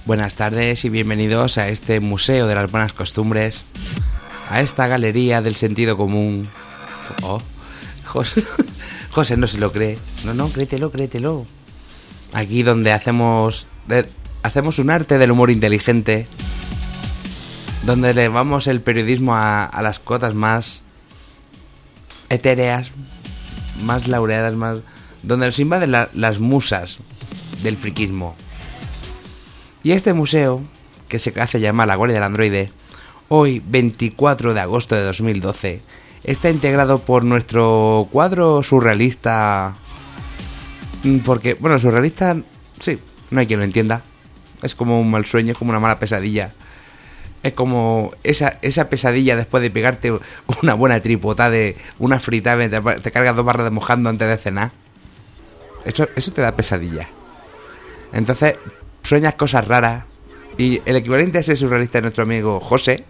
Buenas tardes y bienvenidos a este Museo de las Buenas Costumbres, a esta galería del sentido común. Oh, José no se lo cree. No, créetelo. Aquí donde hacemos un arte del humor inteligente, donde elevamos el periodismo a las cotas más etéreas, más laureadas, más donde nos invaden las musas del friquismo. Y este museo, que se hace llamar La Guardia del Androide, hoy 24 de agosto de 2012, está integrado por nuestro cuadro surrealista. Porque, bueno, surrealista, sí, no hay quien lo entienda. Es como un mal sueño, es como una mala pesadilla. Es como esa pesadilla después de pegarte una buena tripota de una fritada, te cargas 2 barras de mojando antes de cenar. Eso te da pesadilla. Entonces, sueñas cosas raras. Y el equivalente a ese surrealista es nuestro amigo José.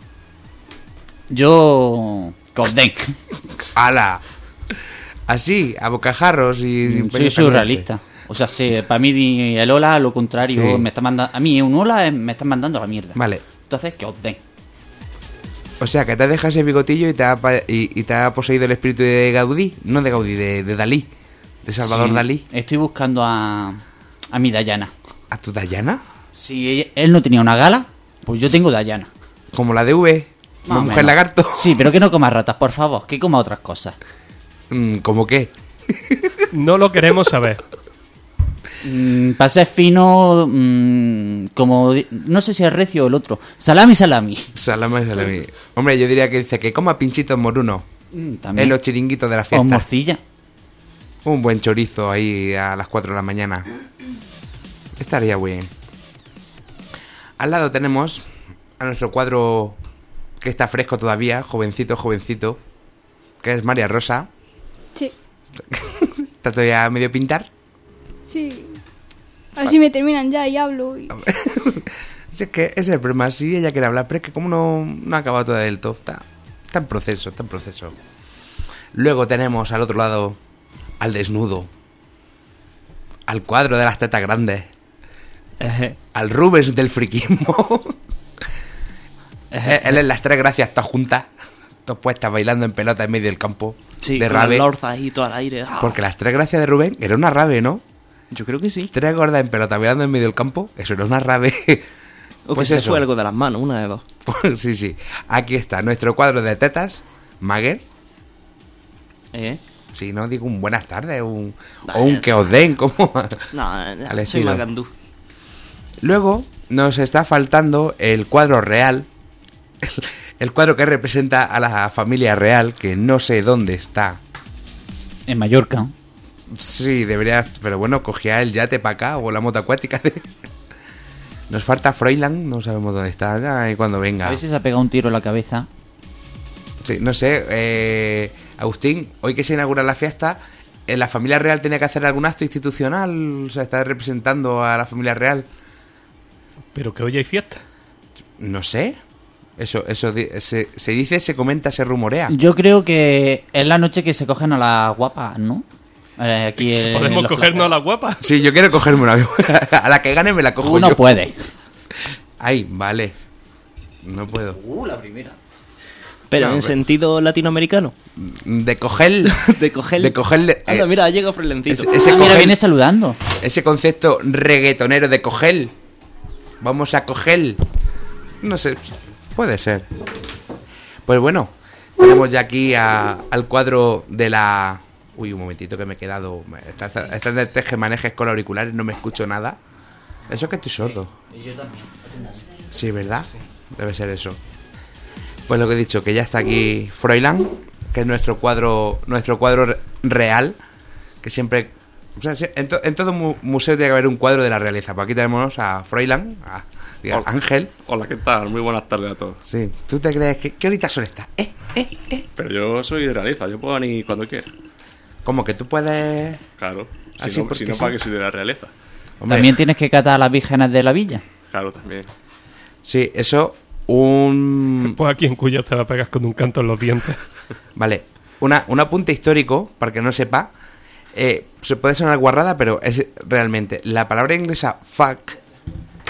Yo... Codén. ¡Hala! Así, a bocajarros y... Soy surrealista. O sea, para mí el hola, lo contrario, sí. Me está mandando... A mí un hola me está mandando a la mierda. Vale. Entonces, que os den. O sea, que te dejas ese bigotillo y te ha poseído el espíritu de Gaudí. No de Gaudí, de Dalí. De Salvador Sí, Dalí. Estoy buscando a mi Dayana. ¿A tu Dayana? Si él no tenía una gala, pues yo tengo Dayana. Como la de V. Más Una o mujer menos. lagarto. Sí, pero que no coma ratas, por favor. Que coma otras cosas. ¿Cómo qué? No lo queremos saber. Para ser fino, como... No sé si es recio o el otro. Salami. Salami. Hombre, yo diría que dice que coma pinchitos moruno. También. En los chiringuitos de la O fiesta. morcilla. Un buen chorizo ahí a las 4 de la mañana. Estaría bien. Al lado tenemos a nuestro cuadro que está fresco todavía, jovencito, que es María Rosa. Sí, ¿Está todavía a medio pintar? sí. A ver si me terminan ya y hablo. Si es que ese es el problema, sí, ella quiere hablar, pero es que como no ha acabado todavía del todo. Está en proceso. Luego tenemos al otro lado al desnudo, al cuadro de las tetas grandes, al Rubens del friquismo. Él es las 3 gracias todas juntas, todas puestas bailando en pelota en medio del campo. Sí, de con rave. las lorzas y todo al aire. Porque las 3 gracias de Rubén era una rave, ¿no? Yo creo que sí. 3 gordas en pelota bailando en medio del campo, eso era una rave. O Pues que se eso. fue algo de las manos, una de dos. Sí. Aquí está nuestro cuadro de tetas, Mager. Si no digo un buenas tardes, o un que os den, como No, al soy estilo. Macandú. Luego nos está faltando el cuadro real, el cuadro que representa a la familia real, que no sé dónde está. En Mallorca. Sí, debería, pero bueno, cogía el yate para acá o la moto acuática. Nos falta Froilán, no sabemos dónde está, ya y cuando venga. A ver si se ha pegado un tiro en la cabeza. Sí, no sé, Agustín, hoy que se inaugura la fiesta, ¿la familia real tenía que hacer algún acto institucional? O sea, ¿está representando a la familia real? Pero que hoy hay fiesta. No sé. Eso se dice, se comenta, se rumorea. Yo creo que es la noche que se cogen a las guapas, ¿no? Aquí ¿Podemos cogernos a la guapa? Sí, yo quiero cogerme una. A la que gane me la cojo Uno yo. puede. Ay, vale. No puedo. La primera. Pero No, en hombre. sentido latinoamericano. De coger... De coger. De cogerle... Anda, mira, llega Freelencito. ese Mira, coger- viene saludando. Ese concepto reggaetonero de coger. Vamos a coger. No sé, puede ser. Pues bueno, tenemos ya aquí al cuadro de la... Uy, un momentito que me he quedado... Está en el tejemanejes con los auriculares, no me escucho nada. Eso es que estoy sordo. Yo también. Sí, ¿verdad? Debe ser eso. Pues lo que he dicho, que ya está aquí Froilán, que es nuestro cuadro real, que siempre... O sea, en todo museo tiene que haber un cuadro de la realeza. Pues aquí tenemos a Froilán, a Hola. Ángel. Hola, ¿qué tal? Muy buenas tardes a todos. Sí. ¿Tú te crees que... ¿Qué horitas son estas? Pero yo soy de realeza, yo puedo venir cuando quiera. Como que tú puedes... Claro. Ah, sí, Si no, porque si no sí. para que soy de la realeza. Hombre, También tienes que catar a las vírgenes de la villa. Claro, también. sí, eso... Un... Pues aquí en Cuyo te va a pegar con un canto en los dientes. Vale. Un apunte histórico, para que no sepa. Se puede sonar guarrada, pero es realmente... La palabra inglesa fuck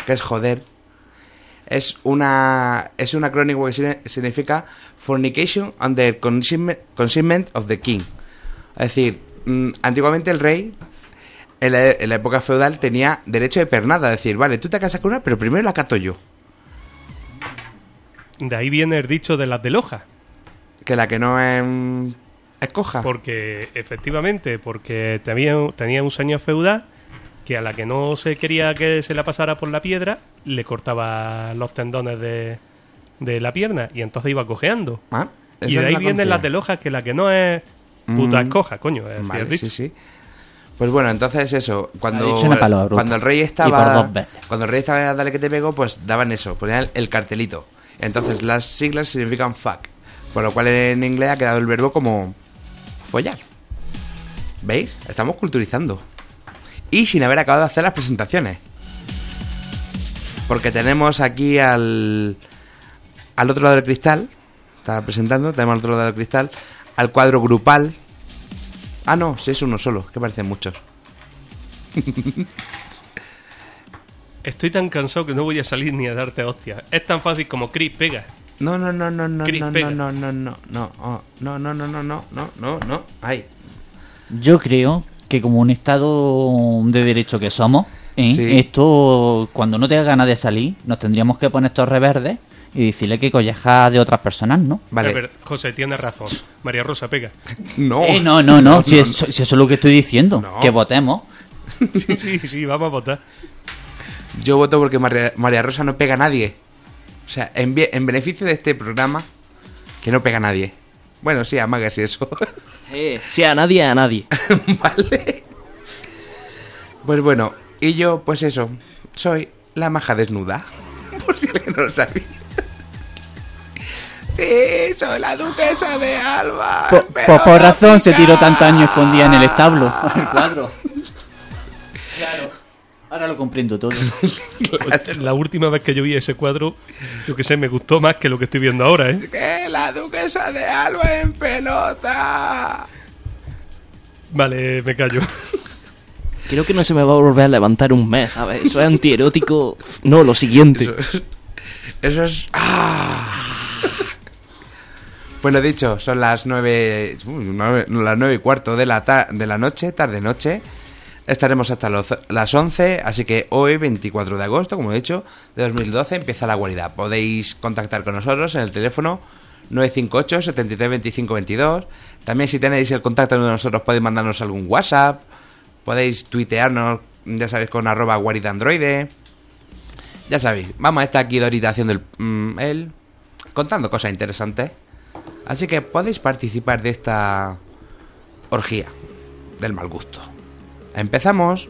que es joder, es un acrónimo que significa Fornication under consentment of the king. Es decir, antiguamente el rey, en la época feudal, tenía derecho de pernada. Es decir, vale, tú te casas con una, pero primero la cato yo. De ahí viene el dicho de las de Loja. Que la que no es coja. Porque, efectivamente, porque tenía un señor feudal que a la que no se quería que se la pasara por la piedra, le cortaba los tendones de la pierna y entonces iba cojeando. Ah, Y de ahí vienen las de Loja, que la que no es puta es coja, coño. Es Vale, dicho. sí. Pues bueno, entonces eso, Ha dicho una palabra bruta. cuando el rey Y estaba por 2 veces. cuando el rey estaba en Dale que te pego, pues daban eso, ponían el cartelito. Entonces las siglas significan fuck, por lo cual en inglés ha quedado el verbo como follar. ¿Veis? Estamos culturizando. Y sin haber acabado de hacer las presentaciones. Porque tenemos aquí al otro lado del cristal, estaba presentando, tenemos al otro lado del cristal al cuadro grupal. Ah, no, si es uno solo, que parecen muchos. Estoy tan cansado que no voy a salir ni a darte hostia. Es tan fácil como Chris pega. No, Chris, pega. no. Ay. Yo creo que como un estado de derecho que somos, Sí. esto, cuando no tenga ganas de salir, nos tendríamos que poner torre verde y decirle que colleja de otras personas, ¿no? Vale. Pero, José, tienes razón. María Rosa pega. No. No, si eso es lo que estoy diciendo, No. que votemos. Sí, vamos a votar. Yo voto porque María Rosa no pega a nadie. O sea, en beneficio de este programa, que no pega a nadie. Bueno, sí, a Magas y eso. Sí, a nadie. Vale. Pues bueno, y yo, pues eso, soy la maja desnuda. Por si alguien no lo sabía. Sí, soy la duquesa de Alba. Por razón se tiró tantos años escondida en el establo. El cuadro. Claro. Ahora lo comprendo todo. La última vez que yo vi ese cuadro, yo que sé, me gustó más que lo que estoy viendo ahora, ¿eh? Que la duquesa de Alba en pelota. Vale, me callo. Creo que no se me va a volver a levantar un mes, ¿sabes? Eso es antierótico. No, lo siguiente. Eso es... ¡Ah! Bueno, dicho, son las 9... las 9:15 de la noche, tarde-noche. Estaremos hasta las 11, así que hoy, 24 de agosto, como he dicho, de 2012, empieza la guarida. Podéis contactar con nosotros en el teléfono 958 73 25 22. También si tenéis el contacto de nosotros podéis mandarnos algún WhatsApp, podéis tuitearnos, ya sabéis, con @guaridaandroide. Ya sabéis, vamos a estar aquí Dorita haciendo contando cosas interesantes. Así que podéis participar de esta orgía del mal gusto. Empezamos.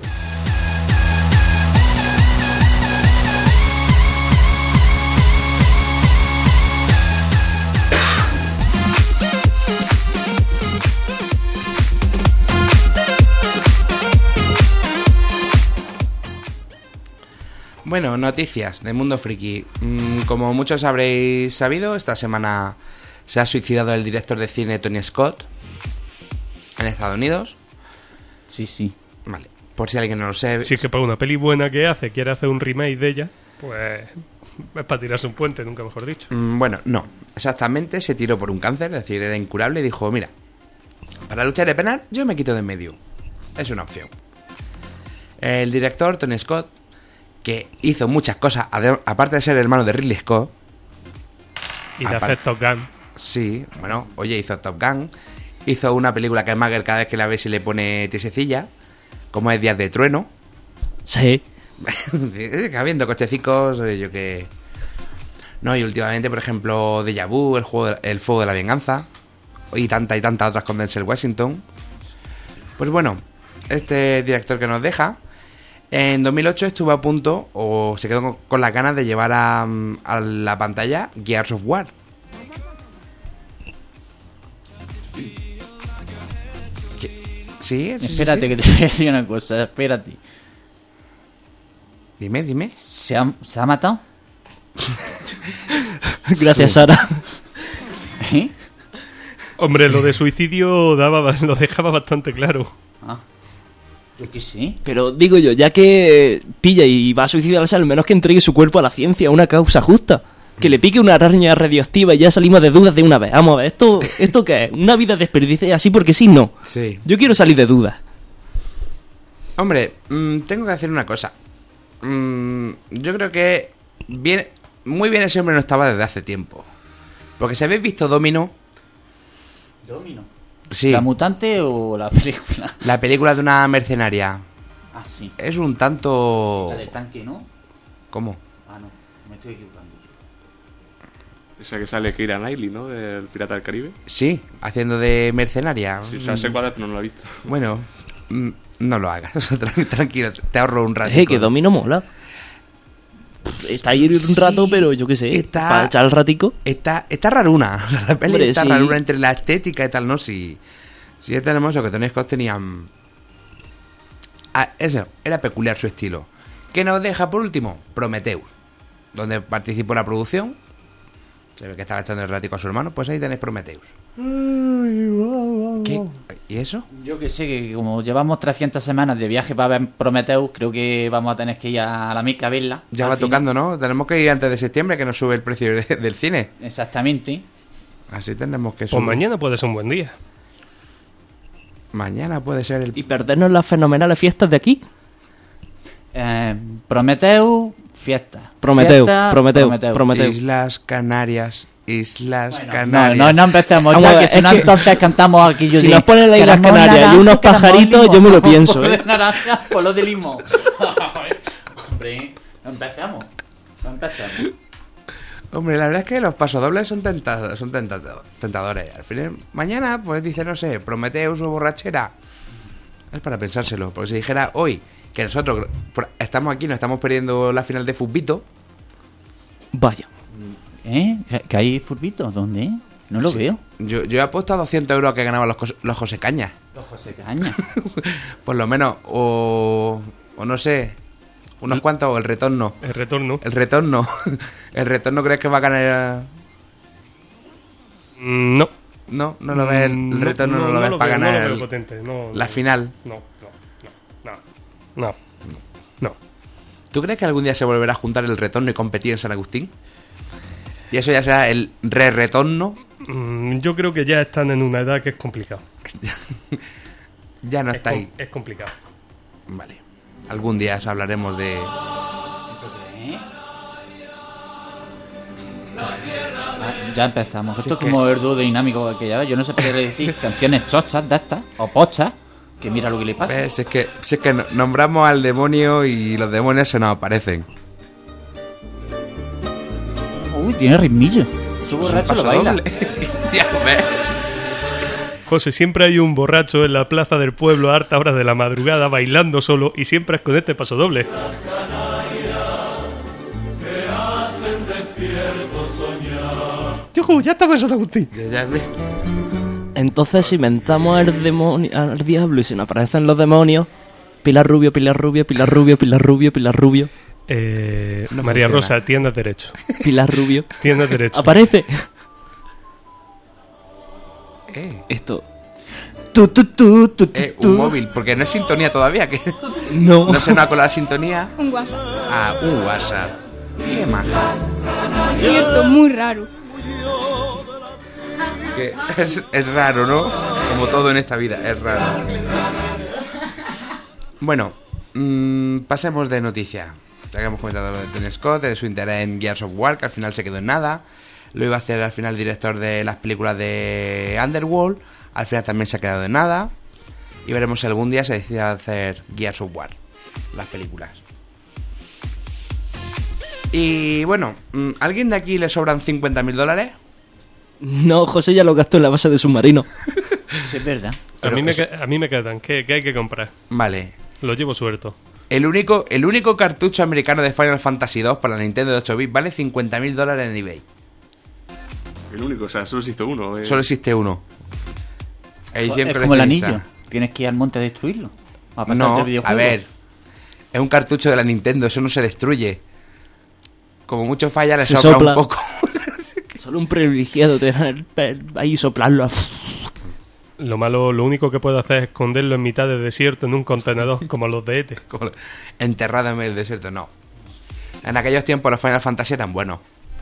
Bueno, noticias del mundo friki. Como muchos habréis sabido, esta semana se ha suicidado el director de cine Tony Scott en Estados Unidos. Sí. Vale, por si alguien no lo sabe. Si es que para una peli buena que hace, quiere hacer un remake de ella, pues es para tirarse un puente, nunca mejor dicho. Bueno, no. Exactamente, se tiró por un cáncer, es decir, era incurable y dijo, mira, para luchar y penar, yo me quito de en medio. Es una opción. El director, Tony Scott, que hizo muchas cosas, aparte de ser hermano de Ridley Scott. Y de hacer Top Gun. Sí, bueno, oye, hizo Top Gun. Hizo una película que es Magger cada vez que la ve se le pone tiesecilla, como es Días de Trueno. Sí. Habiendo cochecicos, yo que... No, y últimamente, por ejemplo, Deja Vu, el Fuego de la Venganza, y tantas otras con Denzel Washington. Pues bueno, este director que nos deja, en 2008 estuvo a punto, o se quedó con las ganas de llevar a la pantalla Gears of War. Sí, Espérate, que te voy a decir una cosa, espérate. Dime. ¿Se ha matado? Gracias, Sara. ¿Eh? Hombre, lo de suicidio lo dejaba bastante claro. Ah. Yo qué sé. Pero digo yo, ya que pilla y va a suicidarse, al menos que entregue su cuerpo a la ciencia, a una causa justa. Que le pique una araña radioactiva y ya salimos de dudas de una vez. Vamos a ver, ¿esto qué es? ¿Una vida desperdiciada así porque sí? No. Sí. Yo quiero salir de dudas. Hombre, tengo que decir una cosa. Yo creo que muy bien ese hombre no estaba desde hace tiempo. Porque si habéis visto Domino... ¿Domino? Sí, ¿La mutante o la película? la película de una mercenaria. Ah, sí. Es un tanto... La del tanque, ¿no? ¿Cómo? Ah, no. Me estoy equivocando. Esa que sale Keira Knightley, ¿no? Del Pirata del Caribe. Sí, haciendo de mercenaria. Sí, o sea, sé cuál es, pero no lo he visto. Bueno, no lo hagas. Tranquilo, te ahorro un rato. Que Domino mola. Está ahí un rato, pero yo qué sé. Está- Para echar el ratico. Está raruna. O sea, la peli Hombre, está sí. raruna entre la estética y tal, ¿no? Si es hermoso que Tony Scott tenían... eso, era peculiar su estilo. ¿Qué nos deja por último? Prometheus, donde participó en la producción. Se ve que estaba echando el ratico a su hermano. Pues ahí tenéis Prometheus. ¿Qué? ¿Y eso? Yo que sé, que como llevamos 300 semanas de viaje para ver Prometheus, creo que vamos a tener que ir a la Meca a verla. Ya al va final. tocando, ¿no? Tenemos que ir antes de septiembre, que nos sube el precio del cine. Exactamente. Así tenemos que Pues subir. mañana puede ser un buen día. Mañana puede ser el... Y perdernos las fenomenales fiestas de aquí. Prometheus, fiesta. Prometeo, Fiesta, Prometeo. Islas Canarias. Islas Bueno, Canarias. no empecemos, Vamos ya a que ver, si es no que entonces cantamos aquí. Yo si digo, nos ponen las Islas queremos Canarias y naranja, unos queremos pajaritos, limón, yo me lo por pienso, lo ¿eh? de naranja, por lo de limón. Hombre, no empecemos. Hombre, la verdad es que los pasodobles son tentadores. Al final, mañana, pues dice, no sé, Prometheus o borrachera. Es para pensárselo. Porque si dijera hoy que nosotros estamos aquí, nos estamos perdiendo la final de Futbito. Vaya. ¿Que hay furbito? ¿Dónde? No lo veo. Yo he apostado 200 euros a que ganaban los José Cañas. Los José Caña. Por lo menos. O no sé. Unos cuantos. O el retorno. El retorno. El retorno. ¿El retorno crees que va a ganar? No. No lo ves. El retorno no lo ves para veo, ganar no lo veo el- potente. la final. No. ¿Tú crees que algún día se volverá a juntar el retorno y competir en San Agustín? Y eso ya será el retorno. Yo creo que ya están en una edad que es complicado. Ya no está ahí. Es complicado. Vale. Algún día os hablaremos de... Ya empezamos. Esto es que- como el dúo dinámico que ya ves. Yo no sé qué decir canciones chochas de estas, o pochas, que mira lo que le pasa. Si es que nombramos al demonio y los demonios se nos aparecen. Uy, tiene ritmillo. Su borracho lo baila. Pasodoble. Ya ves. José, siempre hay un borracho en la plaza del pueblo a harta hora de la madrugada bailando solo y siempre es con este paso doble. ¡Yujú! Ya estamos en San Agustín. Ya ves. Entonces, si mentamos al demonio, al diablo y se nos aparecen los demonios, Pilar Rubio, Pilar Rubio, Pilar Rubio, Pilar Rubio, Pilar Rubio, No María funciona. Rosa, tienda derecho. Pilar Rubio. Tienda derecho. ¡Aparece! Esto. Un móvil, porque no es sintonía todavía. Que No. no se nos ha colado la sintonía. Un WhatsApp. Un WhatsApp. Qué maja. Cierto, muy raro. Que es raro, ¿no? Como todo en esta vida, es raro. Bueno, pasemos de noticia. Ya que hemos comentado lo de Tony Scott, de su interés en Gears of War, que al final se quedó en nada. Lo iba a hacer al final director de las películas de Underworld. Al final también se ha quedado en nada. Y veremos si algún día se decide hacer Gears of War, las películas. Y bueno, ¿alguien de aquí le sobran $50.000? No, José ya lo gastó en la base de submarino. Sí, es verdad. A mí, Pero a mí me quedan. ¿Qué hay que comprar? Vale. Lo llevo suelto. El único cartucho americano de Final Fantasy 2 para la Nintendo de 8 bits vale $50.000 en eBay. El único, o sea, solo se hizo uno. Solo existe uno. Edición Es como el coleccionista. anillo. Tienes que ir al monte a destruirlo. A pasarte No, el videojuego. a ver. Es un cartucho de la Nintendo, eso no se destruye. Como mucho falla, le Se sopla sopla. un poco. Solo un privilegiado tener ahí soplarlo. Lo malo, lo único que puedo hacer es esconderlo en mitad del desierto en un contenedor, como los de ET. Como enterrado en el desierto, no. En aquellos tiempos los Final Fantasy eran buenos.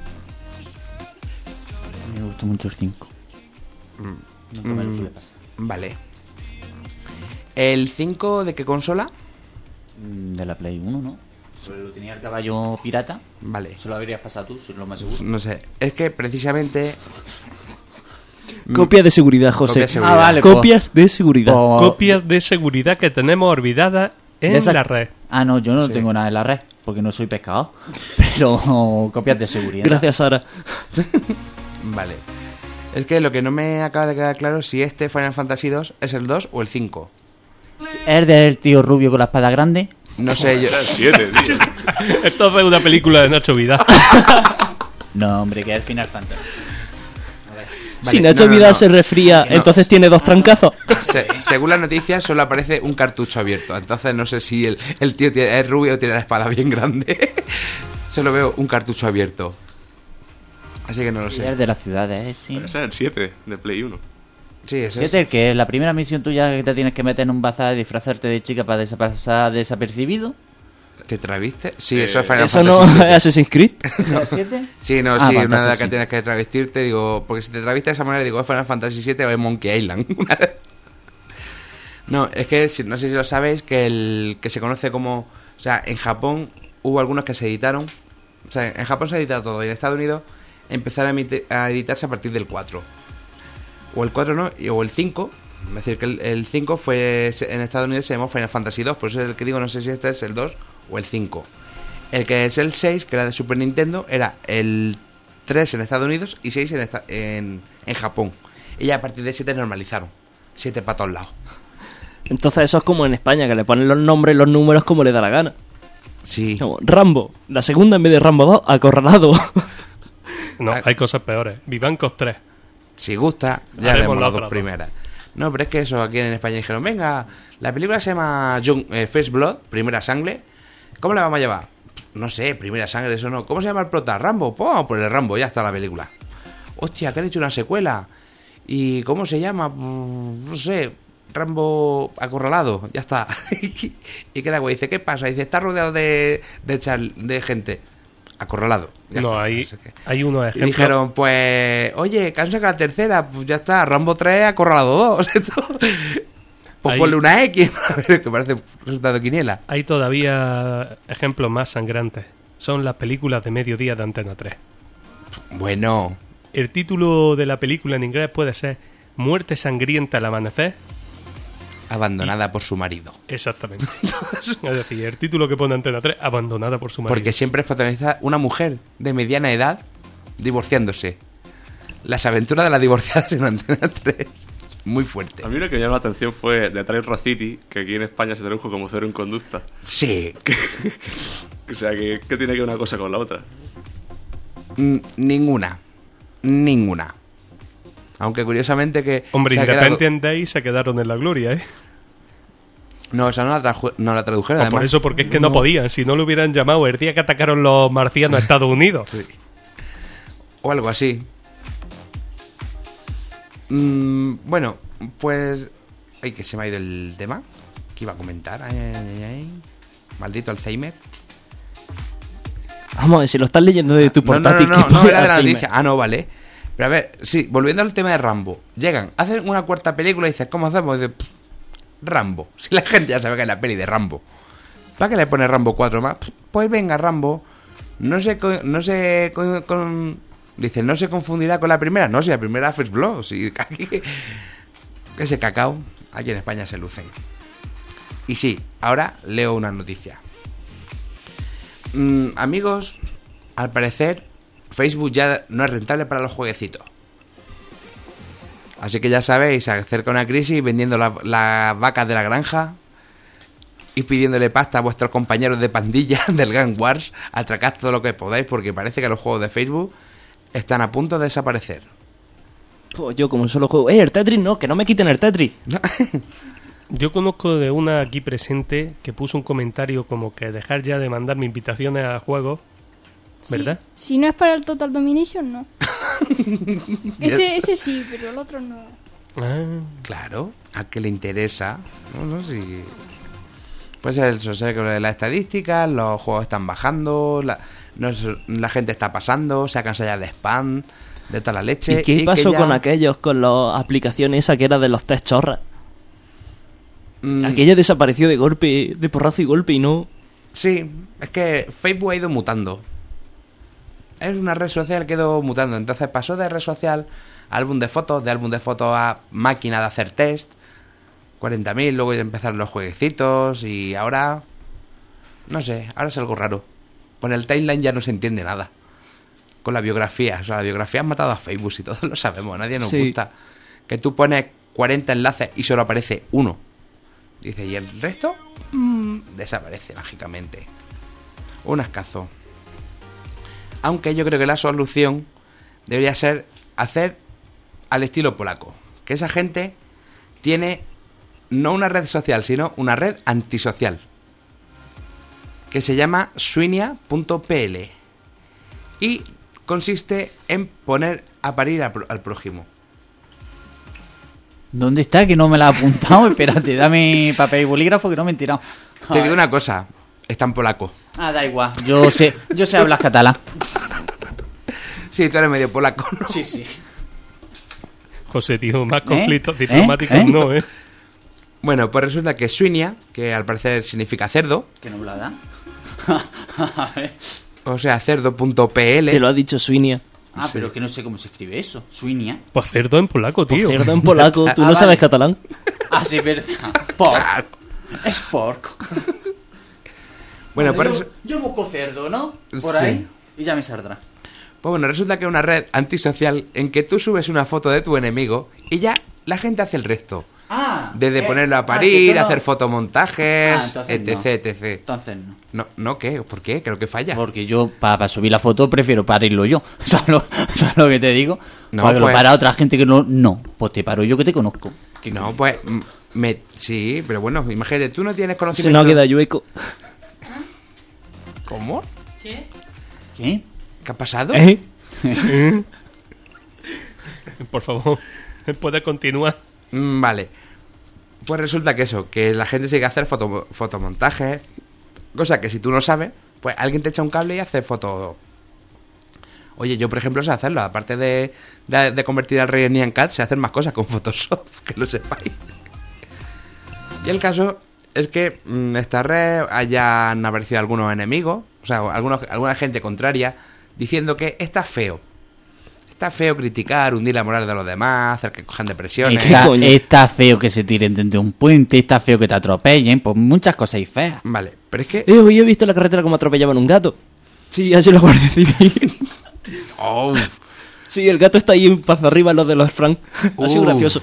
A mí me gustó mucho el 5. Nunca me lo pude pasar. Vale. ¿El 5 de qué consola? De la Play 1, ¿no? Pues lo tenía el caballo pirata. Vale. Eso lo habrías pasado tú, eso es lo más seguro. No sé. Es que precisamente... Copia de seguridad, José. Copia de seguridad. Vale, Copias de seguridad. Copias de seguridad que tenemos olvidadas en De esa- la red. Ah, no, yo no Sí. tengo nada en la red, porque no soy pescador. Pero copias de seguridad. Gracias, Sara. Vale. Es que lo que no me acaba de quedar claro es si este Final Fantasy 2 es el 2 o el 5. ¿Es del tío rubio con la espada grande? No sé, yo... Era el 7, tío. Esto es una película de Nacho Vidal. No, hombre, que es el Final Fantasy. Si Vale, Nacho no, Vidal no. se resfría, No. entonces tiene 2 trancazos. Según las noticias solo aparece un cartucho abierto. Entonces no sé si el tío es rubio o tiene la espada bien grande. Solo veo un cartucho abierto. Así que no lo Sí, sé. es de las ciudades, sí. Ese es el 7 de Play 1. Sí, eso Siete, es. que es la primera misión tuya que te tienes que meter en un bazar y disfrazarte de chica para pasar desapercibido. ¿Te traviste? Sí, eso es Final Eso no Fantasy es 7. Assassin's Creed. ¿Es el 7? Sí, no, Ah, sí, pues una de las entonces que sí. tienes que travestirte, digo, porque si te traviste de esa manera, digo, es Final Fantasy 7 o es Monkey Island. No, es que no sé si lo sabéis, que el que se conoce como... O sea, en Japón hubo algunos que se editaron. O sea, en Japón se ha editado todo y en Estados Unidos empezaron a editarse a partir del 4. O el 4 no, o el 5. Es decir, que el 5 fue... En Estados Unidos se llamó Final Fantasy 2, por eso es el que digo, no sé si este es el 2 o el 5. El que es el 6, que era de Super Nintendo, era el 3 en Estados Unidos y 6 en Japón. Y ya a partir de 7 normalizaron. 7 para todos lados. Entonces eso es como en España, que le ponen los nombres y los números como le da la gana. Sí. Como Rambo, la segunda en vez de Rambo 2, Acorralado. No, hay cosas peores. Vivancos 3. Si gusta, ya Haremos haremos la las otra dos dos. primeras. No, pero es que eso, aquí en España dijeron, venga, la película se llama First Blood, Primera Sangre. ¿Cómo la vamos a llevar? No sé, Primera Sangre, eso no. ¿Cómo se llama el prota? ¿Rambo? Pues vamos por el Rambo, ya está la película. Hostia, que han hecho una secuela. ¿Y cómo se llama? No sé, Rambo Acorralado, ya está. Y queda güey, dice, ¿qué pasa? Dice, está rodeado de gente. Acorralado. Ya No, está, hay, no sé qué. hay unos Y ejemplos. dijeron, pues, oye, que han sacado la tercera, pues ya está, Rambo 3, Acorralado 2. Esto. Pues Ahí- ponle una X, a ver, que parece resultado de quiniela. Hay todavía ejemplos más sangrantes. Son las películas de mediodía de Antena 3. Bueno, El título de la película en inglés puede ser Muerte sangrienta al amanecer. abandonada por su marido. Exactamente. Es decir, el título que pone Antena 3, abandonada por su marido. Porque siempre es protagonista una mujer de mediana edad divorciándose. Las aventuras de las divorciadas en Antena 3. Muy fuerte. A mí lo que me llamó la atención fue The Trail City, que aquí en España se tradujo como Cero en Conducta. Sí. O sea, que tiene que ver una cosa con la otra. Ninguna. Ninguna. Aunque curiosamente que... Hombre, se ha quedado- Independent Day se quedaron en la gloria, ¿eh? No, esa no la tradujeron. Pues por además. eso, porque es que no podían. Si no lo hubieran llamado el día que atacaron los marcianos a Estados Unidos. O algo así. Bueno, pues... Ay, que se me ha ido el tema que iba a comentar. Ay, ay, ay, ay. Maldito Alzheimer. Vamos a ver, si lo estás leyendo de tu portátil. No, que no, pone era de la Alzheimer. noticia. Ah, no, vale. Pero a ver, sí, volviendo al tema de Rambo. Llegan, hacen una cuarta película y dices, ¿cómo hacemos? Y dices, "Pff, Rambo. Si la gente ya sabe que es la peli de Rambo. ¿Para qué le pone Rambo 4 más? Pues venga, Rambo. Dice, ¿no se confundirá con la primera? No, si la primera es First Blood. Si aquí, ese cacao, aquí en España se lucen. Y sí, ahora leo una noticia. Amigos, al parecer Facebook ya no es rentable para los jueguecitos. Así que ya sabéis, se acerca una crisis vendiendo las vacas de la granja y pidiéndole pasta a vuestros compañeros de pandilla del Gang Wars. Atracad todo lo que podáis porque parece que los juegos de Facebook están a punto de desaparecer. Pues yo como solo juego... el Tetris no, que no me quiten el Tetris. Yo conozco de una aquí presente que puso un comentario como que dejar ya de mandarme invitaciones a juegos, ¿verdad? Sí, si no es para el Total Domination, no. ese sí, pero el otro no. Ah, Claro, a que le interesa. No sé si... Pues eso, sé que las estadísticas, los juegos están bajando, la gente está pasando, se ha cansado ya de spam, de toda la leche. ¿Y qué que pasó ya- con aquellos, con las aplicaciones esa que era de los test chorras? Mm, Aquella desapareció de golpe, de porrazo y golpe y no... Sí, es que Facebook ha ido mutando. Es una red social que ha ido mutando. Entonces pasó de red social a álbum de fotos, de álbum de fotos a máquina de hacer test. 40.000, luego ya empezaron los jueguecitos y ahora... No sé, ahora es algo raro. Con el timeline ya no se entiende nada. Con la biografía, o sea, la biografía ha matado a Facebook y todos lo sabemos, a nadie nos Sí. gusta. Que tú pones 40 enlaces y solo aparece uno. Dice, ¿y el resto? Desaparece mágicamente. Un ascazo. Aunque yo creo que la solución debería ser hacer al estilo polaco. Que esa gente tiene no una red social, sino una red antisocial. Que se llama swinia.pl. Y consiste en poner a parir al prójimo. ¿Dónde está? Que no me la ha apuntado. Espérate, dame papel y bolígrafo que no me he tirado. Te digo una cosa, está en polaco. Ah, da igual. Yo sé hablar catalán. Sí, tú eres medio polaco, ¿no? Sí, sí. José, tío, más conflictos ¿Eh? diplomáticos ¿Eh? no, ¿eh? Bueno, pues resulta que Swinia, que al parecer significa cerdo, ¿Que no me la da? o sea, cerdo.pl. Te lo ha dicho Swinia. Ah, pero que no sé cómo se escribe eso. Swinia. Pues cerdo en polaco, tío. Cerdo en polaco, ¿tú Ah, no vale. sabes catalán? Ah, sí, verdad. Porc. Es porco. Bueno, Vale, pues, yo busco cerdo, ¿no? Por Sí. ahí. Y ya me saldrá. pues bueno, resulta que es una red antisocial en que tú subes una foto de tu enemigo y ya la gente hace el resto. Ah. Desde ponerlo a que parir, tú no- hacer fotomontajes, Ah, entonces etc, etc. Entonces no. No, no, ¿qué? ¿Por qué? Creo que falla. Porque yo, para subir la foto, prefiero parirlo yo. ¿Sabes lo que te digo? No, Para que pues- lo para otra gente que no. No, pues te paro yo que te conozco. No, pues... sí, pero bueno, imagínate, tú no tienes Se conocimiento... nos queda yueco. ¿Cómo? ¿Qué? ¿Qué ha pasado? Por favor, puedes continuar. Vale. Pues resulta que eso, que la gente sigue a hacer fotomontajes, cosa que si tú no sabes, pues alguien te echa un cable y hace foto. Oye, yo por ejemplo sé hacerlo, aparte de convertir al rey en Nyan Cat, sé hacer más cosas con Photoshop, que lo sepáis. Y el caso es que esta red hayan aparecido algunos enemigos, o sea, alguna gente contraria, diciendo que está feo. Está feo criticar, hundir la moral de los demás, hacer que cojan depresiones. coño? Está feo que se tiren desde un puente, está feo que te atropellen, pues muchas cosas y feas. Vale, pero es que... Hoy he visto en la carretera como atropellaban un gato. Sí, así lo guardia civil. Oh, Sí, el gato está ahí un paso arriba, los de los Frank. Ha sido gracioso.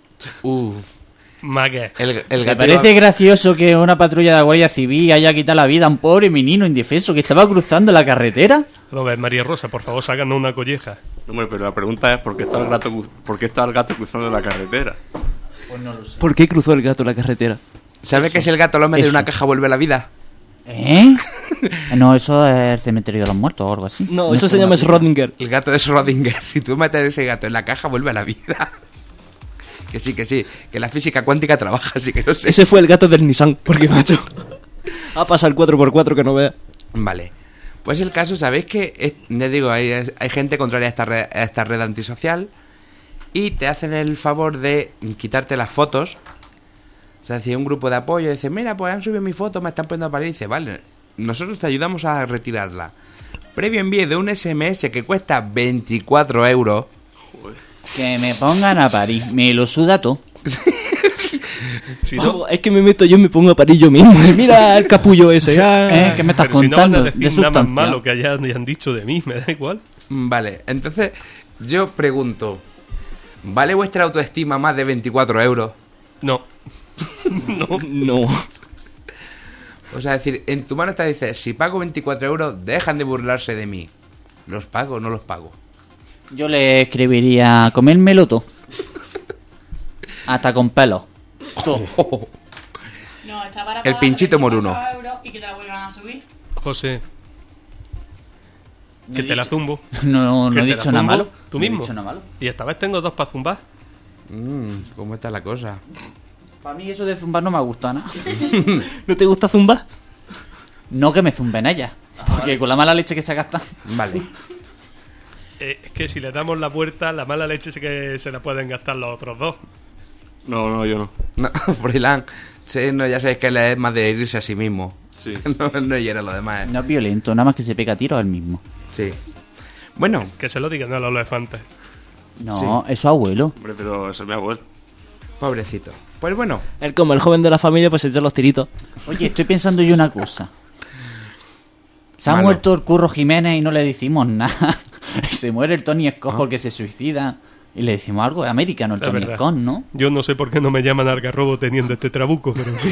Mague. el ¿Te gato parece gracioso que una patrulla de la Guardia Civil haya quitado la vida a un pobre menino indefenso que estaba cruzando la carretera? Vamos a ver, María Rosa, por favor, sácanos una colleja. Hombre, pero la pregunta es ¿por qué está el gato cruzando la carretera? ¿Por qué cruzó el gato la carretera? ¿Sabe que si el gato lo mete en Eso. una caja vuelve a la vida? ¿Eh? No, eso es el cementerio de los muertos o algo así. No, eso se llama Schrödinger. El gato de Schrödinger. Si tú metes ese gato en la caja vuelve a la vida. Que sí, que la física cuántica trabaja, así que no sé. Ese fue el gato del Nissan, porque macho. Ha pasado el 4x4 que no vea. Vale. Pues el caso, ¿sabéis que? Les digo, hay gente contraria a esta red antisocial y te hacen el favor de quitarte las fotos. O sea, si un grupo de apoyo dice, mira, pues han subido mi foto, me están poniendo a parir. Y dice, vale, nosotros te ayudamos a retirarla. Previo envío de un SMS que cuesta 24 euros. Que me pongan a París, me lo suda todo. Si no, Vamos, es que me meto yo y me pongo a parir yo mismo. Mira el capullo ese. Ah. ¿Qué me estás pero si no van contando? a de decir nada más sustancia. malo que hayan dicho de mí, me da igual. Vale, entonces yo pregunto, ¿vale vuestra autoestima más de 24 euros? No. No. O sea, es decir, en tu mano está dice, si pago 24 euros, dejan de burlarse de mí. ¿Los pago o no los pago? Yo le escribiría comérmelo todo. Hasta con pelos. No, está para El pagar pinchito 24 moruno. euros y que te la vuelvan a subir. José, No que he te la dicho- zumbo. No Que he te la dicho nada zumbo malo. tú No he mismo. dicho nada malo. Y esta vez tengo dos para zumbar. ¿Cómo está la cosa? Para mí eso de zumbar no me gusta, ¿no? ¿No te gusta zumbar? No que me zumben ellas. Porque con la mala leche que se gasta. Vale. Es que si le damos la vuelta, la mala leche sí que se la pueden gastar los otros dos. No, yo no. No, Freeland, sí, no, ya sabéis que él es más de herirse a sí mismo. Sí. No hiera a los demás. No es violento, nada más que se pega tiros al mismo. Sí. Bueno, Que se lo digan a los elefantes. No, eso abuelo. Hombre, pero eso es mi abuelo. pobrecito. Pues bueno, Él, como el joven de la familia, pues se echa los tiritos. Oye, estoy pensando yo una cosa. Se ha Malo. muerto el Curro Jiménez y no le decimos nada. Se muere el Tony Scott porque se suicida. Y le decimos algo. Es americano el Es Tony verdad. Scott, ¿no? Yo no sé por qué no me llaman algarrobo teniendo este trabuco, pero sí.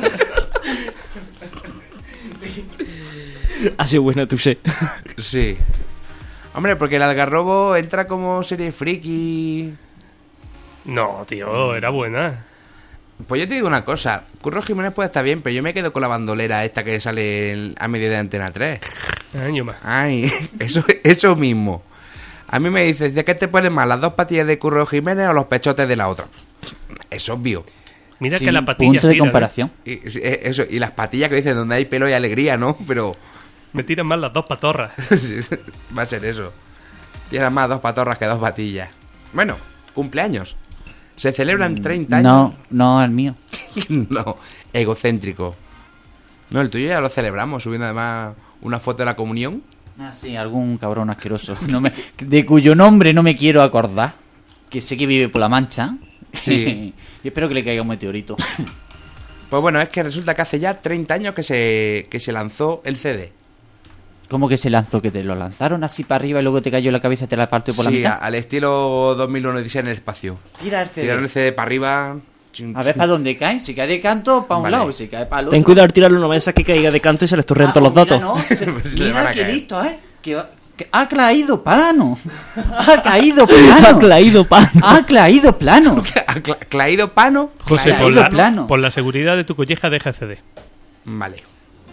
Ha sido buena, tú sé. sí. Hombre, porque el algarrobo entra como serie friki. No, tío, era buena. Pues yo te digo una cosa, Curro Jiménez puede estar bien, pero yo me quedo con la bandolera esta que sale a medio de Antena 3. Año más. Ay, eso mismo. A mí me dices, ¿de qué te ponen más, las dos patillas de Curro Jiménez o los pechotes de la otra? Es obvio. Mira Sin que la patilla punto de comparación. Y las patillas que dicen donde hay pelo y alegría, ¿no? Pero Me tiran más las dos patorras. sí, va a ser eso. Tienes más dos patorras que dos patillas. Bueno, cumpleaños. Se celebran 30 años. No, el mío. No, egocéntrico. No, el tuyo ya lo celebramos, subiendo además una foto de la comunión. Ah, sí, algún cabrón asqueroso. De cuyo nombre no me quiero acordar. Que sé que vive por la Mancha. Sí. Y espero que le caiga un meteorito. Pues bueno, es que resulta que hace ya 30 años que se lanzó el CD. ¿Cómo que se lanzó? ¿Que te lo lanzaron así para arriba y luego te cayó la cabeza y te la partió por la Sí, mitad? al estilo 2001 Odisea en el espacio. Tira el CD. Tiraron el CD para arriba. A ver para dónde cae. Si cae de canto, para un Vale. lado. Y si cae para el otro. Ten cuidado al tirarlo, no vayas a que caiga de canto y se les torren todos los mira, datos. no, Pues le van mira a qué caer. listo, ¿eh? Que ha caído plano. Ha caído plano. Ha caído pan. Ha caído plano. Claido Pano. José, Claro, por ido la, plano. por la seguridad de tu colleja, deja CD. Vale.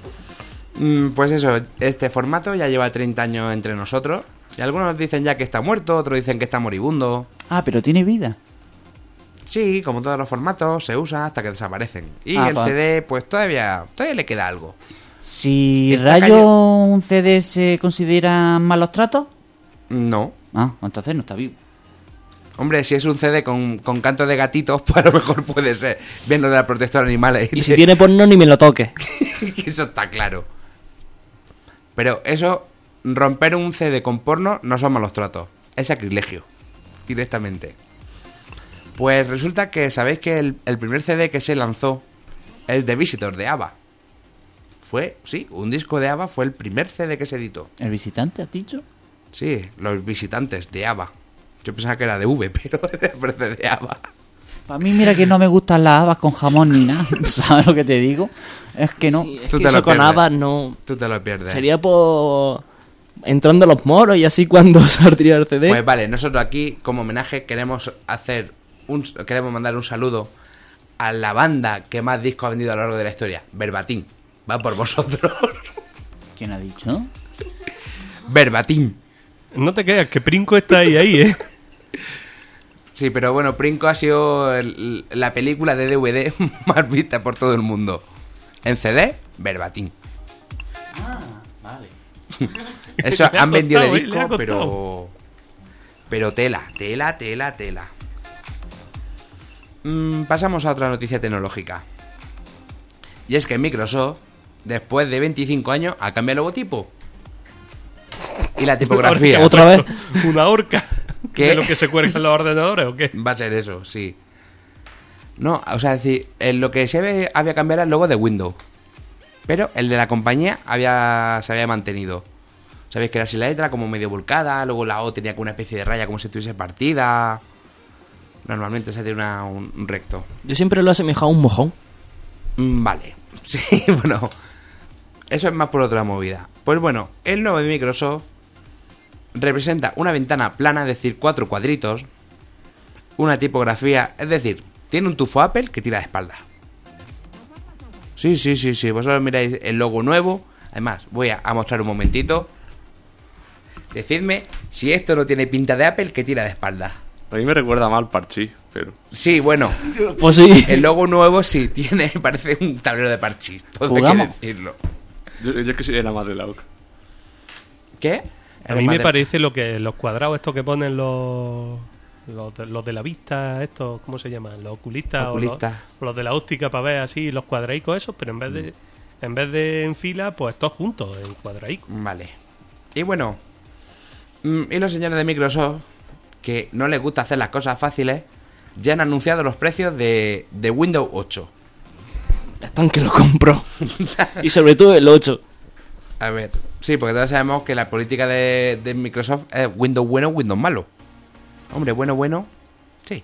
Pues eso, este formato ya lleva 30 años entre nosotros. Y algunos dicen ya que está muerto, otros dicen que está moribundo. Ah, pero tiene vida. Sí, como todos los formatos, se usa hasta que desaparecen. Y Ah, el pa. CD, pues todavía le queda algo. Si Esta rayo calle- un CD se consideran malos tratos. No. Ah, entonces no está vivo. Hombre, si es un CD con canto de gatitos, pues a lo mejor puede ser. Bien lo de la protectora de animales. Y si tiene porno, ni me lo toques. Eso está claro. Pero eso, romper un CD con porno no son malos tratos. Es sacrilegio. Directamente. Pues resulta que sabéis que el primer CD que se lanzó es The Visitor de ABBA. Un disco de ABBA fue el primer CD que se editó. ¿El visitante has dicho? Sí, Los Visitantes de ABBA. Yo pensaba que era de V, pero es de ABBA. Para mí, mira que no me gustan las habas con jamón ni nada. ¿Sabes lo que te digo? Es que no. Sí, es Tú que te eso lo con pierdes. habas no... Tú te lo pierdes. Sería por... entrando los moros y así cuando saldría el CD. Pues vale, nosotros aquí, como homenaje, queremos mandar un saludo a la banda que más discos ha vendido a lo largo de la historia. Verbatim. Va por vosotros. ¿Quién ha dicho? Verbatim. No te creas, que Princo está ahí, ¿eh? Sí, pero bueno, Princo ha sido la película de DVD más vista por todo el mundo. En CD, Verbatim. Vale. Eso Le ha han vendido de costado, le ha disco, costado. pero tela. Pasamos a otra noticia tecnológica. Y es que Microsoft, después de 25 años, ha cambiado el logotipo. Y la tipografía. Otra vez. Una horca. ¿Qué? ¿De lo que se cuelgan los ordenadores o qué? Va a ser eso, sí. No, o sea, es decir, en lo que había cambiado era el logo de Windows. Pero el de la compañía se había mantenido. Sabéis que era así la letra como medio volcada, luego la O tenía como una especie de raya como si estuviese partida. Normalmente se tiene un recto. Yo siempre lo he asemejado a un mojón. Vale. Sí, bueno. Eso es más por otra movida. Pues bueno, el nuevo de Microsoft representa una ventana plana, es decir, 4 cuadritos, una tipografía, es decir, tiene un tufo Apple que tira de espalda. Sí, vosotros miráis el logo nuevo. Además, voy a mostrar un momentito. Decidme si esto no tiene pinta de Apple que tira de espalda. A mí me recuerda mal Parchís. pero... Sí, bueno, Pues sí. el logo nuevo sí tiene, parece un tablero de parchís, todo hay ¿Jugamos? que decirlo. Yo es que sería la madre de la OC. ¿Qué? A mí me parece lo que los cuadrados estos que ponen los de la vista, estos, ¿cómo se llaman? Los oculistas, Oculistas. O los de la óptica para ver así los cuadraicos esos, pero en vez de en fila, pues todos juntos en cuadraicos. Vale. Y bueno, y los señores de Microsoft, que no les gusta hacer las cosas fáciles, ya han anunciado los precios de Windows 8. Están que lo compro. Y sobre todo el 8. A ver, sí, porque todos sabemos que la política de Microsoft es Windows bueno, Windows malo. Hombre, bueno, sí.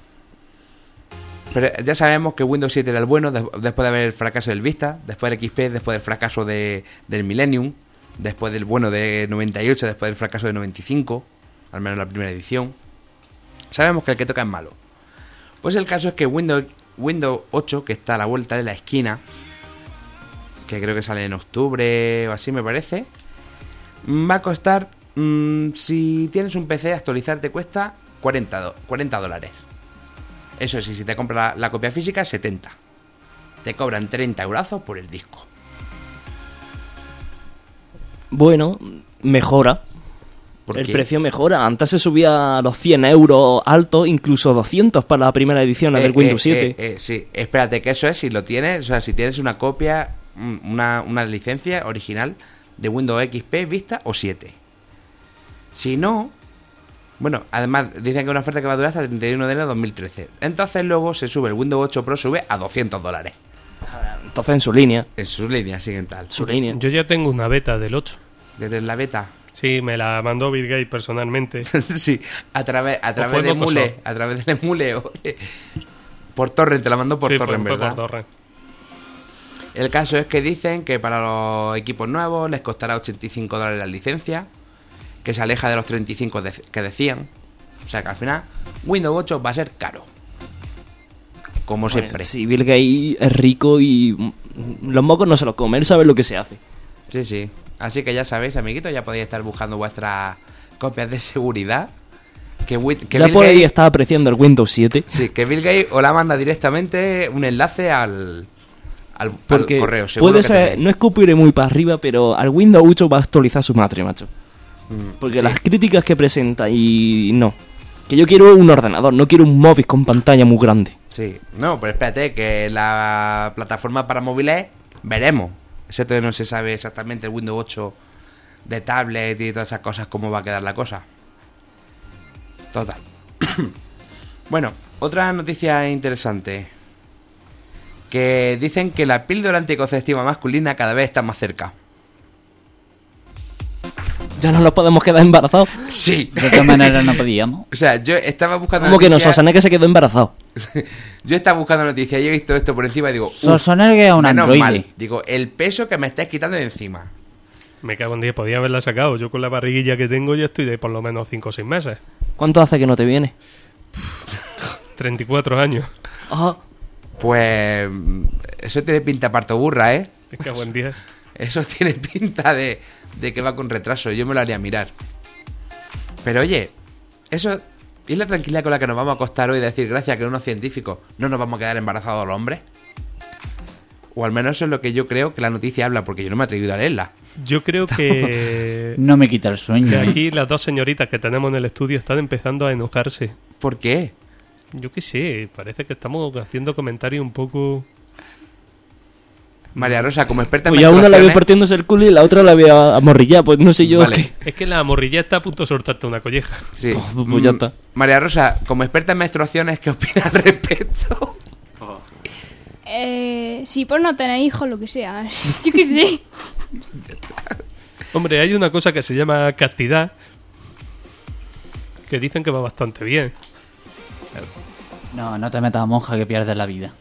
Pero ya sabemos que Windows 7 era el bueno después de haber el fracaso del Vista, después del XP, después del fracaso del Millennium, después del bueno de 98, después del fracaso de 95, al menos la primera edición. Sabemos que el que toca es malo. Pues el caso es que Windows 8, que está a la vuelta de la esquina, que creo que sale en octubre o así me parece, va a costar, si tienes un PC, actualizar te cuesta $40. Eso sí, si te compras la copia física, 70. Te cobran 30 eurazos por el disco. Bueno, mejora. ¿Por El qué? precio mejora. Antes se subía a los 100 euros alto, incluso 200 para la primera edición del Windows 7. Sí, espérate, que eso es si lo tienes, o sea, si tienes una copia, una licencia original de Windows XP, Vista o 7. Si no, bueno, además dicen que es una oferta que va a durar hasta el 31 de enero de 2013. Entonces luego se sube el Windows 8 Pro, sube a $200. Entonces en su línea. En sus líneas siguen tal. Su línea. Yo ya tengo una beta del 8. Desde la beta. Sí, me la mandó Bill Gates personalmente. Sí, a través fue de Microsoft. Emule, a través del Emule. Por torrent, te la mandó por Sí, torrent, fue ¿verdad? por torrent. El caso es que dicen que para los equipos nuevos les costará $85 la licencia, que se aleja de los 35 que decían. O sea que al final Windows 8 va a ser caro. Como siempre. Sí, Bill Gates es rico y los mocos no se los comen, él sabe lo que se hace. Sí, sí. Así que ya sabéis, amiguitos, ya podéis estar buscando vuestras copias de seguridad. Que Ya Bill podéis Gates, estar apreciando el Windows 7. sí, que Bill Gates os la manda directamente un enlace al Porque correo. Seguro puede que ser, tenéis. no escupiré muy para arriba, pero al Windows 8 va a actualizar su madre, macho. Porque sí. las críticas que presenta y no. Que yo quiero un ordenador, no quiero un móvil con pantalla muy grande. Sí, no, pero espérate, que la plataforma para móviles veremos. Ese todavía no se sabe exactamente el Windows 8 de tablet y todas esas cosas, cómo va a quedar la cosa. Total. Bueno, otra noticia interesante. Que dicen que la píldora anticonceptiva masculina cada vez está más cerca. Ya no nos podemos quedar embarazados. Sí. De otra manera no podíamos. O sea, yo estaba buscando Como que no, noticias- Sosana que se quedó embarazado. Yo estaba buscando noticias y he visto esto por encima y digo, Sosoner que es un menos androide. mal. Digo, el peso que me estáis quitando de encima. Me cago en 10, podía haberla sacado. Yo con la barriguilla que tengo ya estoy de por lo menos 5 o 6 meses. ¿Cuánto hace que no te viene? 34 años. Ajá. Pues eso tiene pinta parto burra, ¿eh? Me cago en 10. Eso tiene pinta de que va con retraso. Yo me lo haría mirar. Pero oye, eso... ¿Y la tranquilidad con la que nos vamos a acostar hoy de decir gracias a que unos científicos no nos vamos a quedar embarazados los hombres? O al menos eso es lo que yo creo que la noticia habla, porque yo no me he atrevido a leerla. Yo creo que... No me quita el sueño. que aquí las dos señoritas que tenemos en el estudio están empezando a enojarse. ¿Por qué? Yo qué sé, parece que estamos haciendo comentarios un poco... María Rosa, como experta en Pues ya una la veo menstruaciones- partiéndose el culo y la otra la veo amorrillar. Pues no sé yo. Vale. Es que la morrilla está a punto de soltarte una colleja. Sí. Pues ya está. María Rosa, como experta en menstruaciones, ¿qué opinas al respecto? Sí, por no tener hijos, lo que sea. Yo qué sé. Hombre, hay una cosa que se llama castidad, que dicen que va bastante bien. No, no te metas a monja que pierdes la vida.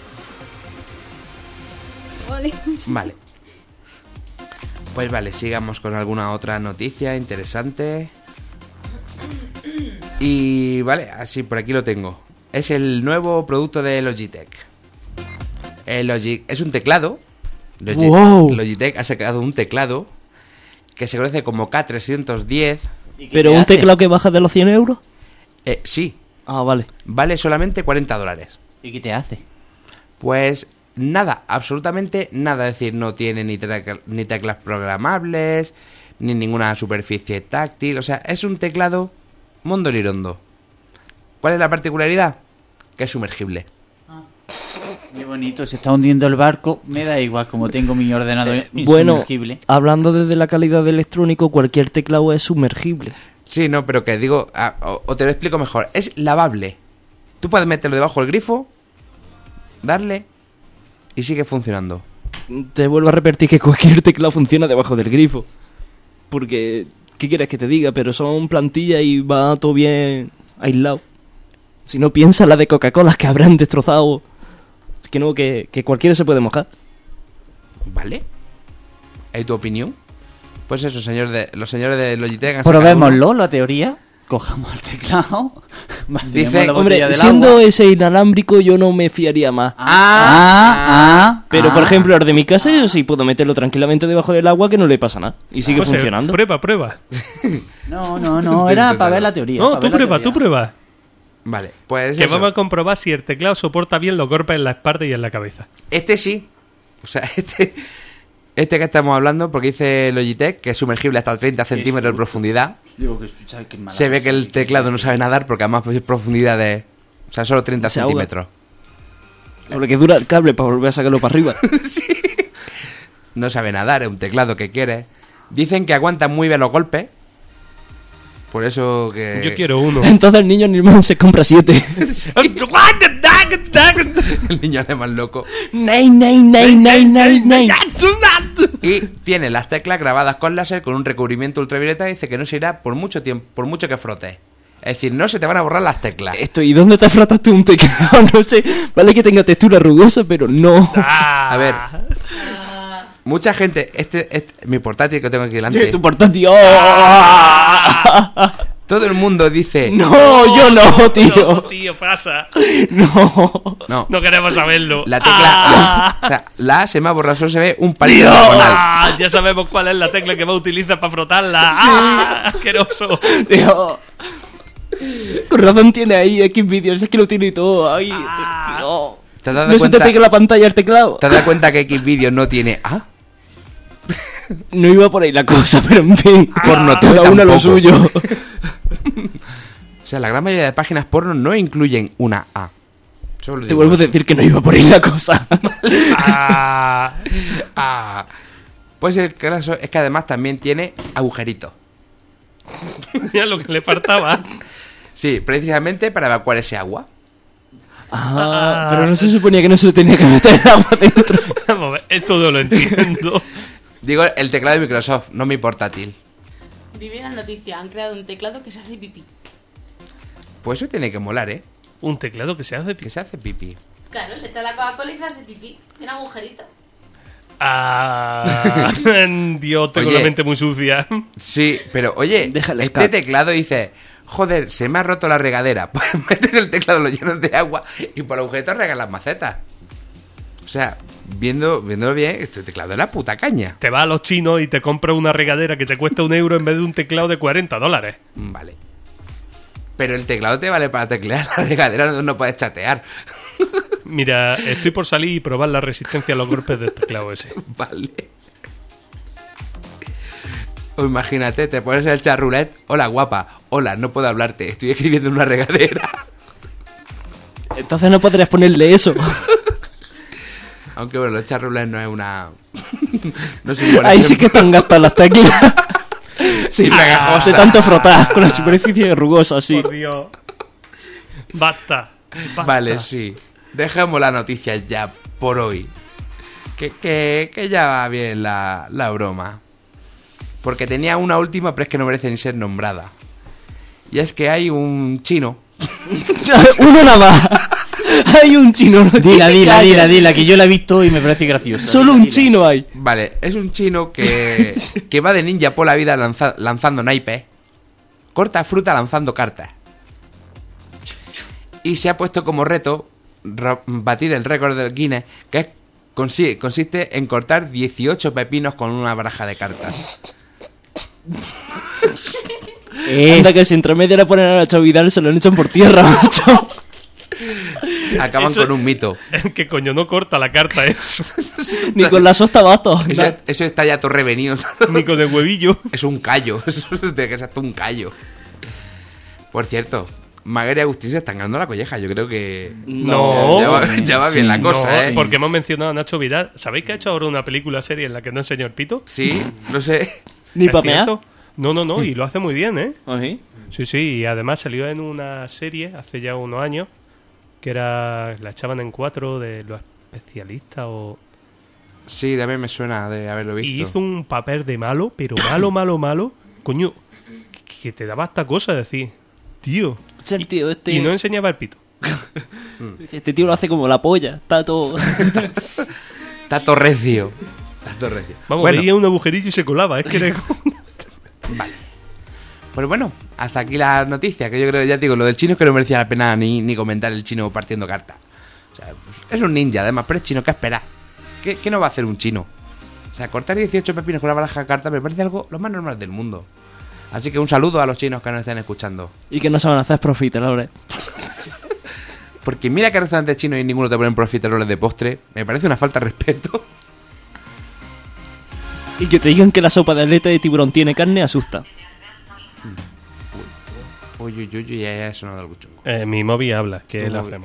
Vale. Vale. Pues vale, sigamos con alguna otra noticia interesante. Y vale, así por aquí lo tengo. Es el nuevo producto de Logitech. Es un teclado. ¡Wow! Logitech ha sacado un teclado que se conoce como K310. Pero un teclado que baja de los 100 euros. Sí, Ah, vale. Vale solamente $40. ¿Y qué te hace? Pues nada, absolutamente nada. Es decir, no tiene ni teclas programables, ni ninguna superficie táctil. O sea, es un teclado mondolirondo. ¿Cuál es la particularidad? Que es sumergible. Qué bonito, se está hundiendo el barco. Me da igual, como tengo mi ordenador Bueno, insumergible. hablando desde la calidad del electrónico, cualquier teclado es sumergible. Sí, no, pero que digo, o te lo explico mejor. Es lavable. Tú puedes meterlo debajo del grifo, darle y sigue funcionando. Te vuelvo a repetir que cualquier teclado funciona debajo del grifo. Porque, ¿qué quieres que te diga? Pero son plantillas y va todo bien aislado. Si no, piensa la de Coca-Cola que habrán destrozado. Que no, que cualquiera se puede mojar. ¿Vale? ¿Hay tu opinión? Pues eso, los señores de Logitech han sacado Probémoslo, la teoría. Cojamos el teclado. vaciemos Dice, la Hombre, botella del siendo agua. ese inalámbrico yo no me fiaría más. Pero, por ah. ejemplo, el de mi casa yo sí puedo meterlo tranquilamente debajo del agua que no le pasa nada. Y sigue José, funcionando. Prueba. No, era para ver la teoría. No, para tú ver la teoría. prueba. Vale, pues Que eso. vamos a comprobar si el teclado soporta bien los golpes en la espalda y en la cabeza. Este sí. O sea, este que estamos hablando, porque dice Logitech que es sumergible hasta 30 centímetros de profundidad. Digo que escucha, qué mala Se ve que el cosa, teclado no sabe nadar porque además es profundidad de... O sea, solo 30 Se ahoga. centímetros. Lo que dura el cable para volver a sacarlo para arriba. No sabe nadar, es un teclado que quiere. Dicen que aguanta muy bien los golpes. Por eso que... Yo quiero uno. Entonces el niño alemán se compra 7. El niño alemán loco. Nay, nay, nay, nay, nay, nay. Y tiene las teclas grabadas con láser con un recubrimiento ultravioleta. Y dice que no se irá por mucho tiempo, por mucho que frotes. Es decir, no se te van a borrar las teclas. ¿Y dónde te frotas tú un teclado? No sé. Vale que tenga textura rugosa, pero no. A ver, mucha gente... Este mi portátil que tengo aquí delante. Tu portátil. Todo el mundo dice... No, yo no, tío. No, tío, pasa. No. No, No queremos saberlo. la tecla A. O sea, la A se me ha borrado, solo se ve un palito diagonal. Ya sabemos cuál es la tecla que va a utilizar para frotarla. ¡Ah! ¡Asqueroso! Tío. Con razón tiene ahí X vídeos, es que lo tiene todo. Ay, tío. ¿Te has dado No se te cuenta? pega la pantalla el teclado. ¿Te has dado cuenta que Xvideos no tiene A? No iba por ahí la cosa, pero en fin. Porno TV cada uno lo tampoco. suyo. O sea, la gran mayoría de páginas porno no incluyen una A. Solo Te digo vuelvo a eso. decir que no iba por ahí la cosa. Ah. Pues el caso es que además también tiene agujeritos. Ya lo que le faltaba. Sí, precisamente para evacuar ese agua. Pero no se suponía que no se le tenía que meter el agua dentro. Vamos a ver, todo lo entiendo. Digo, el teclado de Microsoft, no mi portátil. Viví la noticia, han creado un teclado que se hace pipí. Pues eso tiene que molar, ¿eh? Un teclado que se hace... Que se hace pipí. Claro, le echa la Coca-Cola y se hace pipí. Tiene agujerito. Dios, tengo Oye. la mente muy sucia. Sí, pero oye, Déjale este estar. teclado dice... Joder, se me ha roto la regadera. Pues metes el teclado, lo llenas de agua y por agujetos regas las macetas. O sea, viéndolo bien, este teclado es la puta caña. Te vas a los chinos y te compras una regadera que te cuesta €1 en vez de un teclado de $40. Vale. Pero el teclado te vale para teclear, la regadera no puedes chatear. Mira, estoy por salir y probar la resistencia a los golpes del teclado ese. Vale. O imagínate, te pones el chat roulette. Hola, guapa. Hola, no puedo hablarte. Estoy escribiendo en una regadera. Entonces no podrías ponerle eso. Aunque bueno, el chat roulette no es una... No sé, por Ahí sí que ejemplo, están gastadas las teclas. Sí, pegajosa. de tanto frotar con la superficie rugosa, así. Por Dios. Basta. Vale, sí. Dejemos la noticia ya por hoy. Que ya va bien la broma. Porque tenía una última, pero es que no merece ni ser nombrada. Y es que hay un chino. Uno nada más. Hay un chino. No Dila, tiene dila, calle. dila, dila, que yo la he visto y me parece graciosa. Solo Dila, un dila. chino hay. Vale, es un chino que va de ninja por la vida lanzando naipes. Corta fruta lanzando cartas. Y se ha puesto como reto batir el récord del Guinness, que es, consiste en cortar 18 pepinos con una baraja de cartas. Anda que si entre medio le ponen a Nacho Vidal se lo echan por tierra, macho. Acaban Eso- con un mito. Que coño, no corta la carta eso. Ni con la sosta basto. Eso está ya todo revenido. Ni con el huevillo. Es un callo. Eso es de que es hasta un callo. Por cierto, Maguire y Agustín se están ganando la colleja. Yo creo que... No. Ya va bien la cosa, No, ¿eh? porque hemos mencionado a Nacho Vidal. ¿Sabéis que ha hecho ahora una película serie en la que no enseña el pito? Sí, no sé. Ni ¿Es pa' mear. cierto? No, y lo hace muy bien, ¿eh? ¿Ah, sí? Sí, y además salió en una serie hace ya unos años que era... La echaban en 4 de los especialistas o... Sí, también me suena de haberlo visto. Y hizo un papel de malo, pero malo. Coño, que te daba esta cosa de decir, tío. Es el tío este. Y no enseñaba el pito. Este tío lo hace como la polla. Está todo. Está torrecio. Está torrecio. Vamos, bueno, veía un agujerillo y se colaba. Es que era... pues bueno, hasta aquí la noticia. Que yo creo, ya te digo, lo del chino es que no merecía la pena ni comentar el chino partiendo carta. O sea, pues, es un ninja, además, pero es chino. ¿Qué espera? ¿Qué no va a hacer un chino? O sea, cortar 18 pepinos con una baraja de cartas me parece algo lo más normal del mundo. Así que un saludo a los chinos que nos estén escuchando. Y que no saben hacer profiteroles. Porque mira que restaurantes chinos y ninguno te ponen profiteroles de postre. Me parece una falta de respeto. Y que te digan que la sopa de aleta de tiburón tiene carne asusta. Uy, ya he sonado algo chungo. Mi móvil habla, que Tu lo móvil. hacemos.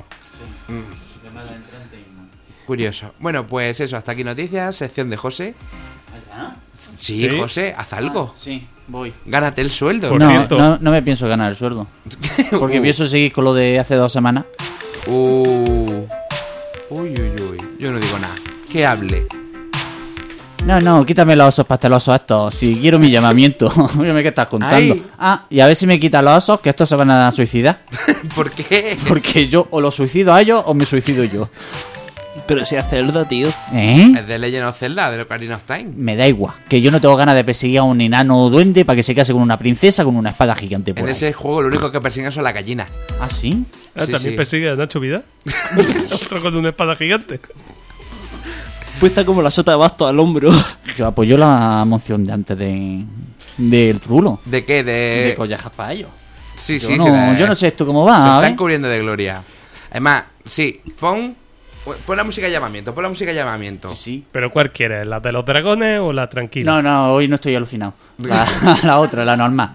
Curioso. Bueno, pues eso, hasta aquí noticias, sección de José. Sí, ¿Sí? José, haz algo. Sí, voy. Gánate el sueldo. Por No, cierto. no me pienso ganar el sueldo. Porque pienso seguir con lo de hace 2 semanas. Uy, yo no digo nada. Que hable. No, quítame los osos pastelosos estos. Si quiero mi llamamiento. Óyeme, ¿qué estás contando? Ay. Ah, y a ver si me quitan los osos, que estos se van a suicidar. ¿Por qué? Porque yo o los suicido a ellos o me suicido yo. Pero si hace Zelda, tío. ¿Eh? Es de Legend of Zelda, de Ocarina of Time. Me da igual. Que yo no tengo ganas de perseguir a un enano duende para que se case con una princesa con una espada gigante por En ahí. ese juego lo único que persiguen son las gallinas. ¿Ah, sí? Ah, Sí, ¿también sí. persigue a Nacho Vidal? Otro con una espada gigante. Pues está como la sota de basto al hombro. Yo apoyo la moción de antes del rulo. ¿De qué? De collejas para ellos. Sí, Yo, sí, yo no sé esto cómo Se va. están ¿eh? cubriendo de gloria. Además, sí, pon la música de llamamiento, pon la música de llamamiento. Sí. ¿Pero cuál quieres? ¿La de los dragones o la tranquila? No, hoy no estoy alucinado. La otra, la normal.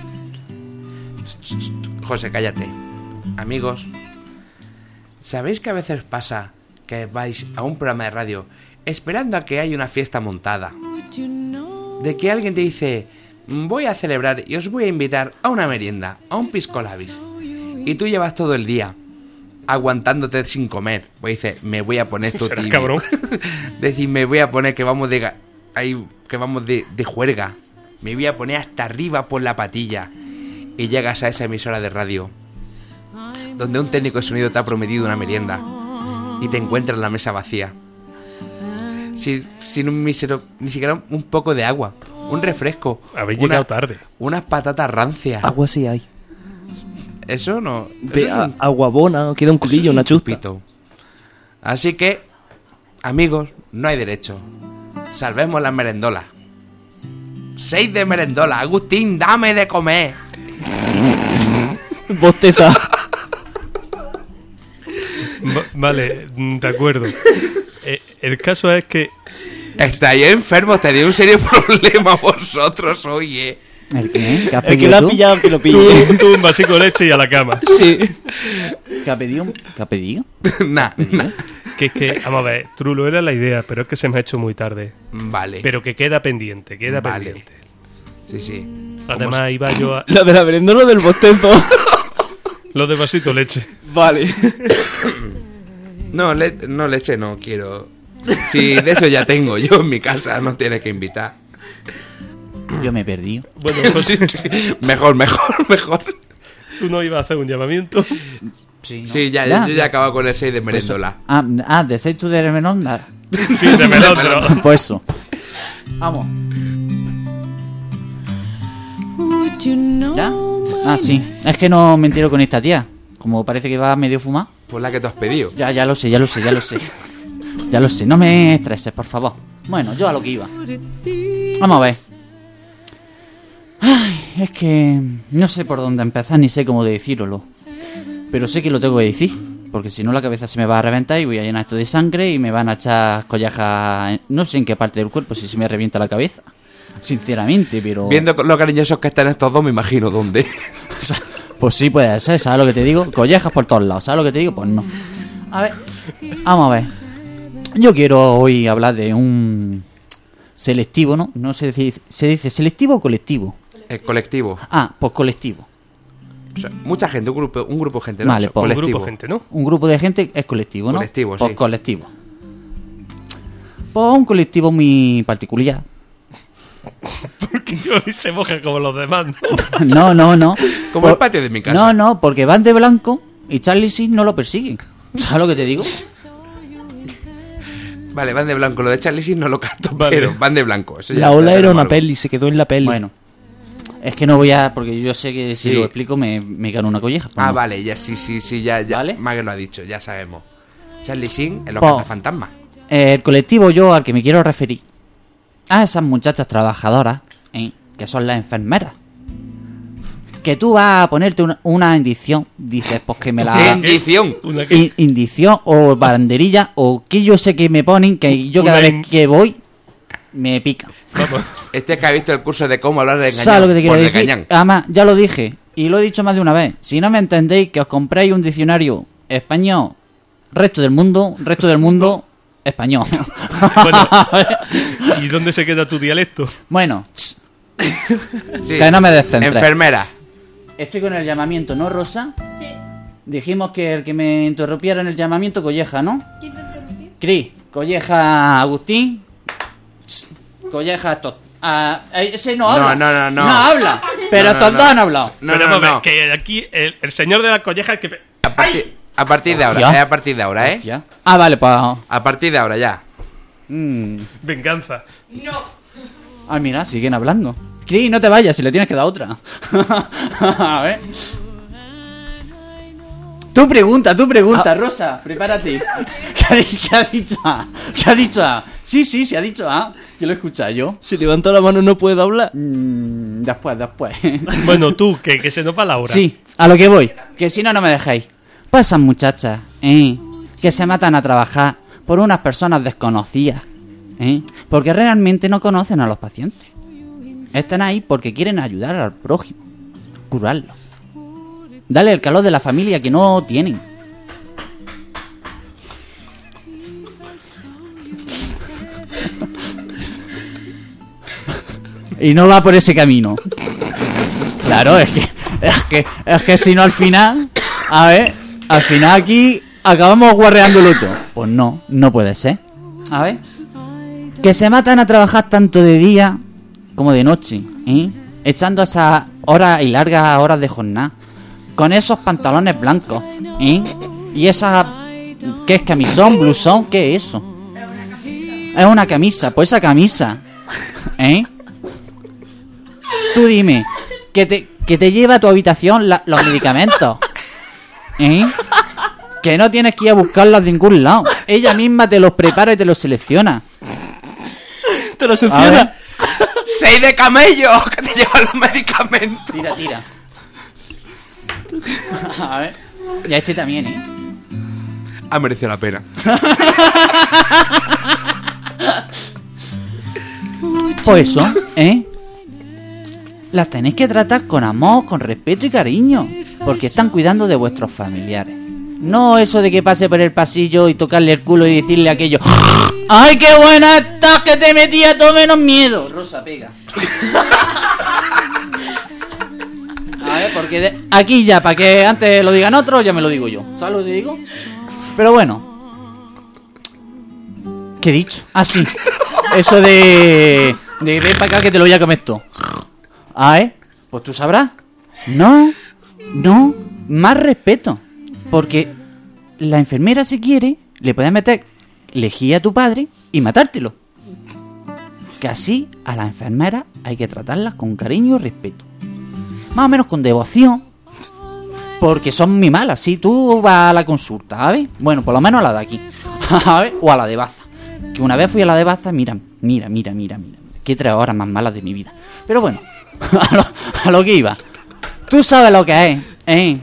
José, cállate. Amigos, ¿sabéis que a veces pasa que vais a un programa de radio esperando a que haya una fiesta montada? De que alguien te dice, voy a celebrar y os voy a invitar a una merienda, a un pisco labis. Y tú llevas todo el día aguantándote sin comer. Pues dices, me voy a poner esto Serás tibio. cabrón. Decir, me voy a poner que vamos de juerga. Me voy a poner hasta arriba por la patilla. Y llegas a esa emisora de radio donde un técnico de sonido te ha prometido una merienda y te encuentras en la mesa vacía. Sin un mísero, ni siquiera un poco de agua, un refresco. Habéis llegado tarde. Unas patatas rancias. Agua sí hay. Eso no. Ve, Eso es un aguabona, queda un Eso culillo, es una un chusta. chupito. Así que, amigos, no hay derecho. Salvemos las merendolas. 6 de merendola. Agustín, dame de comer. Bosteza. Vale, de acuerdo. El caso es que Estáis enfermos, tenéis un serio problema vosotros, oye. ¿El qué? ¿Qué has El que pedido lo ha tú? pillado, que lo pille. tú un vasico de leche y a la cama. Sí. ¿Qué ha pedido? ¿Qué ha pedido? Nah. Que es que, vamos a ver, Trulo era la idea, pero es que se me ha hecho muy tarde. Vale. Pero que queda pendiente, Vale. pendiente. Sí, sí. Además iba yo a... Lo de la merendola del bostezo. Lo de vasito de leche. Vale. No, leche no quiero. Sí, de eso ya tengo yo en mi casa, no tienes que invitar. Yo me he perdido. Bueno, pues Sí, sí. Mejor. tú no ibas a hacer un llamamiento. Sí, ¿no? Sí, yo ya he acabado con el 6 de merendola. De 6 tú de Menonda. Sí, de melón, pero... Pues eso. Vamos. ¿Ya? Ah, sí. Es que no me entero con esta tía. Como parece que va medio fumada. Pues la que tú has pedido. Ya lo sé. Ya lo sé. No me estreses, por favor. Bueno, yo a lo que iba. Vamos a ver. Ay, es que no sé por dónde empezar ni sé cómo decíroslo. Pero sé que lo tengo que decir, porque si no la cabeza se me va a reventar y voy a llenar esto de sangre y me van a echar collejas, no sé en qué parte del cuerpo, si se me revienta la cabeza. Sinceramente, pero... Viendo lo cariñosos que están estos dos, me imagino dónde. Pues sí puede ser, ¿sabes lo que te digo? Collejas por todos lados, ¿sabes lo que te digo? Pues no. A ver, vamos a ver. Yo quiero hoy hablar de un selectivo, ¿no? No sé si se dice selectivo o colectivo. El colectivo. Ah, pues colectivo. O sea, mucha gente, un grupo de gente, ¿no? Vale, pues, Un colectivo. grupo de gente, ¿no? Un grupo de gente es colectivo, ¿no? Colectivo, pues sí. colectivo. Pues un colectivo muy particular. Porque hoy se moja como los demás, ¿no? No. Como el patio de mi casa. No, porque van de blanco y Charlie Sheen no lo persiguen. ¿Sabes lo que te digo? Vale, van de blanco. Lo de Charlie Sheen no lo capto, Vale. pero van de blanco. Eso ya La ola está, era una algo. peli, se quedó en la peli. Bueno. Es que no voy a... Porque yo sé que si Sí. lo explico me gano una colleja. Pues Ah, no. vale, ya sí, ya. ¿Vale? Maggie lo ha dicho, ya sabemos. Charlie Sheen en los Po. cazafantasmas. El colectivo yo al que me quiero referir a esas muchachas trabajadoras, que son las enfermeras. Que tú vas a ponerte una indición, dices, pues que me la... Bendición. Una que... Indición o banderilla o que yo sé que me ponen, que yo cada Una vez que voy me pica. Vamos. Este que ha visto el curso de cómo hablar de engañar. ¿Sabes lo que te quiero Por decir? Gañán. Además, ya lo dije y lo he dicho más de una vez. Si no me entendéis, que os compréis un diccionario español, resto del mundo, español. Bueno, ¿y dónde se queda tu dialecto? Bueno, Sí. que no me descentres. Enfermera. Estoy con el llamamiento, ¿no, Rosa? Sí. Dijimos que el que me interrumpiera en el llamamiento, colleja, ¿no? ¿Quién te interrumpió? Cris, colleja Agustín, colleja ese no habla. No. No habla, pero estos dos han hablado. No, Pero no, vamos a ver, no. que aquí el señor de la colleja que... A partir de ahora, Ya. es a partir de ahora, ¿eh? Ya. Ah, vale, pues... A partir de ahora, ya. Venganza. Ah, mira, siguen hablando. Cris, no te vayas, si le tienes que dar otra. A ver. Tu pregunta, Rosa, prepárate. ¿Qué ha dicho A? ¿Qué ha dicho A? Sí, ha dicho A. Que lo he escuchado yo. Si levanto la mano no puedo hablar. Después. Bueno, tú, que se nos va la hora. Sí, a lo que voy. Que si no, no me dejáis. Pues esas muchachas, que se matan a trabajar por unas personas desconocidas, porque realmente no conocen a los pacientes. Están ahí porque quieren ayudar al prójimo, curarlo. Dale el calor de la familia que no tienen. Y no va por ese camino. Claro, es que si no al final, a ver, al final aquí acabamos guarreándolo todo. Pues no puede ser. A ver, que se matan a trabajar tanto de día como de noche, echando esas horas y largas horas de jornada, con esos pantalones blancos, y esa, ¿qué es camisón, blusón? ¿Qué es eso? Es una camisa, pues esa camisa, tú dime, que te lleva a tu habitación los medicamentos, que no tienes que ir a buscarlos de ningún lado, ella misma te los prepara y te los selecciona. Te lo A succiona. ver. 6 de camello que te llevan los medicamentos. Tira. A ver. Y a este también, Ha merecido la pena. Pues eso, las tenéis que tratar con amor, con respeto y cariño, porque están cuidando de vuestros familiares. No eso de que pase por el pasillo y tocarle el culo y decirle aquello: ¡ay, qué buena estás, que te metía todo menos miedo! Rosa, pega. A ver, porque aquí ya, para que antes lo digan otros, ya me lo digo yo. ¿Sabes lo que digo? Pero bueno. ¿Qué he dicho? Ah, sí. Eso de ven para acá que te lo voy a comer todo. Ah, pues tú sabrás. No, más respeto. Porque la enfermera, si quiere, le puede meter lejía a tu padre y matártelo. Que así a las enfermeras hay que tratarlas con cariño y respeto. Más o menos con devoción. Porque son muy malas. Si tú vas a la consulta, ¿sabes? Bueno, por lo menos a la de aquí. ¿Sabes? O a la de Baza. Que una vez fui a la de Baza, mira. Qué 3 horas más malas de mi vida. Pero bueno, a lo que iba. Tú sabes lo que es, ¿eh?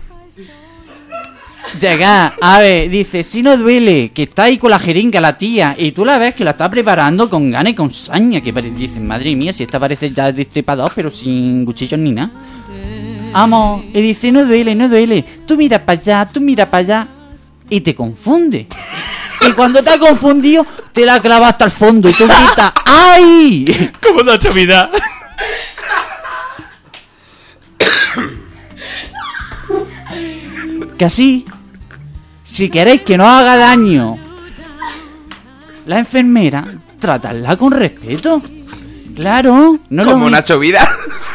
Llegar, a ver, dice, si no duele, que está ahí con la jeringa la tía, y tú la ves que la está preparando con ganas y con saña, que dicen, madre mía, si esta parece ya destripador, pero sin cuchillos ni nada. Vamos, y dice, no duele, tú mira para allá, y te confunde. Y cuando te ha confundido, te la clava hasta el fondo, y tú gritas, ¡ay! Como Nacho Vidal. Que así, si queréis que no haga daño la enfermera, tratadla con respeto. Claro, no Como Nacho Vida.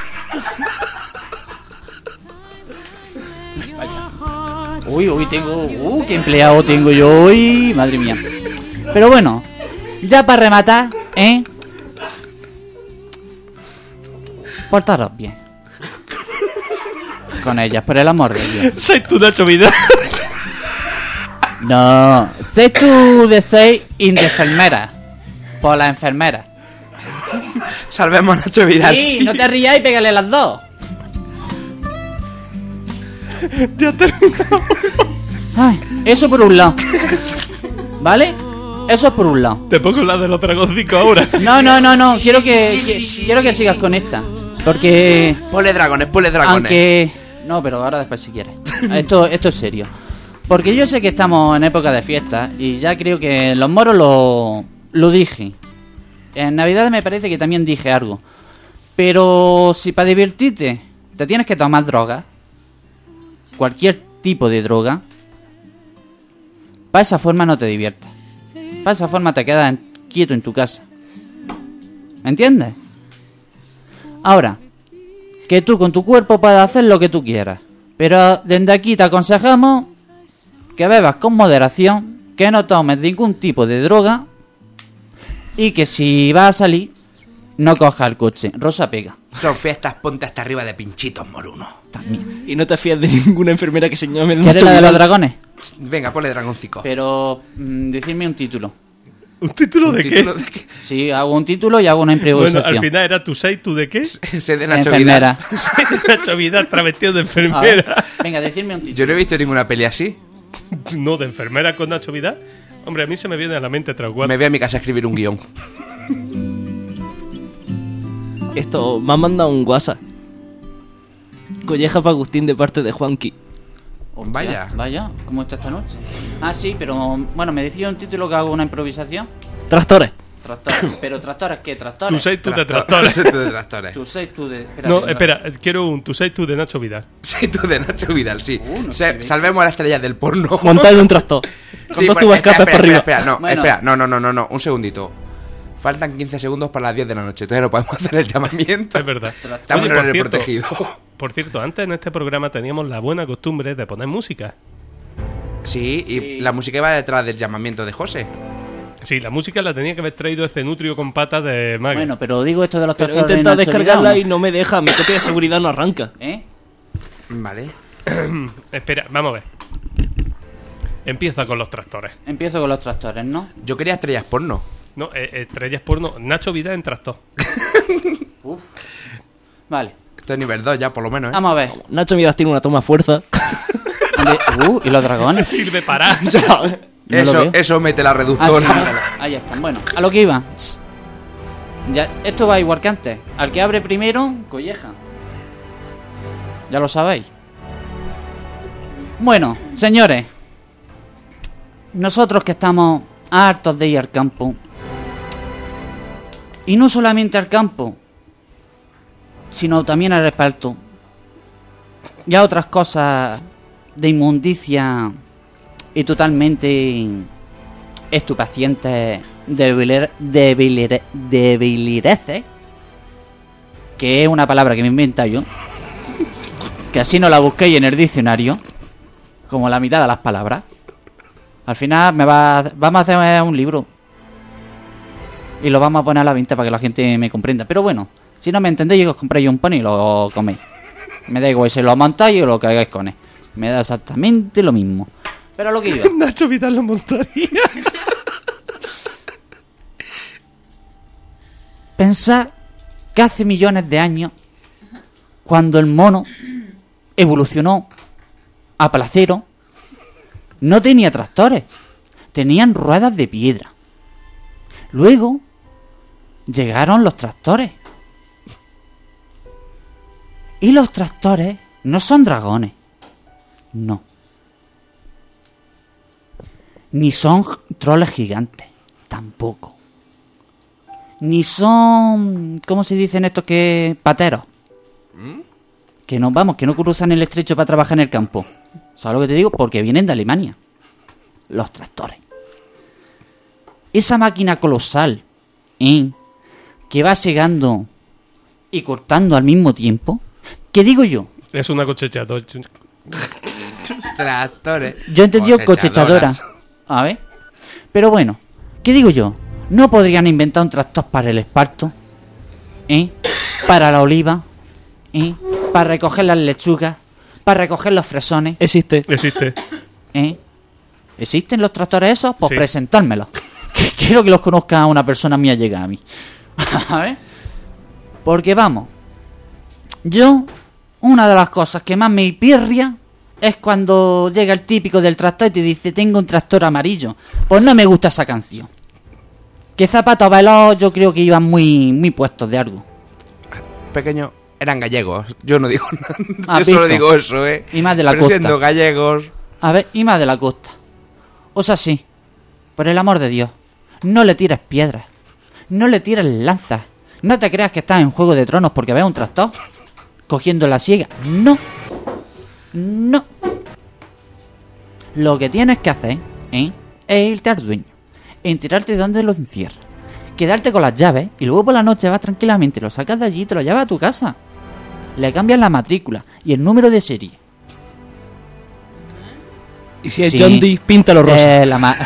Uy, tengo... qué empleado tengo yo hoy, madre mía. Pero bueno, ya para rematar, portaros bien con ellas, por el amor de Dios. Soy tú, Nacho Vidal. No, sé tú de 6 y de enfermera. Por la enfermera. Salvemos a Nacho Vidal. Sí, no te rías y pégale las dos. Ya terminamos. Ay, eso por un lado. ¿Vale? Eso es por un lado. Te pongo la de los dragoncicos ahora. No. Quiero que sigas con esta. Porque... Ponle dragones. Aunque... No, pero ahora después si quieres. Esto es serio. Porque yo sé que estamos en época de fiesta y ya creo que en los moros lo dije. En Navidad me parece que también dije algo. Pero si para divertirte te tienes que tomar droga, cualquier tipo de droga, para esa forma no te diviertes. Para esa forma te quedas quieto en tu casa. ¿Entiendes? Ahora, que tú con tu cuerpo puedes hacer lo que tú quieras. Pero desde aquí te aconsejamos que bebas con moderación, que no tomes ningún tipo de droga y que si vas a salir, no cojas el coche. Rosa pega. Son fiestas, ponte hasta arriba de pinchitos, moruno. También. Y no te fías de ninguna enfermera que se llame ¿Quieres Nacho la de los Vidal. dragones? Venga, ponle dragoncico. Pero decidme un título. ¿Un título de qué? Sí, hago un título y hago una Bueno, improvisación. al final era tu 6, ¿tú de qué? Ese de Nacho Enfermera. Vidal. Nacho Vidal travestido de A ver, enfermera. venga, decidme un título. Yo no he visto ninguna peli así. No, de enfermera con Nacho Vidal. Hombre, a mí se me viene a la mente tras cuatro. Me voy a mi casa a escribir un guión. Esto, me han mandado un WhatsApp. Colleja para Agustín de parte de Juanqui. Vaya. Vaya, ¿cómo está esta noche? Ah, sí, pero bueno, me decía un título que hago una improvisación. Tractores. Tractores. ¿Pero tractores qué? Tu ¿Tractores? 6, tú de Tractores. tractores. Tú de tractores. Tú 6, tú de... espérate, No, espera, quiero un tu 6, tú de Nacho Vidal. Sí, tú de Nacho Vidal, sí. No sé, ¿ves? Salvemos a las estrellas del porno. Montar en un tractor. Con Sí, dos pues, tubos escapes para arriba. Espera, no, Bueno. espera, no, un segundito. Faltan 15 segundos para las 10 de la noche. Todavía no podemos hacer el llamamiento. Es verdad. Estamos Oye, en por horario cierto, protegido. Por cierto, antes en este programa teníamos la buena costumbre de poner música. Sí, y Sí. la música va detrás del llamamiento de José. Sí, la música la tenía que haber traído ese nutrio con patas de Maga. Bueno, pero digo esto de los Pero he tractores... intentado de Nacho descargarla Vidal, y no me deja. Mi copia de seguridad no arranca. ¿Eh? Vale. Espera, vamos a ver. Empieza con los tractores. Empiezo con los tractores, ¿no? Yo quería estrellas porno. No, estrellas porno. Nacho Vidal en tractor. Uf. Vale, Esto es nivel 2 ya, por lo menos, ¿eh? vamos a ver. Nacho Vidal tiene una toma fuerza. ¿Y los dragones? Sirve para. No lo veo. Eso mete la Ah, sí, reductora. míralo. Ahí están. Bueno, a lo que iba. Ya, esto va igual que antes. Al que abre primero, colleja. Ya lo sabéis. Bueno, señores. Nosotros que estamos hartos de ir al campo. Y no solamente al campo, sino también al reparto. Y a otras cosas de inmundicia y totalmente estupefacientes debilireces, que es una palabra que me inventa yo, que así no la busquéis en el diccionario, como la mitad de las palabras. Al final vamos a hacer un libro y lo vamos a poner a la venta para que la gente me comprenda. Pero bueno, si no me entendéis, os compráis un pan y lo coméis. Me da igual si lo montáis o lo que hagáis con él. Me da exactamente lo mismo. Pero a lo que iba. Nacho Vidal lo montaría. Pensad que hace millones de años cuando el mono evolucionó a placero, no tenía tractores, tenían ruedas de piedra. Luego llegaron los tractores. Y los tractores no son dragones. No. Ni son troles gigantes. Tampoco. Ni son... ¿Cómo se dicen estos que...? Pateros. Que no, vamos, que no cruzan el estrecho para trabajar en el campo. ¿Sabes lo que te digo? Porque vienen de Alemania. Los tractores. Esa máquina colosal, que va segando y cortando al mismo tiempo. ¿Qué digo yo? Es una cosecha. Tractores. Yo he entendido cosechadora. A ver. Pero bueno, ¿qué digo yo? ¿No podrían inventar un tractor para el esparto? Para la oliva. Para recoger las lechugas. Para recoger los fresones. Existe. ¿Existen los tractores esos? Pues Sí. presentármelos. Quiero que los conozca una persona mía llegada a mí. A ver. Porque vamos. Yo, una de las cosas que más me pirria es cuando llega el típico del tractor y te dice: tengo un tractor amarillo. Pues no me gusta esa canción. Que Zapatos Veloz yo creo que iban muy puestos de algo. Pequeño, eran gallegos. Yo no digo nada. ¿Has Yo solo visto? digo eso, Y más de la Pero costa. siendo gallegos... A ver, y más de la costa. O sea, sí. Por el amor de Dios. No le tires piedras. No le tires lanzas. No te creas que estás en Juego de Tronos porque ves un tractor cogiendo la siega. No. No. Lo que tienes que hacer, es irte al dueño. Enterarte de dónde lo encierra. Quedarte con las llaves y luego por la noche vas tranquilamente, lo sacas de allí y te lo llevas a tu casa. Le cambias la matrícula y el número de serie. Y si es Sí. John Dee, píntalo rosa.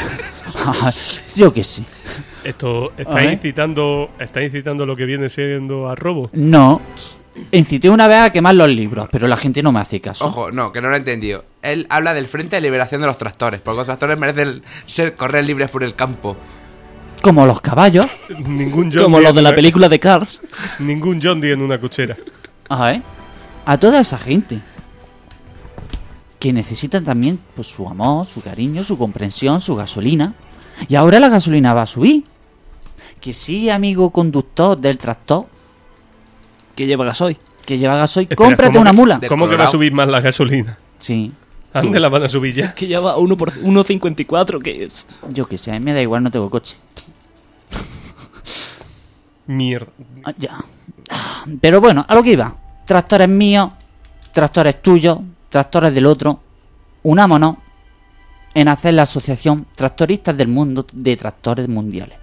Yo que sí. Esto A está ver. incitando lo que viene siendo a robo. No. Incité una vez a quemar los libros, pero la gente no me hace caso. Ojo, no, que no lo he entendido. Él habla del Frente de Liberación de los Tractores, porque los tractores merecen correr libres por el campo. Como los caballos. Ningún John Como Dee los en de la una- película de Cars. Ningún John Dee en una cochera. A ver. A toda esa gente. Que necesitan también pues, su amor, su cariño, su comprensión, su gasolina. Y ahora la gasolina va a subir. Que sí, amigo conductor del tractor Que lleva gasoil. que lleva gasoil, Espera, cómprate ¿cómo una que- mula. de- ¿Cómo que va a Colorado. subir más la gasolina? Sí. ¿A dónde la van a subir ya? Que lleva 1,54, que es... Yo que sé, me da igual, no tengo coche. Mierda. Ah, ya. Ah, pero bueno, a lo que iba. Tractores míos, tractores tuyos, tractores del otro. Unámonos en hacer la asociación Tractoristas del Mundo de Tractores Mundiales.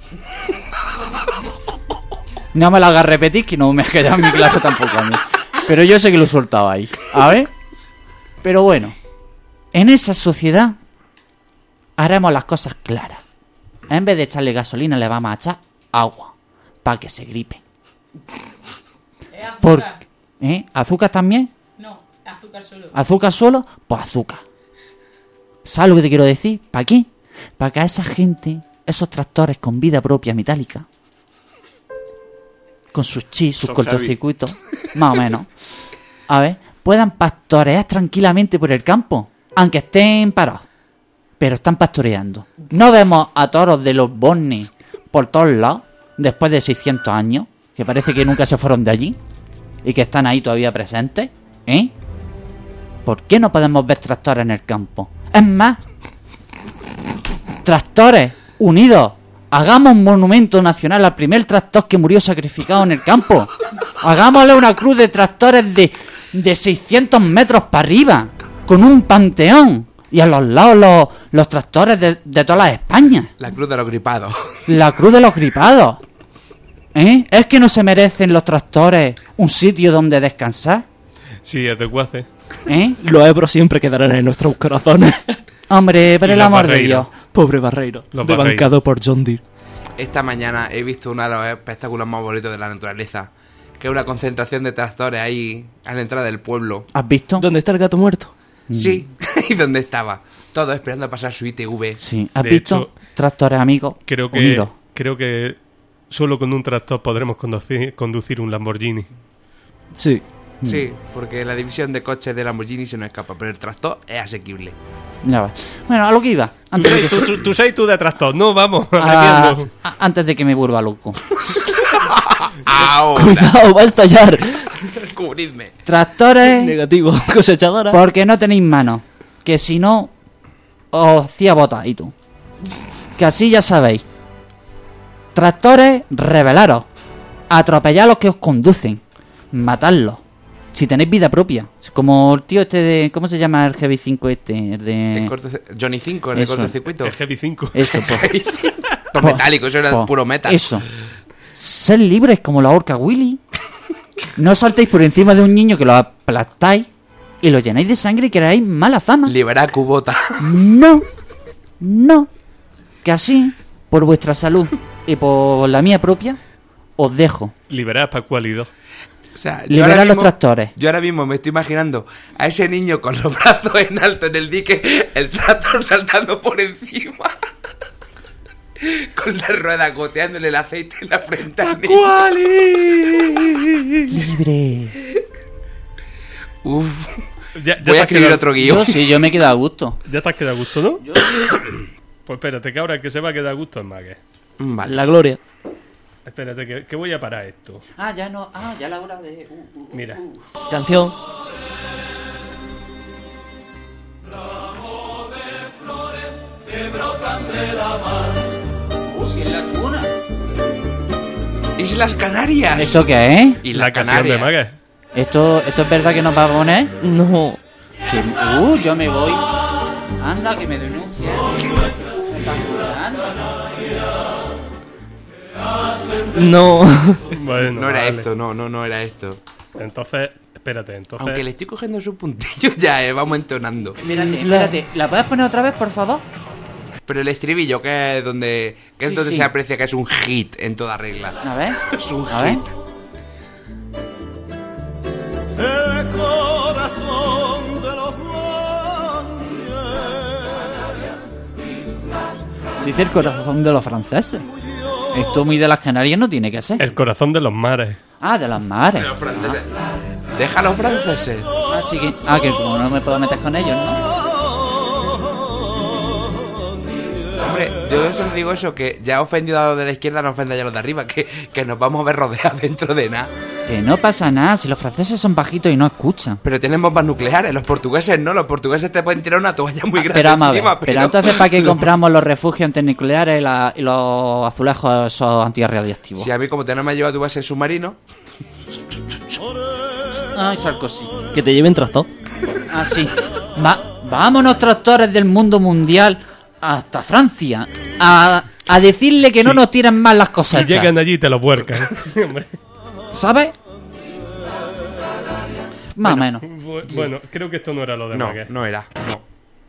No me lo hagas repetir, que no me ha quedado en mi clase tampoco a mí. Pero yo sé que lo he soltado ahí. A ver. Pero bueno, en esa sociedad haremos las cosas claras. En vez de echarle gasolina, le vamos a echar agua para que se gripen. Azúcar. ¿Azúcar también? No, azúcar solo. ¿Azúcar solo? Pues azúcar. ¿Sabes lo que te quiero decir? ¿Para qué? Para que a esa gente, esos tractores con vida propia metálica, con sus chis, sus Son cortocircuitos, más o menos, a ver, puedan pastorear tranquilamente por el campo, aunque estén parados. Pero están pastoreando. No vemos a toros de los Bornes por todos lados, después de 600 años, que parece que nunca se fueron de allí, y que están ahí todavía presentes, ¿eh? ¿Por qué no podemos ver tractores en el campo? Es más, tractores unidos. Hagamos un monumento nacional al primer tractor que murió sacrificado en el campo. Hagámosle una cruz de tractores de 600 metros para arriba, con un panteón. Y a los lados los tractores de todas las Españas. La cruz de los gripados. La cruz de los gripados. ¿Es que no se merecen los tractores un sitio donde descansar? Sí, es de Guace. Los Ebros siempre quedarán en nuestros corazones. Hombre, por Y el los amor de Barreiros. Dios. Pobre Barreiro. Los Debancado por John Deere. Esta mañana he visto uno de los espectáculos más bonitos de la naturaleza, que es una concentración de tractores ahí a la entrada del pueblo. ¿Has visto? ¿Dónde está el gato muerto? Sí, ¿y dónde estaba? Todos esperando a pasar su ITV. Sí, ¿has De visto? hecho, Tractores amigos Creo unidos. que solo con un tractor podremos conducir un Lamborghini. Sí. Sí, porque la división de coches de Lamborghini se nos escapa, pero el tractor es asequible. Ya ves. Bueno, a lo que iba. Antes de que, Tú sabes tú de tractor. No, vamos. antes de que me vuelva loco. ¡Ahora! Cuidado, va a estallar. ¡Cubridme! Tractores, Negativo, cosechadora. porque no tenéis manos. Que si no, os hacía botas y tú. Que así ya sabéis. Tractores, rebelaros. Atropellad a los que os conducen. Matadlos. Si tenéis vida propia. Como el tío este de... ¿Cómo se llama el Heavy 5 este? El de... Johnny 5 en Eso. el cortocircuito. El Heavy 5. Eso, pues. Todo metálico, eso era Pues, puro metal. Eso. Ser libres como la orca Willy. No saltéis por encima de un niño que lo aplastáis y lo llenáis de sangre y creáis mala fama. Liberar Cubota. No. No. Que así, por vuestra salud y por la mía propia, os dejo. Liberar Pascual y dos. O sea, Liberar los tractores. Yo ahora mismo me estoy imaginando a ese niño con los brazos en alto en el dique, el tractor saltando por encima. Con la rueda goteándole el aceite en la frente al niño. Libre. Uf. Ya Voy te a has escribir quedado- otro guión. Yo sí, yo me he quedado a gusto. Ya te has quedado a gusto, ¿no? Pues espérate, que ahora el que se va a quedar a gusto es Mague. Vale. La gloria. Espérate, que voy a parar esto. Ah, ya no. Ah, ya la hora de... Mira. Canción. Islas Canarias. ¿Esto qué es? Y La canción de Mague. ¿Esto es verdad que nos va a poner? No. Yo me voy. Anda, que me denuncia. No. Bueno, No era vale. esto, no era esto. Entonces, espérate, entonces. Aunque le estoy cogiendo su puntillo ya, vamos entonando. Espérate. ¿La puedes poner otra vez, por favor? Pero el estribillo, que es donde, Sí, donde sí. se aprecia que es un hit en toda regla. A ver. Es un A ver. hit. El corazón de los Dice el corazón de los franceses. Esto muy de las Canarias no tiene que ser. El corazón de los mares. Ah, de los mares. Los franceses. Deja a los franceses. Así que... Ah, que como no me puedo meter con ellos, ¿no? Hombre, yo solo digo eso, que ya ha ofendido a los de la izquierda, no ofenda ya a los de arriba, que nos vamos a ver rodeados dentro de nada. Que no pasa nada, si los franceses son bajitos y no escuchan. Pero tienen bombas nucleares, los portugueses no, los portugueses te pueden tirar una toalla muy grande Pero vamos a ver, encima, pero entonces ¿para qué compramos los refugios antinucleares y los azulejos esos antirradiactivos? Si a mí como te no me ha llevado tu base submarino, Ay, Sarkozy. Que te lleven trastor. Así. Vámonos tractores del mundo mundial hasta Francia a decirle que no nos tiran más las Si cosechas. llegan allí y te lo vuelcan. Hombre. ¿Sabes? Más o menos. Bueno, creo que esto no era lo de no, Mague. no era, no.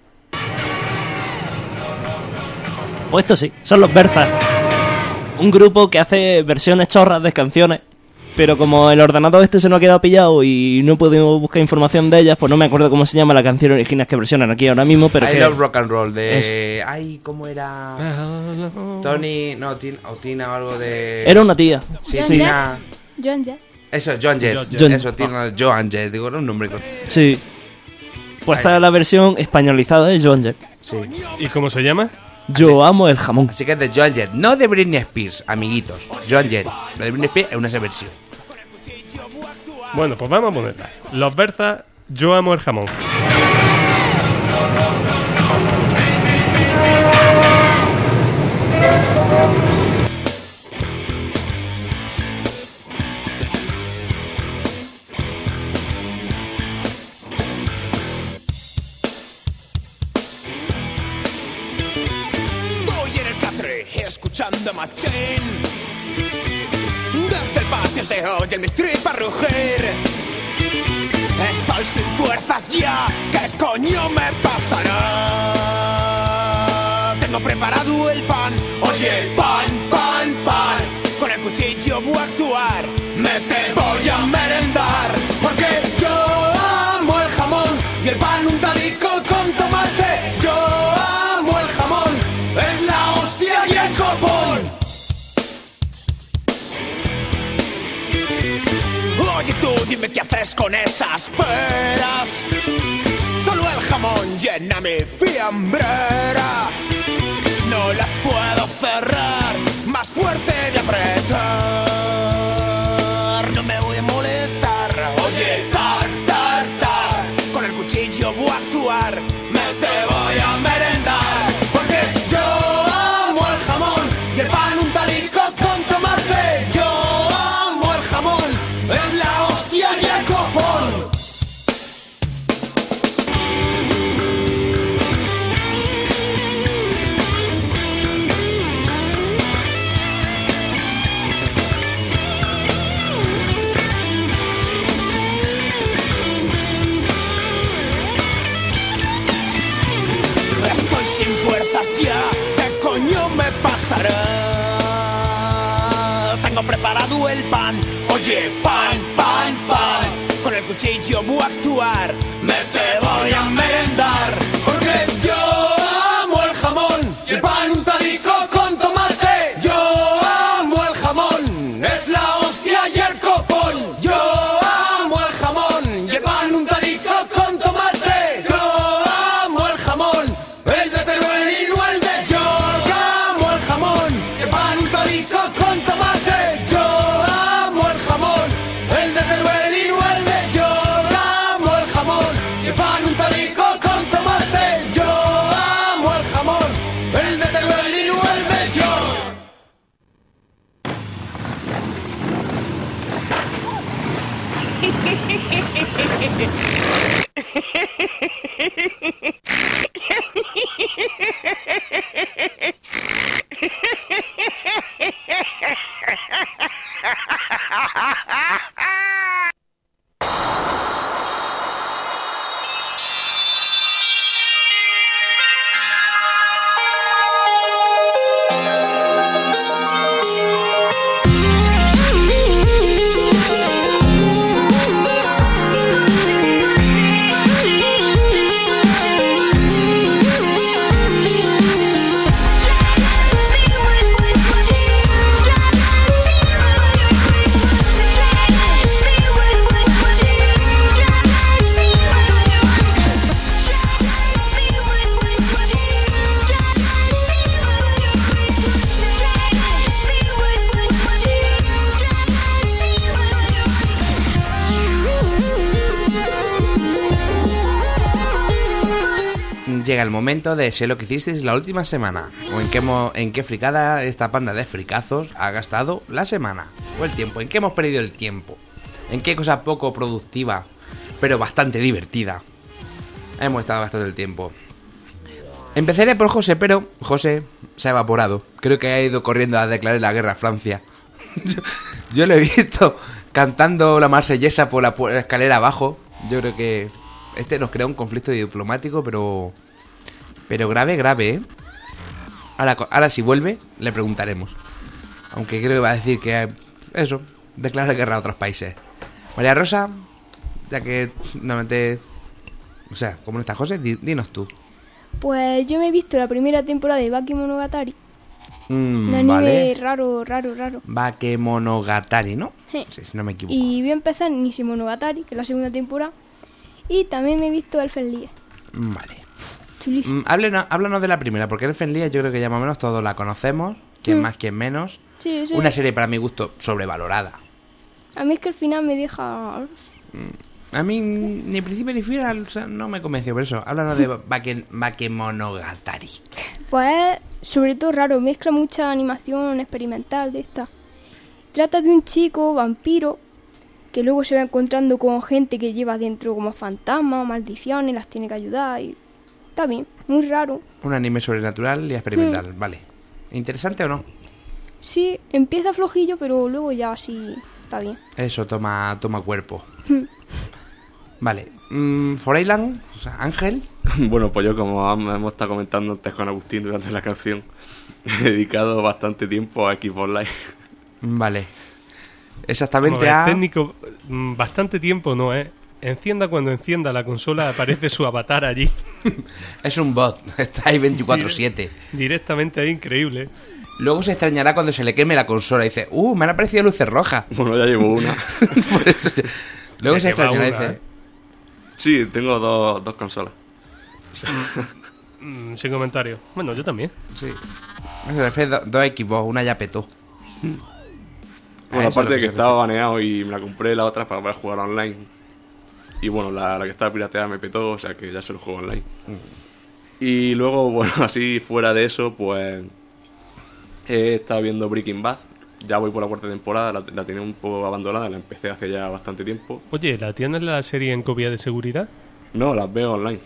Pues esto sí, son los Berzas. Un grupo que hace versiones chorras de canciones. Pero como el ordenador este se nos ha quedado pillado y no podemos buscar información de ellas, pues no me acuerdo cómo se llama la canción original que versionan aquí ahora mismo, pero I que... Love Rock and Roll de... Ay, ¿cómo era? Tony... No, o Tina o algo de... Era una tía. Sí, John Tina... John Jett. Eso, John Jett. John- Eso, Tina... Joan Jett. Digo, era un nombre... Sí. Pues está la versión españolizada de Joan Jett. Sí. ¿Y cómo se llama? Yo amo el jamón. Así que es de Joan Jett, no de Britney Spears, amiguitos. Joan Jett. Lo de Britney Spears es una versión. Bueno, pues vamos a ponerla. Los Berzas, yo amo el jamón. Estoy en el catre escuchando Machín. Desde el patio se oye mi tripa rugir. Estoy sin fuerzas ya, ¿qué coño me pasará? Tengo preparado el pan, oye, pan, pan, pan. Con el cuchillo voy a actuar, me te voy a merendar. Porque yo amo el jamón y el pan untadico con tomate. Yo amo el jamón, es la hostia y el copón. Oye tú, dime qué haces con esas peras. Solo el jamón llena mi fiambrera. No la puedo cerrar, más fuerte de apretar. No me voy a molestar. Oye, tar, con el cuchillo voy a actuar. Me te voy a merendar. Porque yo amo el jamón y el pan untadico con tomate. Yo amo el jamón, es la hostia y el copón. Estoy sin fuerzas ya, ¿qué coño me pasará? Tengo preparado el pan, oye, pan, con el cuchillo voy a actuar, me te voy a merendar, porque yo amo el jamón y el pan untadico con tomate, yo amo el jamón, es la hostia y el copón, yo amo el jamón y el pan untadico con tomate, yo amo el jamón, el de Teruel y no el de yo amo el jamón, el pan untadico con tomate, yo amo el jamón, el de Teruel y no el de yo amo el jamón, el pan untadico con tomate, yo amo el jamón, el de Teruel y no el de yo. Llega el momento de sé lo que hicisteis la última semana, o en qué fricada esta panda de fricazos ha gastado la semana, o el tiempo, en qué hemos perdido el tiempo, en qué cosa poco productiva, pero bastante divertida hemos estado gastando el tiempo. Empezaré por José, pero José se ha evaporado. Creo que ha ido corriendo a declarar la guerra a Francia. Yo lo he visto cantando la marsellesa por la escalera abajo. Yo creo que este nos crea un conflicto diplomático, pero grave, ¿eh? Ahora si vuelve, le preguntaremos. Aunque creo que va a decir que eso, declara guerra a otros países. María Rosa, ya que normalmente... O sea, ¿cómo no está José? Dinos tú. Pues yo me he visto la primera temporada de Bakemonogatari. Un anime vale. raro. Bakemonogatari, ¿no? Sí. Sí, si no me equivoco. Y voy a empezar Nisimonogatari, que es la segunda temporada. Y también me he visto Elfen Lied. Vale. Chulísimo. Háblanos de la primera, porque Elfen Lied yo creo que ya más o menos todos la conocemos. Quien más, quien menos. Sí, sí. Una serie para mi gusto sobrevalorada. A mí es que al final me deja... A mí ni principio ni final, o sea, no me convenció por eso. Háblanos de Bakemonogatari. Pues sobre todo raro, mezcla mucha animación experimental de esta. Trata de un chico vampiro que luego se va encontrando con gente que lleva dentro como fantasmas o maldiciones, las tiene que ayudar y está bien, muy raro. Un anime sobrenatural y experimental, vale. ¿Interesante o no? Sí, empieza flojillo, pero luego ya sí está bien. Eso, toma cuerpo. Vale. Foreyland, o sea, Ángel. Bueno, pues yo, como hemos estado comentando antes con Agustín durante la canción, he dedicado bastante tiempo a Xbox Live. Vale. Exactamente Como a... técnico, bastante tiempo no, ¿eh? Encienda cuando encienda la consola, aparece su avatar allí. Es un bot, está ahí 24/7. Directamente ahí, increíble. Luego se extrañará cuando se le queme la consola y dice, me han aparecido luces rojas. Bueno, ya llevo una. Por eso luego Ya se lleva extrañará y una, dice, Sí, tengo dos consolas. Sin comentario. Bueno, yo también. sí. Se refiere dos Xbox, una ya petó. Bueno, eso es lo aparte de que que se estaba baneado y me la compré la otra para poder jugar online. Y bueno, la que estaba pirateada me petó, o sea que ya se lo juego online. Y luego, bueno, así fuera de eso, pues he estado viendo Breaking Bad. Ya voy por la cuarta temporada, la tenía un poco abandonada, la empecé hace ya bastante tiempo. Oye, ¿la tienes la serie en copia de seguridad? No, las veo online.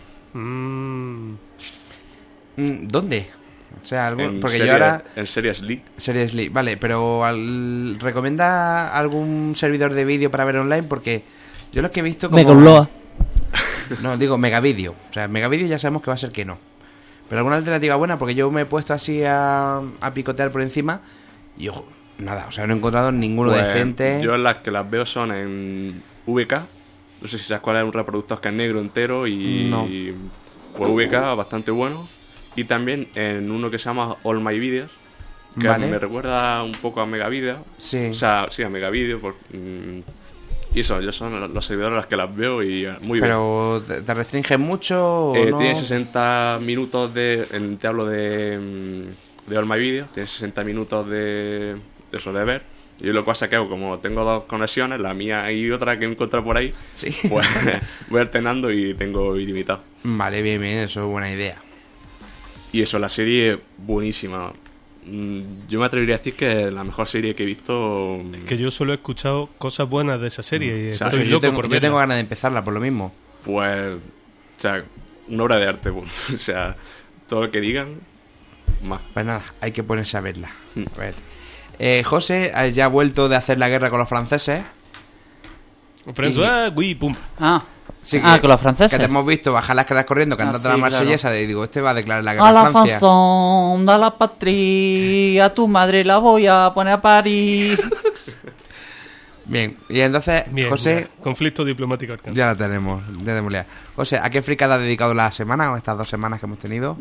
¿Dónde? O sea, En porque serie- yo ahora... En Series League. Seriously, vale, pero ¿recomienda algún servidor de vídeo para ver online? Porque yo lo que he visto como... Megaloa. No, digo Megavideo. O sea, Megavideo ya sabemos que va a ser que no. Pero alguna alternativa buena, porque yo me he puesto así a picotear por encima y ojo, nada, o sea, no he encontrado ninguno Pues, decente. Yo las que las veo son en VK. No sé si sabes cuál es, un reproductor que es negro entero y... No. Pues VK, bastante bueno. Y también en uno que se llama All My Videos, que Vale. me recuerda un poco a Megavideo. Sí. O sea, sí, a Megavideo. Y eso, yo son los servidores a los que las veo y muy bien. Pero ¿te restringe mucho o no? Tiene 60 minutos te hablo de All My Videos, tiene 60 minutos de eso de ver. Y yo lo que pasa es que hago, como tengo dos conexiones, la mía y otra que he encontrado por ahí, Sí. pues voy alternando y tengo ilimitado. Vale, bien, eso es buena idea. Y eso, la serie buenísima. Yo me atrevería a decir que es la mejor serie que he visto. Que yo solo he escuchado cosas buenas de esa serie y O sea, estoy yo loco tengo, por yo verla. tengo ganas de empezarla por lo mismo. Pues, o sea, una obra de arte. Pues. O sea, todo lo que digan, más. Pues nada, hay que ponerse a verla. A ver. José ya ha vuelto de hacer la guerra con los franceses. François, oui, pum. Sí, con los franceses. Que te hemos visto bajar las caras corriendo, cantando sí, la claro. marsellesa y digo, este va a declarar la guerra A a la Francia. façon de la patria, a tu madre la voy a poner a parir. Bien, y entonces, Bien, José, ya. Conflicto diplomático alcanzado. ya la tenemos, ya tenemos liada. José, ¿a qué fricada has dedicado la semana o estas 2 semanas que hemos tenido?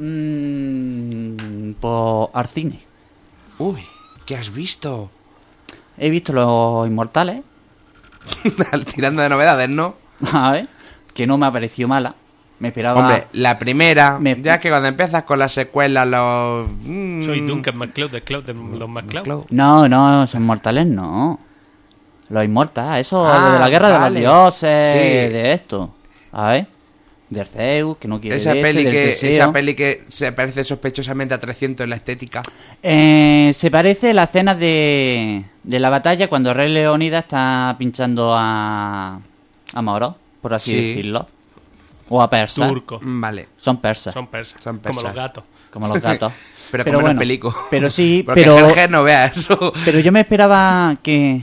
Pues al cine. Uy, ¿qué has visto? He visto Los Inmortales. Tirando de novedades, ¿no? A ver, que no me ha parecido mala. Me esperaba. Hombre, la primera, Me- ya que cuando empiezas con las secuelas, los... Soy Duncan MacLeod de los MacLeod. No, Los Inmortales no. Los Inmortales, eso Ah, de la guerra vale. de los dioses, Sí. de esto. A ver. Del Zeus, que no quiere Esa de este, peli, del que, Teseo. esa peli que se parece sospechosamente a 300 en la estética. Se parece a la escena de la batalla cuando Rey Leonidas está pinchando a Moro, por así Sí. decirlo. O a persas. Turco. Vale. Son persas, Son persas. Son Como persas. los gatos. como los gatos. Pero como en el pelico. Pero sí, Porque pero... Helge no vea eso. Pero yo me esperaba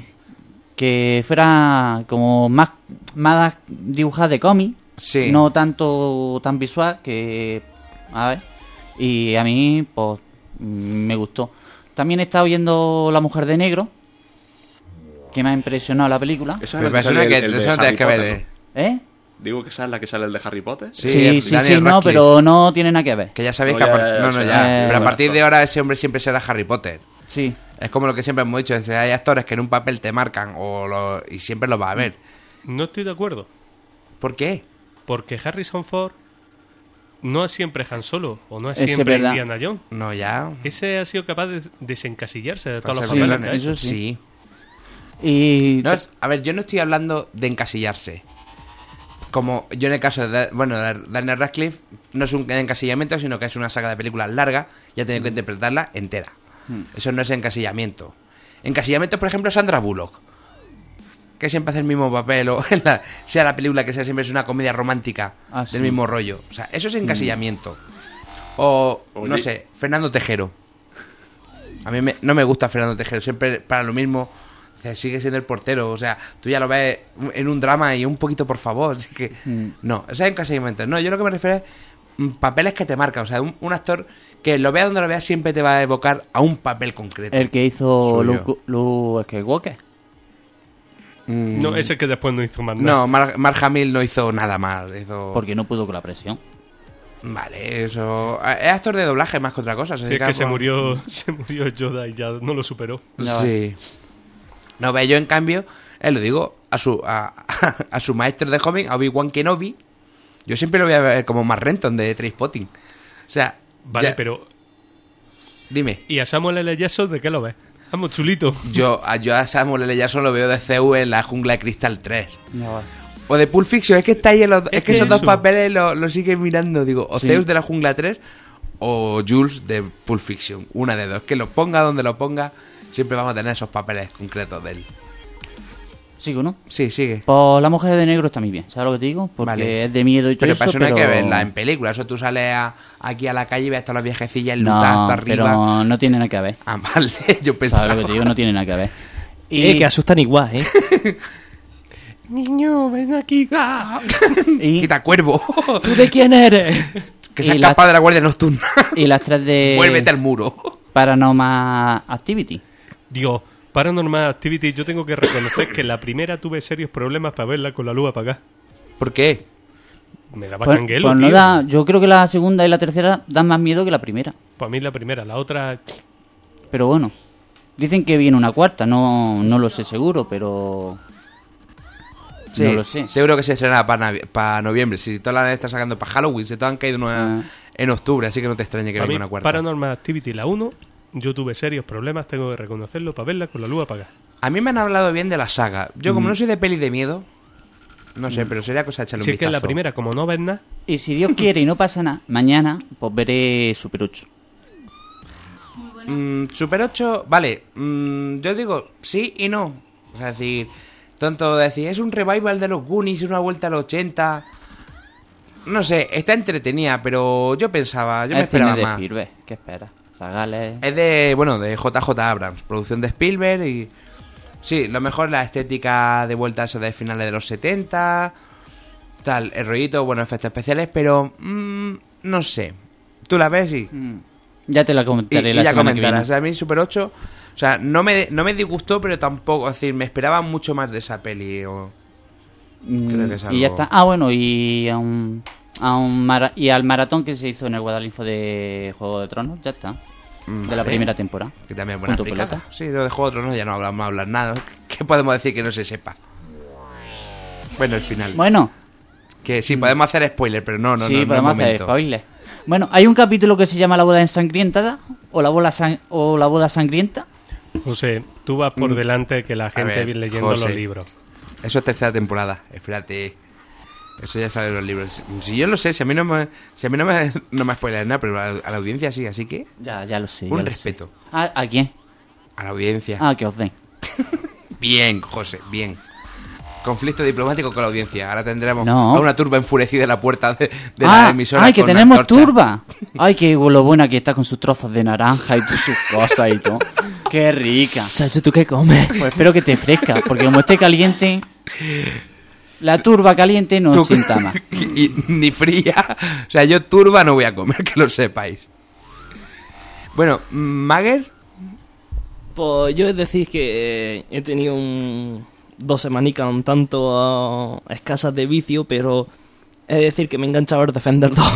que fuera como más dibujada de cómic, Sí. no tanto tan visual que... A ver, y a mí, pues, me gustó. También he estado viendo La Mujer de Negro, que me ha impresionado la película. Esa Me es la que persona sale que el de eso no Harry tienes que ver. Potter, ¿no? ¿Eh? Digo que esa es la que sale el de Harry Potter. Sí, Daniel no, Radcliffe. pero no tiene nada que ver. Que ya sabéis No, que ya, no, ya, ya. ya. Pero a Bueno, partir de ahora ese hombre siempre será Harry Potter. Sí. Es como lo que siempre hemos dicho, es que hay actores que en un papel te marcan y siempre lo vas a ver. No estoy de acuerdo. ¿Por qué? Porque Harrison Ford no es siempre Han Solo o no es Eso es siempre verdad. Indiana Jones. No, ya. Ese ha sido capaz de desencasillarse de todos los Pasa papeles bien, que ha hecho. eso sí. Sí. Y... No, a ver, yo no estoy hablando de encasillarse. Como yo en el caso de Daniel Radcliffe, no es un encasillamiento, sino que es una saga de películas larga y ha tenido que interpretarla entera. Eso no es encasillamiento. Encasillamiento, por ejemplo, Sandra Bullock, que siempre hace el mismo papel, o sea la película que sea, siempre es una comedia romántica Ah, sí. del mismo rollo. O sea, eso es encasillamiento. O, no Oye. sé, Fernando Tejero. A mí no me gusta Fernando Tejero, siempre para lo mismo. O sea, sigue siendo el portero, o sea, tú ya lo ves en un drama y un poquito, por favor. Así que, no, eso es encasillamiento. No, yo lo que me refiero es papeles que te marcan. O sea, un actor que lo veas donde lo veas siempre te va a evocar a un papel concreto. El que hizo Suyo. Luke Skywalker. No, ese que después no hizo más nada. No, Mark Hamill no hizo nada mal. Hizo... Porque no pudo con la presión. Vale, eso... Es actor de doblaje más que otra cosa. Sí, es que se murió Yoda y ya no lo superó. Sí. No, ve, yo en cambio, lo digo, a su maestro de joven, a Obi-Wan Kenobi, yo siempre lo voy a ver como más Renton de Trainspotting. O sea... Vale, pero... Dime. ¿Y a Samuel L. Jackson de qué lo ves? Vamos, chulito. Yo a Samuel L. Jackson lo veo de CU en La Jungla de Cristal 3. No. O de Pulp Fiction, es que está ahí es que esos dos eso. papeles lo siguen mirando, digo, o Zeus de La Jungla 3 o Jules de Pulp Fiction, una de dos, que lo ponga donde lo ponga, siempre vamos a tener esos papeles concretos de él. ¿Sigo, no? Sí, sigue. Pues La Mujer de Negro está muy bien, ¿sabes lo que te digo? Porque Vale. es de miedo y todo Pero eso, para eso no hay pero... que verla en película, eso tú sales aquí a la calle y ves a todas las viejecillas enlutadas No, hasta arriba. pero no tiene nada que ver. Ah, vale, yo pensaba. ¿Sabes lo que te digo? No tiene nada que ver. Y, Que asustan igual, ¿eh? Niño, ven aquí. y, Quita cuervo. ¿Tú de quién eres? Que se ha Y la- escapado de la Guardia Nocturna. y las 3 de Vuélvete al muro. Paranormal Activity. Dios, Paranormal Activity, yo tengo que reconocer que la primera tuve serios problemas para verla con la luz apagada. ¿Por qué? Me daba Pues, canguelo, pues no tío. da, yo creo que la segunda y la tercera dan más miedo que la primera. Para mí la primera, la otra... Pero bueno, dicen que viene una cuarta, no lo sé seguro, pero... Sí, no lo sé. Seguro que se estrena para noviembre. Si todas las están sacando para Halloween, se todas han caído en octubre, así que no te extrañe que Para venga mí, una cuarta. Paranormal Activity, la 1, yo tuve serios problemas, tengo que reconocerlo, para verla con la luz apagada. A mí me han hablado bien de la saga. Yo, como no soy de peli de miedo, no sé, pero sería cosa de echarle Si un es que en la vistazo. primera, como no ves nada, Y si Dios quiere y no pasa nada, mañana pues veré Super 8. Super 8, vale. Yo digo sí y no. O sea, decir, tanto decir, es un revival de los Goonies, una vuelta a los 80. No sé, está entretenida, pero yo pensaba, yo me Es cine esperaba de más. Spielberg, ¿qué esperas? Zagales... Es de JJ Abrams, producción de Spielberg y... Sí, lo mejor la estética de vuelta a eso de finales de los 70, tal, el rollito, buenos efectos especiales, pero no sé. Tú la ves y Ya te la comentaré la ya semana que comentarás. O viene. sea, a mí Super 8, o sea, no me disgustó, pero tampoco, es decir, me esperaba mucho más de esa peli. Creo que es Y ya algo- está. Ah, bueno, y y al maratón que se hizo en el Guadalinfo de Juego de Tronos, ya está. De la Vale. primera temporada. Que también es buena Punto fricada. pelota. Sí, de Juego de Tronos ya no hablamos hablar nada. ¿Qué podemos decir que no se sepa? Bueno, el final. Bueno, Que sí, podemos hacer spoiler, pero no sí, es podemos hacer momento. spoilers. Bueno, hay un capítulo que se llama La boda ensangrientada o la boda sangrienta. José, tú vas por delante que la gente ver, viene leyendo José. los libros. Eso es tercera temporada. Espérate. Eso ya sale en los libros. Si yo lo sé, si a mí no me spoilean nada, pero a la audiencia sí, así que Ya lo sé. un ya lo respeto. sé. ¿A quién? A la audiencia. Ah, que os den. Bien, José, bien. Conflicto diplomático con la audiencia. Ahora tendremos No. a una turba enfurecida en la puerta de la emisora. ¡Ay, que con tenemos antorcha. turba! ¡Ay, qué lo buena que está con sus trozos de naranja y todas sus cosas y todo! ¡Qué rica! Chacho, ¿tú qué comes? Pues espero que te fresca, porque como esté caliente, la turba caliente no Tú- sienta más. y ni fría. O sea, yo turba no voy a comer, que lo sepáis. Bueno, Mager, Pues yo es decir que he tenido 2 semanicas un tanto escasas de vicio, pero es decir que me he enganchado al Defender 2.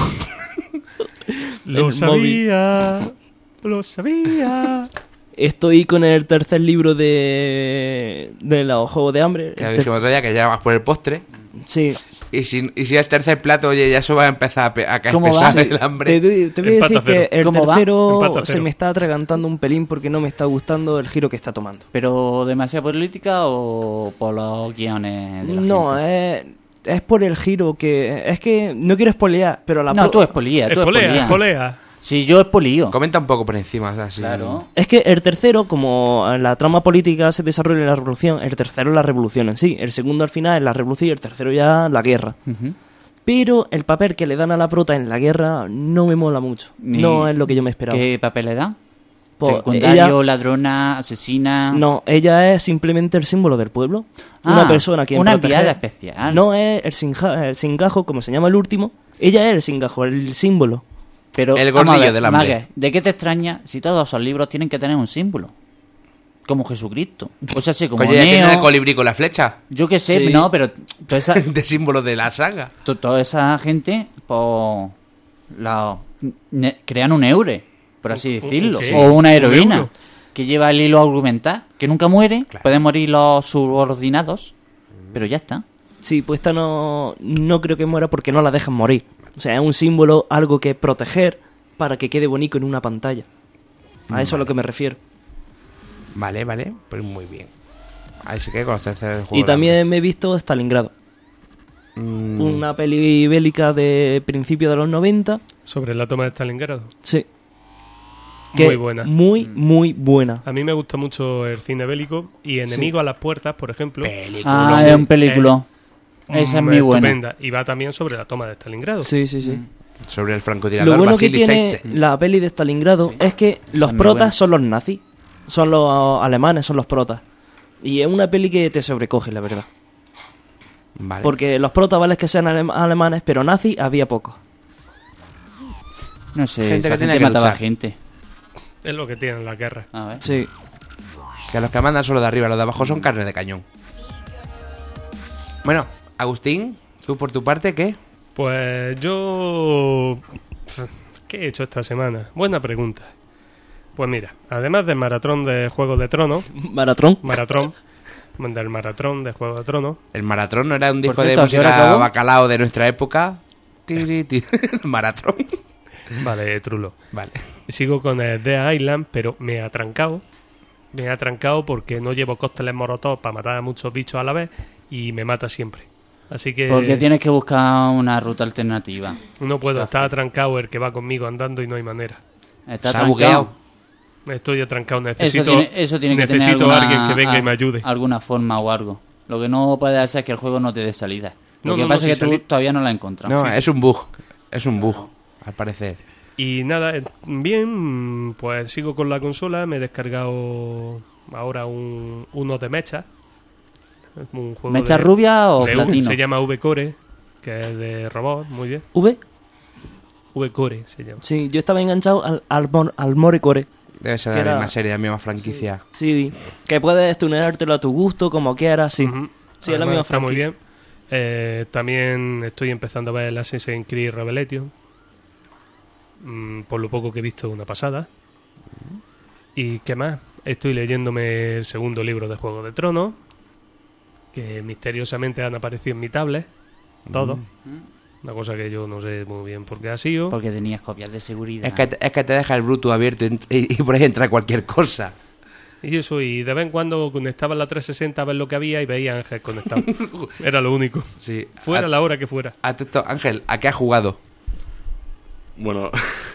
Lo El sabía, lo sabía. Estoy con el tercer libro de los Juegos de Hambre. que dijimos otro día que ya vas por el postre. Sí. Y si el tercer plato, oye, ya eso va a empezar a caer ¿Cómo va? pesado el hambre. Te voy a Empate decir a cero. que el ¿Cómo va? tercero Empate a se cero. me está atragantando un pelín porque no me está gustando el giro que está tomando. ¿Pero demasiada política o por los guiones de la No, gente? es por el giro que... Es que no quiero spoilear, pero la No, tú espolía, tú Espolea, espolía. espolea. Sí, yo espolío. Comenta un poco por encima, o sea, así. Claro. Es que el tercero, como la trama política se desarrolla en la revolución, el tercero es la revolución en sí, el segundo al final es la revolución y el tercero ya la guerra. Ujú. Pero el papel que le dan a la prota en la guerra no me mola mucho. Ni- No es lo que yo me esperaba. ¿Qué papel le da? Pues, Secundario, ella- ladrona, asesina... No, ella es simplemente el símbolo del pueblo. Ah, Una persona que una enviada especial. No es el singajo, como se llama el último. Ella es el singajo, el símbolo. Pero, El vamos a gordillo ver, del hambre. Mague, ¿de qué te extraña si todos esos libros tienen que tener un símbolo? Como Jesucristo. O sea, sí, como Oye, ya tiene el Neo... colibrí con la flecha. Yo qué sé, Sí. no, pero toda esa, De símbolo de la saga. toda esa gente, pues... crean un eure, por así decirlo, ¿qué? o una ¿Un heroína euro? que lleva el hilo argumental, que nunca muere, pueden morir los subordinados, pero ya está. Sí, pues esta no creo que muera porque no la dejan morir. O sea, es un símbolo, algo que proteger para que quede bonito en una pantalla. A eso es a lo que me refiero. Vale, pues muy bien. Ahí se queda con los terceros del juego. Y también me he visto Stalingrado. Una peli bélica de principios de los 90. Sobre la toma de Stalingrado. Sí. Muy buena. Muy, muy buena. A mí me gusta mucho el cine bélico y Enemigo a las puertas, por ejemplo. Ah, es un película. Esa es muy buena. Estupenda. Y va también sobre la toma de Stalingrado. Sí. Sobre el francotirador Lo bueno que Vasily tiene Seytsev. la peli de Stalingrado es que los muy protas buena. son los nazis. Son los alemanes, son los protas. Y es una peli que te sobrecoge, la verdad. Vale. Porque los protas vale que sean alemanes, pero nazis había pocos. No sé, Gente esa que tiene gente que mataba luchar. gente. Es lo que tienen la guerra. A ver. Sí. Que los que mandan son los de arriba, los de abajo son carne de cañón. Bueno, Agustín, tú por tu parte, ¿qué? Pues yo... ¿Qué he hecho esta semana? Buena pregunta. Pues mira, además del maratón de Juego de Tronos... Maratón. Del maratón de Juego de Tronos... El maratón no era un disco cierto, de ¿a qué hora música acabó? bacalao de nuestra época. El maratón. Vale, trulo. Vale. Sigo con el Dead Island, pero me ha trancado. Me ha trancado porque no llevo cócteles molotov para matar a muchos bichos a la vez y me mata siempre. Así que Porque tienes que buscar una ruta alternativa. no puedo, está atrancado el que va conmigo andando y no hay manera. Está Se ha trancado. bugueado. Estoy atrancado, Eso necesito, tiene que tener necesito alguna, a alguien que venga y me ayude. alguna forma o algo. Lo que no puede hacer es que el juego no te dé salida. Lo No, que no, pasa no, es que si tú salí- todavía no la has encontrado. No, es un bug. Es un bug, al parecer. Y nada, bien, pues sigo con la consola, me he descargado ahora uno de mecha. Es un juego ¿Mecha de- rubia o de platino? se llama V-Core, que es de robot, muy bien. ¿V? V-Core se llama. Sí, yo estaba enganchado al Morecore. Debe ser Que la era- misma serie, la misma franquicia. Sí, que puedes tuneártelo a tu gusto, como quieras, sí. Ujú. Sí, es la Además, misma está muy franquicia. bien. También estoy empezando a ver el Assassin's Creed Revelation. Por lo poco que he visto, una pasada. ¿Y qué más? Estoy leyéndome el segundo libro de Juego de Tronos, que misteriosamente han aparecido en mi tablet. Todos. Una cosa que yo no sé muy bien por qué ha sido. Porque tenías copias de seguridad. Es que te deja el Bluetooth abierto y por ahí entra cualquier cosa. Y eso, y de vez en cuando conectaba la 360 a ver lo que había y veía a Ángel conectado. Era lo único. Sí. Fuera la hora que fuera. Atento, Ángel, ¿a qué has jugado? Bueno,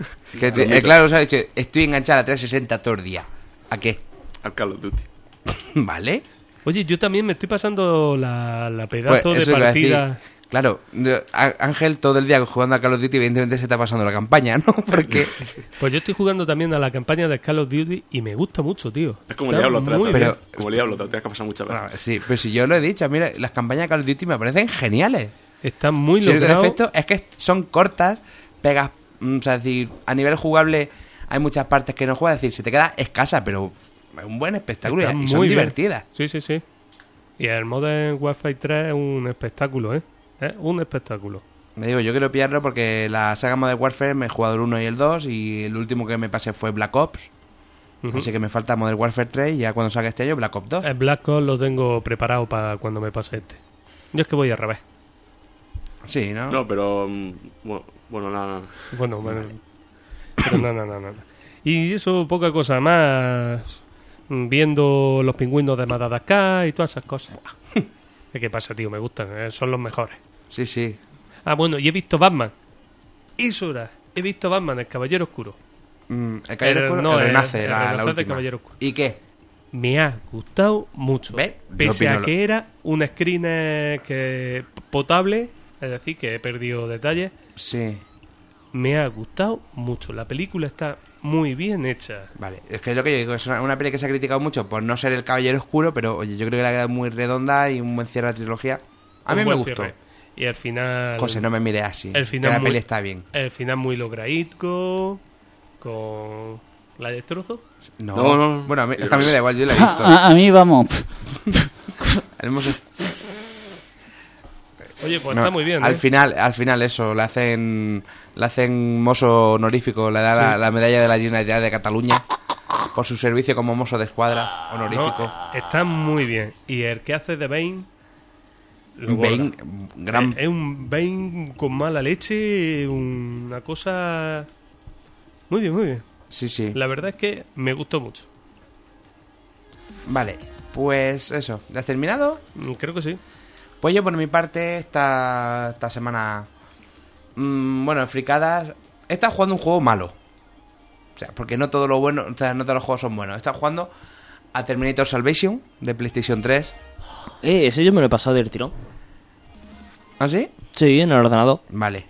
Claro, os ha dicho, estoy enganchada a 360 todo el día. ¿A qué? al Call of Duty. ¿Vale? Oye, yo también me estoy pasando la pedazo Pues de eso iba a decir. partida. Claro, Ángel todo el día jugando a Call of Duty, evidentemente se está pasando la campaña, ¿no? Porque... Pues yo estoy jugando también a la campaña de Call of Duty y me gusta mucho, tío. Es como el Está Diablo 3. muy pero- bien. Como el Diablo 3, tienes que pasar muchas veces. Bueno, sí, pero si yo lo he dicho, mira, las campañas de Call of Duty me parecen geniales. Está muy Si el logrado. defecto es que son cortas, pegas, o sea, es decir, a nivel jugable hay muchas partes que no juegas, es decir, se te queda escasa, pero es un buen espectáculo Está y son muy bien. divertidas. Sí, sí, sí. Y el Modern Warfare 3 es un espectáculo, ¿eh? Es un espectáculo. Me digo, yo quiero pillarlo porque la saga Modern Warfare me he jugado el 1 y el 2 y el último que me pasé fue Black Ops. Ujú. Así que me falta Modern Warfare 3 y ya cuando salga este año Black Ops 2. El Black Ops lo tengo preparado para cuando me pase este. Yo es que voy al revés. Sí, ¿no? No, pero. Bueno, nada. Bueno, pero no. Y eso, poca cosa más. Viendo los pingüinos de Madagascar y todas esas cosas. ¿Qué pasa, tío? Me gustan, son los mejores. Sí, sí. Ah, bueno, y he visto Batman. Eso era. He visto Batman, el Caballero Oscuro. El Caballero Oscuro, no, el Renace, el la Renacer del última. Caballero Oscuro. ¿Y qué? Me ha gustado mucho. ¿Ves? Yo Pese opino a que era un screener que potable, es decir, que he perdido detalles, Sí. me ha gustado mucho. La película está muy bien hecha. Vale, es que es lo que yo digo, es una peli que se ha criticado mucho por no ser el Caballero Oscuro, pero oye, yo creo que la ha quedado muy redonda y un buen cierre a la trilogía. A mí Un me buen gustó. cierre. Y al final... José, no me mires así. El final que la muy- peli está bien. El final muy lograico, con... ¿La destrozo? No, No. Bueno, a mí me da igual, yo la he visto. A mí, vamos. Hemos- Oye, pues No, está muy bien, al final eso, le hacen mozo honorífico, le da la medalla de la Generalitat de Cataluña por su servicio como mozo de escuadra honorífico. No, está muy bien. Y el que hace de Bane... lo Bane, borra. Es un Bane con mala leche, una cosa... Muy bien, muy bien. Sí. La verdad es que me gustó mucho. Vale, pues eso, ¿ya has terminado? Creo que sí. Pues yo por mi parte esta semana, bueno, en fricadas, he estado jugando un juego malo. O sea, porque no todo lo bueno, o sea, no todos los juegos son buenos. He estado jugando a Terminator Salvation de PlayStation 3. Ese yo me lo he pasado del tirón. ¿Ah, sí? Sí, en el ordenador. Vale.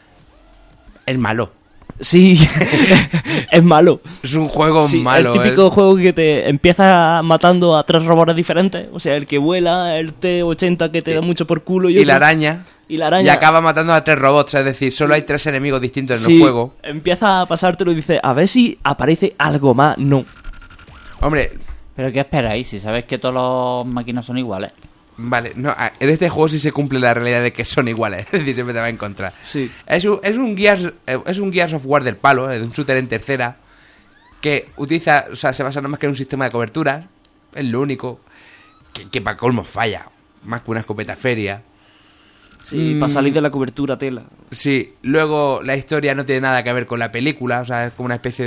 Es malo. Sí, es malo. Es un juego Sí, malo. el típico juego que te empieza matando a 3 robots diferentes. O sea, el que vuela, el T-80 que te da mucho por culo Y la araña. Y la araña. Y acaba matando a 3 robots. Es decir, solo hay 3 enemigos distintos en Sí, el juego. empieza a pasártelo y dice, a ver si aparece algo más. No. Hombre, ¿Pero qué esperáis? Si sabes que todas las máquinas son iguales. vale, no, en este juego sí se cumple la realidad de que son iguales. Es decir, siempre te va a encontrar. Sí. Es un Gears of War del palo, de un shooter en tercera, que utiliza, o sea, se basa nada más que en un sistema de coberturas. Es lo único que para colmo falla, más que una escopeta feria. Sí, para salir de la cobertura tela. Sí, luego la historia no tiene nada que ver con la película, o sea, es como una especie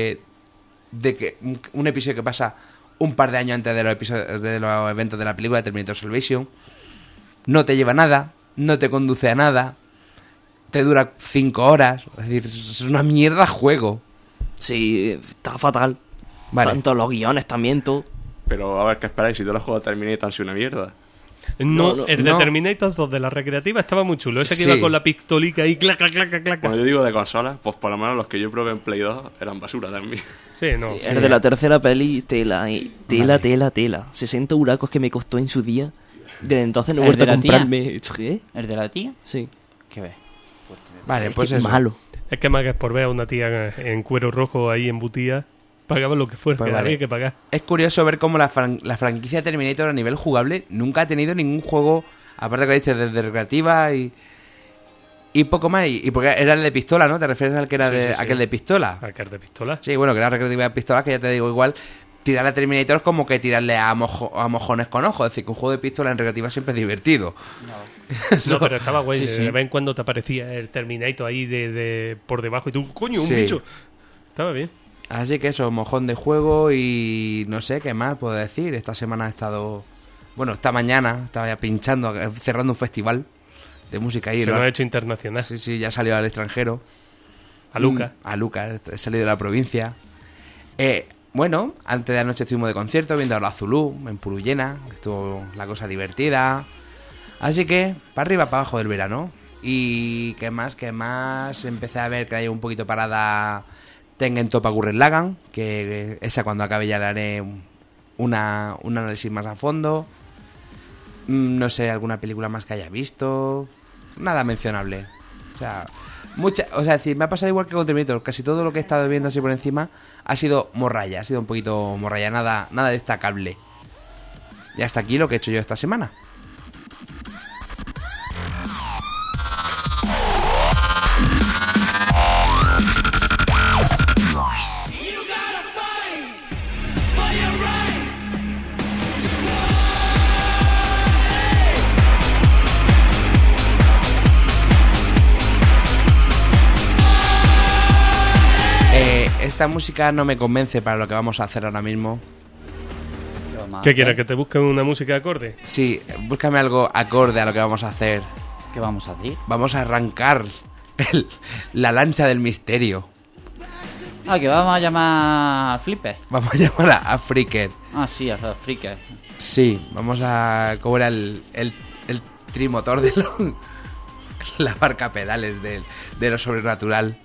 de que un episodio que pasa un par de años antes de los eventos de la película de Terminator Salvation. No te lleva a nada, no te conduce a nada, te dura 5 horas, es decir, es una mierda juego. Sí, está fatal. Vale. Tanto los guiones también, todo. Pero a ver, ¿qué esperáis? Si todos los juegos de Terminator han sido una mierda. No, el de no. Terminator 2 de la recreativa estaba muy chulo. Ese que Sí. iba con la pistolica y claca, claca, claca. Cuando yo digo de consolas, pues por lo menos los que yo probé en Play 2 eran basura también. Sí, no. El de la tercera peli, tela. Tela. 60 huracos que me costó en su día. Desde entonces no he ¿El vuelto de a la tía? comprarme. ¿Qué? ¿El de la tía? Sí. ¿Qué ves? Vale, Es pues que eso. malo. Es que más que es por ver a una tía en cuero rojo ahí embutida, pagaba lo que fuera, Pues que vale. había que pagar. Es curioso ver cómo la franquicia Terminator a nivel jugable nunca ha tenido ningún juego, aparte que dices desde recreativa y poco más. Y porque era el de pistola, ¿no? ¿Te refieres al que era Sí, sí, sí. aquel de pistola? A caer de pistola. Sí, bueno, que era recreativa de pistolas, que ya te digo, igual tirarle a Terminator es como que tirarle a mojones con ojos. Es decir, que un juego de pistola en recreativa siempre es divertido. No, pero estaba guay. Sí, sí. De vez en cuando te aparecía el Terminator ahí de por debajo y tú, coño, un Sí. bicho. Estaba bien. Así que eso, mojón de juego y no sé qué más puedo decir. Esta semana he estado... Bueno, esta mañana estaba ya pinchando, cerrando un festival de música ahí. Se ¿no? lo ha hecho internacional. Sí, ya salió al extranjero. A Lucas. A Lucas, he salido de la provincia. Bueno, antes de anoche estuvimos de concierto viendo a los Azulú en Purullena. Estuvo la cosa divertida. Así que, para arriba, para abajo del verano. Y qué más. Empecé a ver que hay un poquito parada Tengen Toppa Gurren Lagann. Que esa cuando acabe ya le haré un análisis más a fondo. No sé, alguna película más que haya visto. Nada mencionable. O sea, decir, me ha pasado igual que con Terminator. Casi todo lo que he estado viendo así por encima ha sido morralla. Ha sido un poquito morralla, nada destacable. Y hasta aquí lo que he hecho yo esta semana. Esta música no me convence para lo que vamos a hacer ahora mismo. ¿Qué quieres? ¿Que te busque una música acorde? Sí, búscame algo acorde a lo que vamos a hacer. ¿Qué vamos a decir? Vamos a arrancar la lancha del misterio. Ah, que vamos a llamar a Flipper. Vamos a llamar a Freaker. Ah, sí, a Freaker. Sí, vamos a cobrar el trimotor de la barca pedales de lo sobrenatural.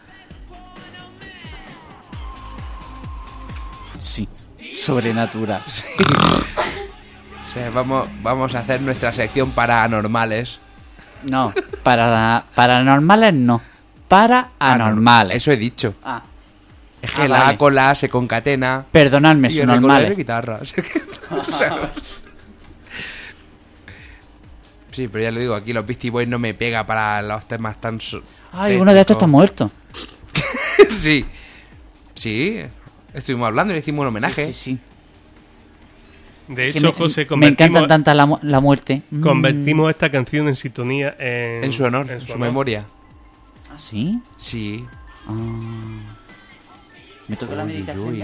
Sí, sobrenatural. Sí. O sea, vamos a hacer nuestra sección paranormales. No, paranormales no. Para anormales. Eso he dicho. Ah, Es que Ah, la vale. A con la A se concatena. perdonadme, Y son el R con la R normales. guitarra. Sí, pero ya lo digo, aquí los Beastie Boys no me pega para los temas tan... Ay, uno de estos está muerto. Sí. Sí, estuvimos hablando y le hicimos un homenaje. Sí, sí, sí. De Que hecho, José, me encanta tanta la muerte. convertimos esta canción en sintonía En su honor, en su memoria. ¿Ah, sí? Sí. Ah. ¿Me toca la Uy, meditación uy. ya?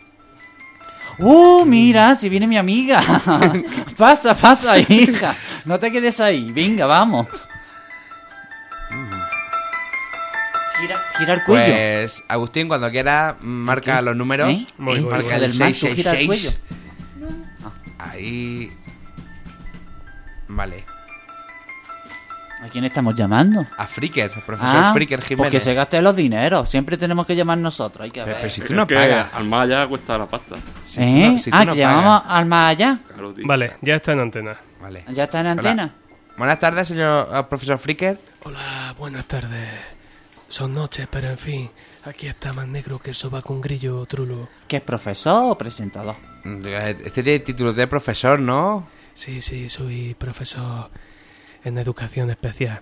Mira, si viene mi amiga. Pasa, hija. No te quedes ahí. Venga, vamos. Gira el cuello. Pues, Agustín, cuando quiera, marca ¿Qué? los números. ¿Eh? Voy, voy, Marca voy. el Del manto, gira el 666. cuello. Ahí. Vale. ¿A quién estamos llamando? A Fricker, al profesor Fricker Jiménez. Porque se gasten los dineros. Siempre tenemos que llamar nosotros. Hay que ver. Pero si tú Es no que pagas. al más allá cuesta la pasta. Si tú no- si tú no que llamamos pagas. al más allá. Claro, tío. Vale, ya está en antena. Vale. Ya está en Hola. antena. Buenas tardes, señor profesor Fricker. Hola, buenas tardes. Son noches, pero en fin, aquí está más negro que el sobaco un grillo, trulo. ¿Qué es profesor o presentador? Este tiene título de profesor, ¿no? Sí, soy profesor en educación especial.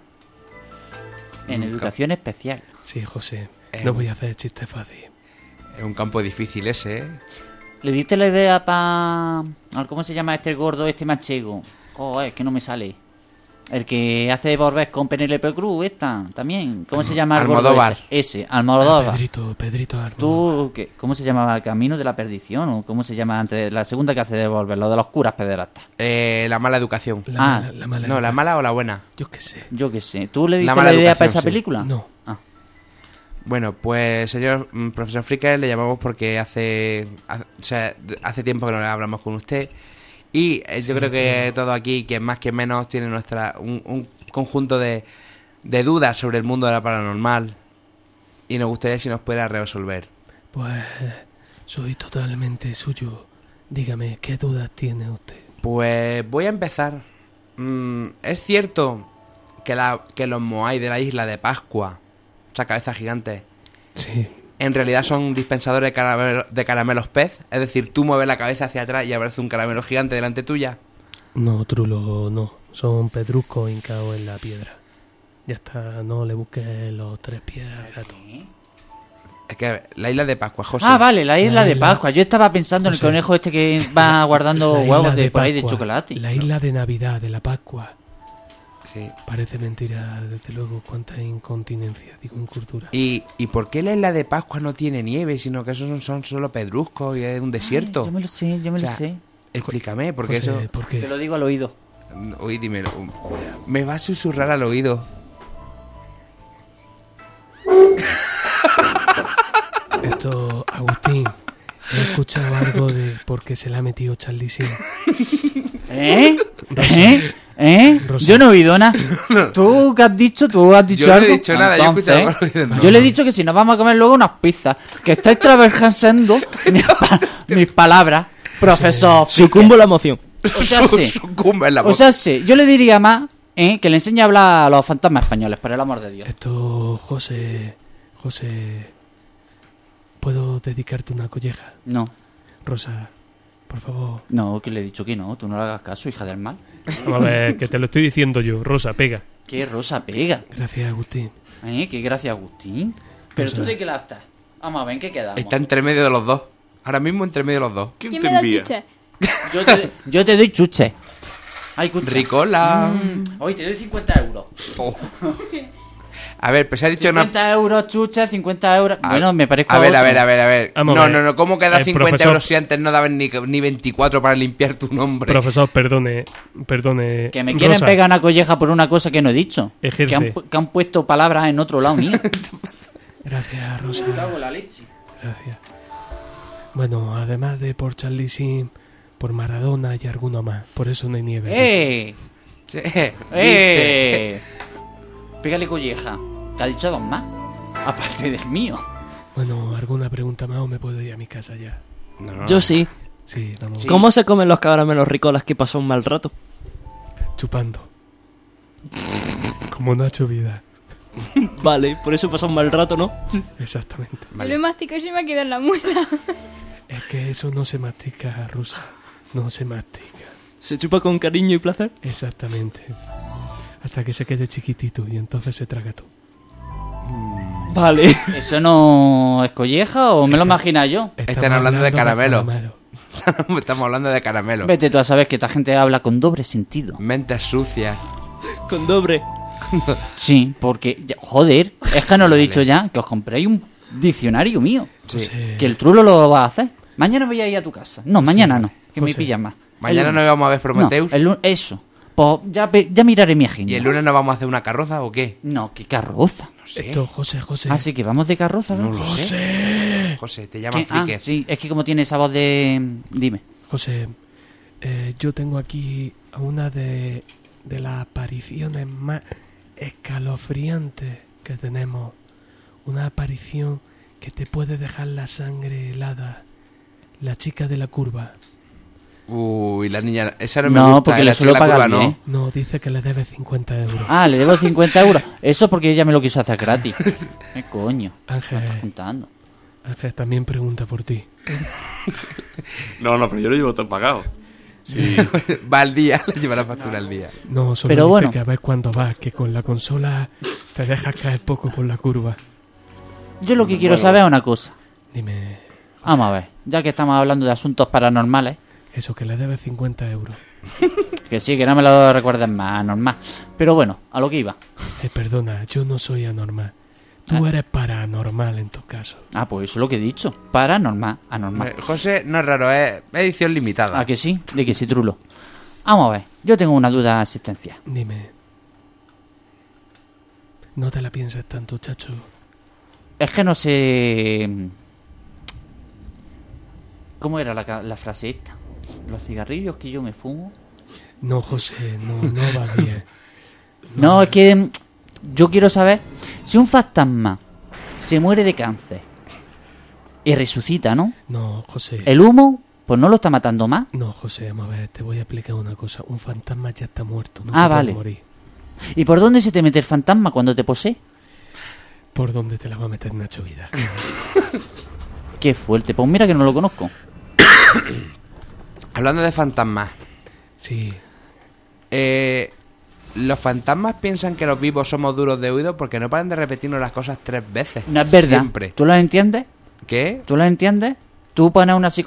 En educación especial. Sí, José, no voy a hacer chiste fácil. Es un campo difícil ese, ¿eh? ¿Le diste la idea para... ¿Cómo se llama este gordo, este manchego? Joder, es que no me sale. El que hace Borbés con Penélope Cruz, esta, también. ¿Cómo se llama el gordo Almodóvar. ese? Almodóvar. Pedrito Almodóvar. ¿Tú qué? ¿Cómo se llamaba? ¿Camino de la perdición? ¿O cómo se llama antes? La segunda que hace de Volver, lo de los curas pederastas. La mala educación. La mala No, la mala o la buena. Yo qué sé. Yo qué sé. ¿Tú le diste mala la idea educación, para esa sí. película? No. Ah. Bueno, pues señor profesor Fricker, le llamamos porque hace tiempo que no le hablamos con usted. Y yo creo que todo aquí, quien más que menos, tiene un conjunto de dudas sobre el mundo de la paranormal. Y nos gustaría si nos pudiera resolver. Pues soy totalmente suyo. Dígame, ¿qué dudas tiene usted? Pues voy a empezar. ¿Es cierto que los moai de la isla de Pascua, esa cabeza gigante, Sí. en realidad son dispensadores de caramelos pez? Es decir, tú mueves la cabeza hacia atrás y aparece un caramelo gigante delante tuya. No, trulo, no. Son pedruscos hincados en la piedra. Ya está, no le busques los 3 pies al gato. Es que la isla de Pascua, José. Ah, vale, la isla La de isla- Pascua. Yo estaba pensando en el José. conejo este que va guardando La huevos isla de por ahí de Pascua, chocolate. La isla de Navidad, de la Pascua. Sí. Parece mentira, desde luego, cuánta incontinencia, digo, en cultura. ¿Y por qué la isla de Pascua no tiene nieve, sino que esos son solo pedruscos y es un desierto? Yo me lo sé, yo me O sea, lo sé. Explícame, porque José, eso... ¿por qué? Te lo digo al oído. Uy, dímelo. Me va a susurrar al oído. Esto, Agustín, he escuchado algo de por qué se le ha metido Charlie Sheen. ¿Eh? ¿Eh? Rosa. Yo no he oído nada. ¿Tú qué has dicho? ¿Tú has dicho Yo no he algo? dicho nada, yo he escuchado algo al oído, no. Yo le he dicho que si nos vamos a comer luego unas pizzas, que estáis trabajando mis palabras, profesor. Sucumbo a la emoción. O sea, sí. Sucumbe en la O boca. sea, sí. Yo le diría más que le enseñe a hablar a los fantasmas españoles, por el amor de Dios. Esto, José, ¿puedo dedicarte una colleja? No, Rosa, por favor. no, que le he dicho que no. Tú no le hagas caso, hija del mal. Vamos a ver, que te lo estoy diciendo yo. Rosa, pega. Qué rosa pega. Gracias, Agustín. Qué gracia, Agustín. Pero Rosa. tú de qué la estás. Vamos a ver, ¿en qué quedamos? Está entre medio de los dos. Ahora mismo entre medio de los dos. ¿Quién ¿Quién te me da envía? chuche? Yo te doy chuche. Ay, escucha. Ricola. Hoy te doy 50 euros. Oh. A ver, pues ha dicho 50 euros, chuche, 50 euros. Bueno, me parezco A ver, otro. a ver. Vamos a ver. No, ¿cómo queda El 50 profesor- euros si antes no daban ni 24 para limpiar tu nombre? Profesor, perdone. Que me quieren Rosa, pegar una colleja por una cosa que no he dicho. Ejerce. Que han puesto palabras en otro lado mío. Gracias, Rosa. Cago en la leche. Gracias. Bueno, además de por Charlie Sheen, por Maradona y alguno más. Por eso no hay nieve. Sí. Pégale colleja. Que ha dicho dos más. Aparte del mío. Bueno, ¿alguna pregunta más o me puedo ir a mi casa ya? No. Yo sí. Sí, vamos. ¿Cómo se comen los caramelos ricolas que pasó un mal rato? Chupando. Como Nacho Vida. Vale, por eso pasó un mal rato, ¿no? Exactamente. Yo lo he masticado y se me ha quedado en la muela. Es que eso no se mastica, Rosa. No se mastica. Se chupa con cariño y placer. Exactamente. hasta que se quede chiquitito y entonces se traga tú. Vale. ¿Eso no es colleja o me lo imagino yo? Están hablando de caramelo. Estamos hablando de caramelo. Vete tú a saber que esta gente habla con doble sentido. Mentes sucias. Con doble. Sí, porque, joder, es que no lo he dicho ya, que os compréis un diccionario mío. Sí. Que el trulo lo va a hacer. Mañana voy a ir a tu casa. No, mañana no, que me José. pillas más. Mañana nos vamos a ver Prometheus. No, eso. Pues ya miraré mi agenda. ¿Y el lunes nos vamos a hacer una carroza o qué? No, qué carroza. No sé. Esto, José. Así que vamos de carroza, ¿no? No lo sé. José, te llaman ¿Qué? Ah, frique. sí, es que como tiene esa voz de... Dime. José, yo tengo aquí una de las apariciones más escalofriantes que tenemos. Una aparición que te puede dejar la sangre helada. La chica de la curva. Uy, la niña... Esa no me No, gusta. porque la le suelo chica de la pagar curva, bien. No, dice que le debe 50 euros. Ah, le debo 50 euros. Eso porque ella me lo quiso hacer gratis. ¿Qué coño? ¿Me estás Ángel, contando? Ángel también pregunta por ti. No, pero yo lo llevo todo pagado. Sí. Va al día, le lleva la factura al día. No, solo Pero dice bueno. que a ver cuándo vas, que con la consola te dejas caer poco por la curva. Yo lo que quiero saber es una cosa. Dime, Vamos a ver, ya que estamos hablando de asuntos paranormales, eso que le debe 50 euros. que sí, que no me lo recuerdes más normal. Pero bueno, a lo que iba. Perdona, yo no soy anormal. Tú eres paranormal en tu caso. Ah, pues eso es lo que he dicho. Paranormal, anormal. José, no es raro, es edición limitada. ¿A que sí? De que sí, trulo. Vamos a ver, yo tengo una duda existencial. Dime. No te la pienses tanto, chacho. Es que no sé... ¿Cómo era la frase esta? Los cigarrillos que yo me fumo... No, José, no va bien. No, es que yo quiero saber si un fantasma se muere de cáncer y resucita, ¿no? No, José. El humo, pues no lo está matando más. No, José, vamos a ver, te voy a explicar una cosa. Un fantasma ya está muerto, no Ah, se vale. puede morir. ¿Y por dónde se te mete el fantasma cuando te posee? ¿Por dónde te la va a meter Nacho Vida? Qué fuerte, pues mira que no lo conozco. Hablando de fantasmas, Sí. los fantasmas piensan que los vivos somos duros de oído porque no paran de repetirnos las cosas 3 veces. No es verdad. Siempre. ¿Tú lo entiendes? ¿Qué? ¿Tú lo entiendes? Tú pones una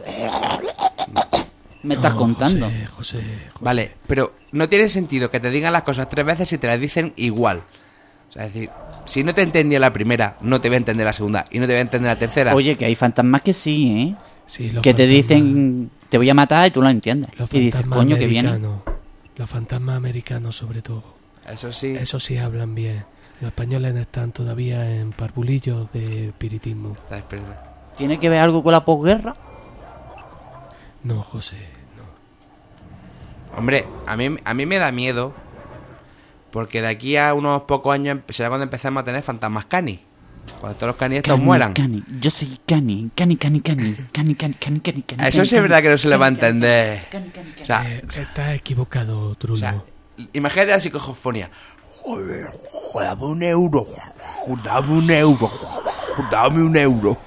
Me estás No, contando. José. Vale, pero no tiene sentido que te digan las cosas 3 veces si te las dicen igual. O sea, es decir, si no te entendí la primera, no te voy a entender la segunda y no te voy a entender la tercera. Oye, que hay fantasmas que sí, ¿eh? Sí, los Que te fantasmas- dicen, te voy a matar y tú lo entiendes. Los Y dices, fantasmas coño, que viene. americanos. Los fantasmas americanos, sobre todo. Eso sí. Eso sí hablan bien. Los españoles están todavía en parvulillos de espiritismo. ¿Sabes? Perdón. ¿Tiene que ver algo con la posguerra? No, José, no. Hombre, a mí me da miedo porque de aquí a unos pocos años será cuando empecemos a tener fantasmas canis. Cuando todos los canis estos mueran. Cani. Yo soy Cani. Cani. Eso sí es verdad que no se le va a entender. O sea, Estás equivocado, Trulo. o sea, imagínate la psicofonía. Joder, dame un euro. Dame un euro. Dame un euro.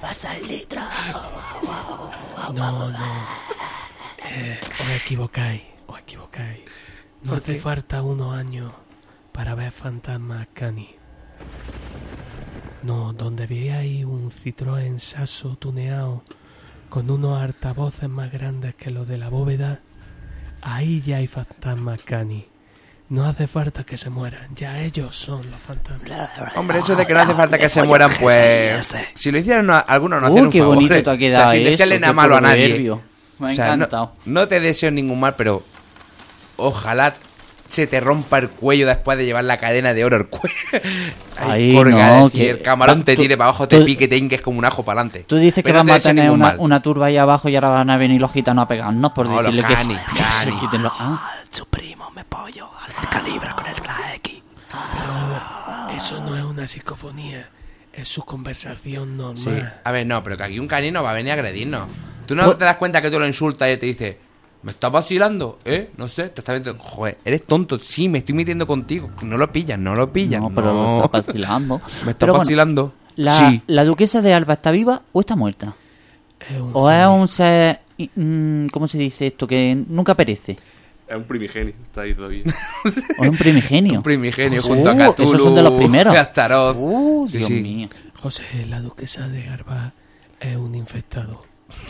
No. Os equivocáis. No hace falta unos años para ver fantasmas cani. No, donde veáis un Citroën Sasso tuneado con unos altavoces más grandes que los de la bóveda, ahí ya hay fantasmas cani. No hace falta que se mueran, ya ellos son los fantasmas. Hombre, eso de que no hace falta que se mueran, pues... Si lo hicieran algunos, no hacían un qué favor. bonito te ha quedado O sea, sin eso, desearle nada qué malo a nadie. proverbio. Me ha O sea, encantado. no te deseo ningún mal, pero... Ojalá se te rompa el cuello después de llevar la cadena de oro al cuello. Ay, colgada, no, es decir, que- el camarón te tú- tire para abajo, te tú- pique, te hinques como un ajo para adelante. Tú dices que Pero no te vamos a deseo tener ningún mal. una turba ahí abajo y ahora van a venir los gitanos a pegarnos por No, los decirle que canis, se quiten los... Ah, Pero eso no es una psicofonía, es su conversación normal. Sí. A ver, no, pero que aquí un canino va a venir a agredirnos. ¿Tú no Pues- te das cuenta que tú lo insultas y te dice... ¿Me estás vacilando? No sé, te estás viendo... Joder, eres tonto. Sí, me estoy metiendo contigo. No lo pillas, no lo pillas. no, pero lo está vacilando. Me estás Pero bueno, vacilando. la, Sí. ¿La duquesa de Alba está viva o está muerta? Es un ¿O es zombie. un ser... ¿Cómo se dice esto? Que nunca perece. Es un primigenio, está ahí todavía. ¿O es un primigenio? Un primigenio junto a Cthulhu, esos son de los primeros. Astaroth. Sí, Dios sí. mío. José, la duquesa de Garba es un infectado.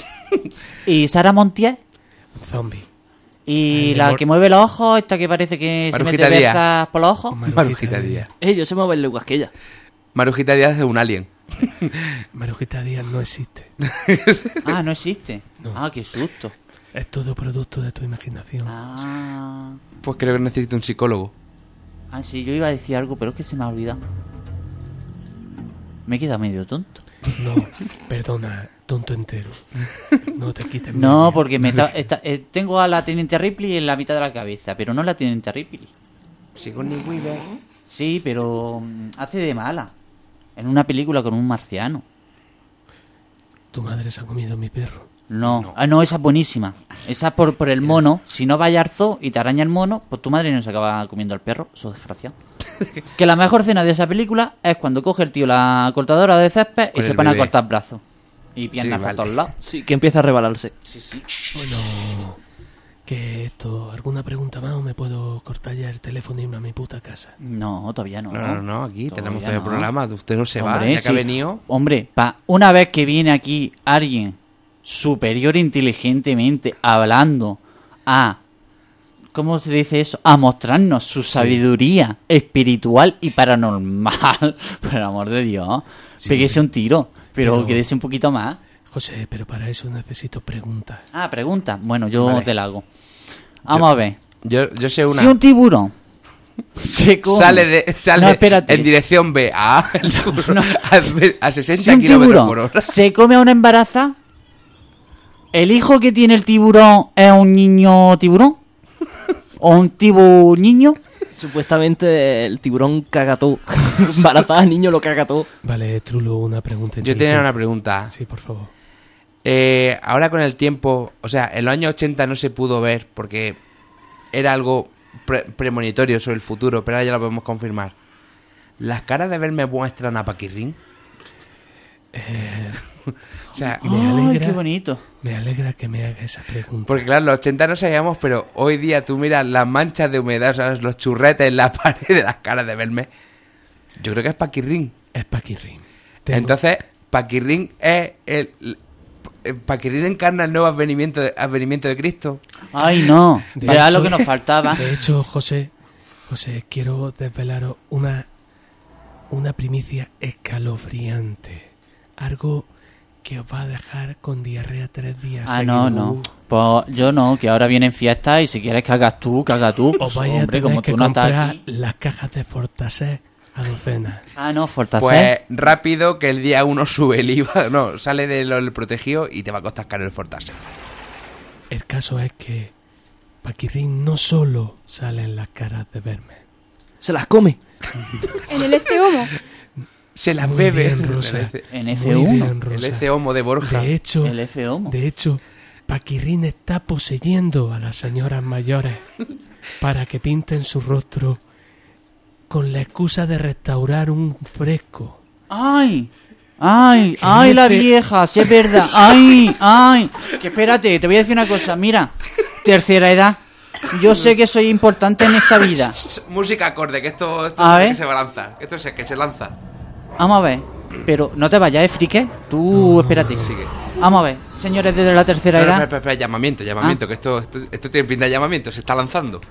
¿Y Sara Montiel? Un zombie. ¿Y Ay, la amor. que mueve los ojos? ¿Esta que parece que se Marujita mete Díaz. berzas por los ojos? Marujita Díaz. Yo sé más lenguas que ella. Marujita Díaz es un alien. Marujita Díaz no existe. Ah, no existe. No. Ah, qué susto. Es todo producto de tu imaginación. Ah, Pues creo que necesito un psicólogo. sí, yo iba a decir algo, pero es que se me ha olvidado. Me he quedado medio tonto. No, perdona, tonto entero. No te quites. No, media. porque tengo a la Teniente Ripley en la mitad de la cabeza, pero no la Teniente Ripley. Sigourney Weaver. Sí, pero hace de mala. En una película con un marciano. Tu madre se ha comido mi perro. No. Ah, no, esa es buenísima. Esa por el mono. Si no vaya al zoo y te araña el mono, pues tu madre no se acaba comiendo el perro. Eso es desgraciado. Que la mejor escena de esa película es cuando coge el tío la cortadora de césped y Con se el pone bebé. a cortar brazos. Y piernas Sí, por vale. todos lados. Sí, que empieza a rebalarse. Sí, sí. Bueno, que esto, ¿alguna pregunta más o me puedo cortar ya el teléfono y irme a mi puta casa? No, todavía no. No, aquí Todavía tenemos todo el no. programa. Usted no se va, Hombre, ya que ha sí. venido. Hombre, una vez que viene aquí alguien superior inteligentemente hablando a... ¿Cómo se dice eso? A mostrarnos su sabiduría espiritual y paranormal. Por el amor de Dios. Sí, Péguese un tiro, pero pero- quédese un poquito más. José, pero para eso necesito preguntas. Ah, pregunta. Bueno, yo Vale. te la hago. Vamos a ver. Yo sé una. Si un tiburón se come... Sale No, espérate. en dirección B a, no. a 60 Si un kilómetros por tiburón hora. se come a una embaraza, ¿el hijo que tiene el tiburón es un niño tiburón? ¿O un niño? Supuestamente el tiburón caga todo. Embarazada al niño lo caga todo. Vale, Trulo, una pregunta. Yo tenía inteligente. una pregunta. Sí, por favor. Ahora con el tiempo, o sea, en los años 80 no se pudo ver porque era algo premonitorio sobre el futuro, pero ahora ya lo podemos confirmar. ¿Las caras de verme muestran a Paquirrín? O sea, Me ¡Ay, alegra. qué bonito! Me alegra que me haga esa pregunta. porque claro, en los 80 no sabíamos, pero hoy día tú miras las manchas de humedad, ¿sabes? Los churretes en la pared de las caras de verme. Yo creo que es Paquirrín. Es Paquirrín. Entonces, Paquirrín es Paquirrín encarna el nuevo advenimiento de Cristo. ¡Ay, no! De Era hecho- lo que nos faltaba. De hecho, José, quiero desvelaros una primicia escalofriante. Algo que os va a dejar con diarrea 3 días Ah, seguidos. no. Pues yo no, que ahora vienen fiestas y si quieres que hagas tú, que hagas tú. Os vais a Hombre, tener como que tú no estás comprar aquí. las cajas de Fortasé a docenas. Ah, no, Fortasé. Pues rápido que el día 1 sube el IVA, no, sale del protegido y te va a costar caro el Fortase. El caso es que Paquirrín no solo sale en las caras de verme. Se las come. En el Homo. Se las Muy bebe. bien, Rosa. En Muy F1. bien, El Rosa. F Homo de Borja. De hecho, El F-Homo. Paquirrín está poseyendo a las señoras mayores para que pinten su rostro con la excusa de restaurar un fresco. ¡Ay! ¡Ay! ¡Ay, la vieja! ¡Sí es verdad! ¡Ay! ¡Ay! Que espérate, te voy a decir una cosa. Mira, tercera edad. Yo sé que soy importante en esta vida. Música acorde, que esto A es ver. que se lanza. Esto es el que se lanza. Vamos a ver. Pero no te vayas, frique. Tú, espérate. Sigue. Vamos a ver. Señores de la tercera Espera, edad. espera, llamamiento, que esto tiene pinta de llamamiento, se está lanzando.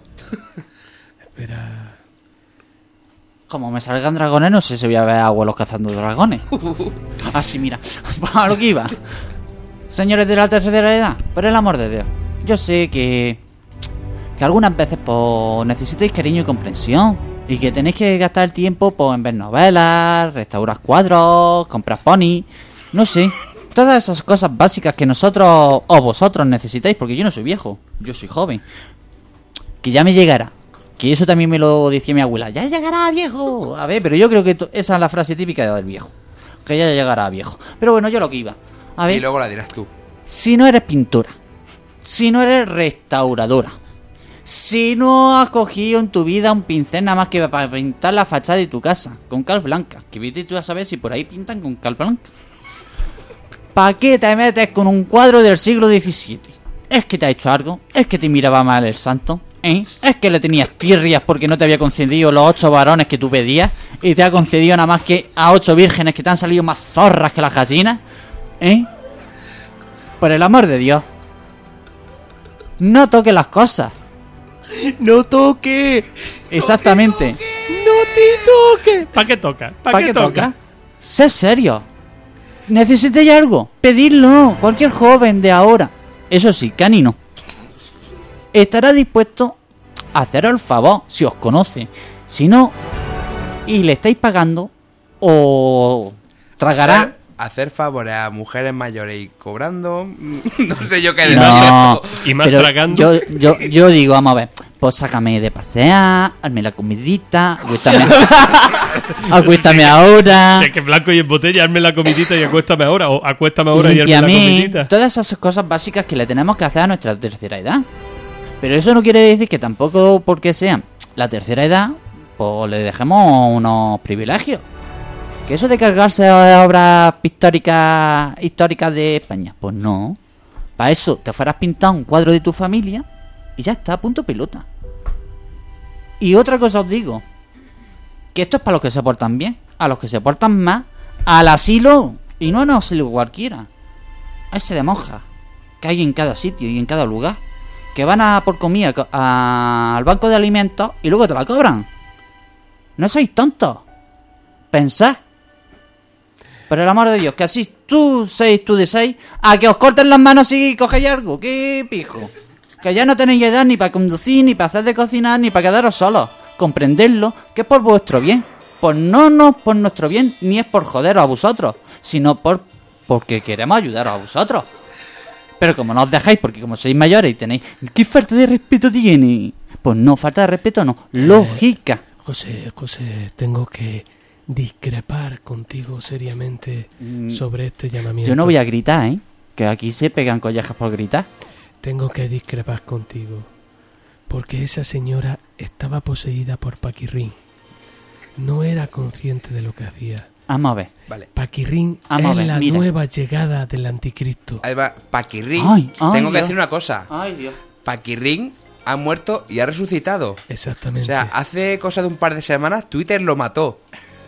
Espera. Como me salgan dragones, no sé si voy a ver a abuelos cazando dragones. Así, mira. A lo que iba. Señores de la tercera edad, por el amor de Dios. Yo sé que algunas veces pues necesitáis cariño y comprensión. Y que tenéis que gastar el tiempo pues, en ver novelas, restaurar cuadros, comprar pony. No sé. Todas esas cosas básicas que nosotros o vosotros necesitáis. Porque yo no soy viejo, yo soy joven. Que ya me llegará. Que eso también me lo decía mi abuela. ¡Ya llegará, viejo! A ver, pero yo creo que esa es la frase típica del viejo. Que ya llegará, viejo. Pero bueno, yo lo que iba. A ver, Y luego la dirás tú. si no eres pintora, si no eres restauradora, si no has cogido en tu vida un pincel nada más que para pintar la fachada de tu casa con cal blanca, que vete tú a saber si por ahí pintan con cal blanca, ¿para qué te metes con un cuadro del siglo XVII? Es que te ha hecho algo Es que te miraba mal el santo, ¿eh? Es que le tenías tirrias porque no te había concedido los 8 varones que tú pedías y te ha concedido nada más que a 8 vírgenes que te han salido más zorras que las gallinas, ¿eh? Por el amor de Dios, no toques las cosas. ¡No toque! Exactamente. ¡No te toque! ¿Para qué toca? ¿Para qué toca? Sé serio. ¿Necesitáis algo? Pedidlo. Cualquier joven de ahora. Eso sí, canino. Estará dispuesto a haceros el favor si os conoce. Si no, y le estáis pagando, o tragará. Hacer favores a mujeres mayores y cobrando. No sé yo qué decir. No, Y más pero tragando. yo digo, vamos a ver, pues sácame de pasear, hazme la comidita, acuéstame ahora, Si es que blanco y en botella, hazme la comidita y acuéstame ahora. O acuéstame ahora y hazme la límpiame, comidita. todas esas cosas básicas que le tenemos que hacer a nuestra tercera edad. Pero eso no quiere decir que tampoco porque sea la tercera edad, pues le dejemos unos privilegios. Que eso de cargarse obras históricas de España, pues no. Para eso te fueras pintado un cuadro de tu familia y ya está, punto pelota. Y otra cosa os digo, que esto es para los que se portan bien, a los que se portan más, al asilo, y no en un asilo cualquiera, a ese de monjas que hay en cada sitio y en cada lugar, que van a por comida al banco de alimentos y luego te la cobran. No sois tontos, pensad. Por el amor de Dios, que así tú deseáis a que os corten las manos si cogéis algo. ¿Qué pijo? Que ya no tenéis edad ni para conducir, ni para hacer de cocinar, ni para quedaros solos. Comprendedlo, que es por vuestro bien. Pues no por nuestro bien, ni es por joderos a vosotros, sino porque queremos ayudaros a vosotros. Pero como no os dejáis, porque como sois mayores y tenéis... ¿Qué falta de respeto tiene? Pues no, falta de respeto no, lógica. José, tengo que discrepar contigo seriamente sobre este llamamiento. Yo no voy a gritar, ¿eh? Que aquí se pegan collejas por gritar. Tengo que discrepar contigo. Porque esa señora estaba poseída por Paquirrín. No era consciente de lo que hacía. Vamos a ver. Vale. Paquirrín Vamos a es ver, la mira. nueva llegada del anticristo. Ahí va, Paquirrín. Ay, Tengo que Dios. decir una cosa. Ay, Dios. Paquirrín ha muerto y ha resucitado. Exactamente. O sea, hace cosa de un par de semanas Twitter lo mató.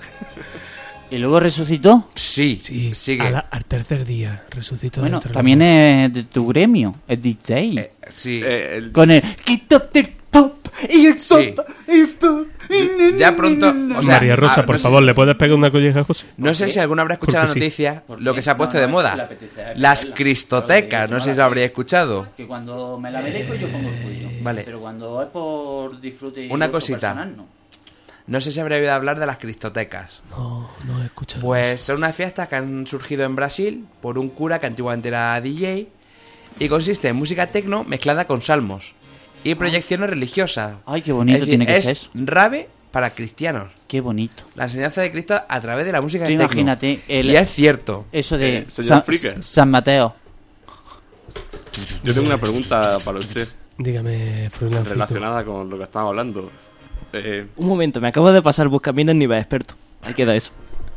¿Y luego resucitó? Sí, Sí, sigue. al tercer día resucitó. Bueno, de entre también los es de tu gremio, es DJ. Sí. Con el quítate el top y el Sí. top y el pop. Ya pronto. O muertos. sea, María Rosa, por no sé- favor, ¿le puedes pegar una colleja a José? No sé si alguno habrá escuchado la Porque sí. noticia, ¿Por lo qué? que se ha puesto de si le moda. apetece Las verla. cristotecas, no sé si lo habréis escuchado. Que cuando me la merezco yo pongo el cuello. Vale. Pero cuando es por disfrute y Una uso cosita. personal, no. No sé si habréis oído hablar de las cristotecas. No he escuchado. Pues son unas fiestas que han surgido en Brasil por un cura que antiguamente era DJ y consiste en música techno mezclada con salmos y proyecciones religiosas. Ay, qué bonito Es decir, tiene que es ser eso. rave para cristianos. Qué bonito. La enseñanza de Cristo a través de la música Tú techno. imagínate Y es cierto. eso de señor Frike. San Mateo. Yo tengo una pregunta para usted Dígame, Froilancito. relacionada con lo que estamos hablando. Un momento, me acabo de pasar Buscaminas nivel experto. Ahí queda eso.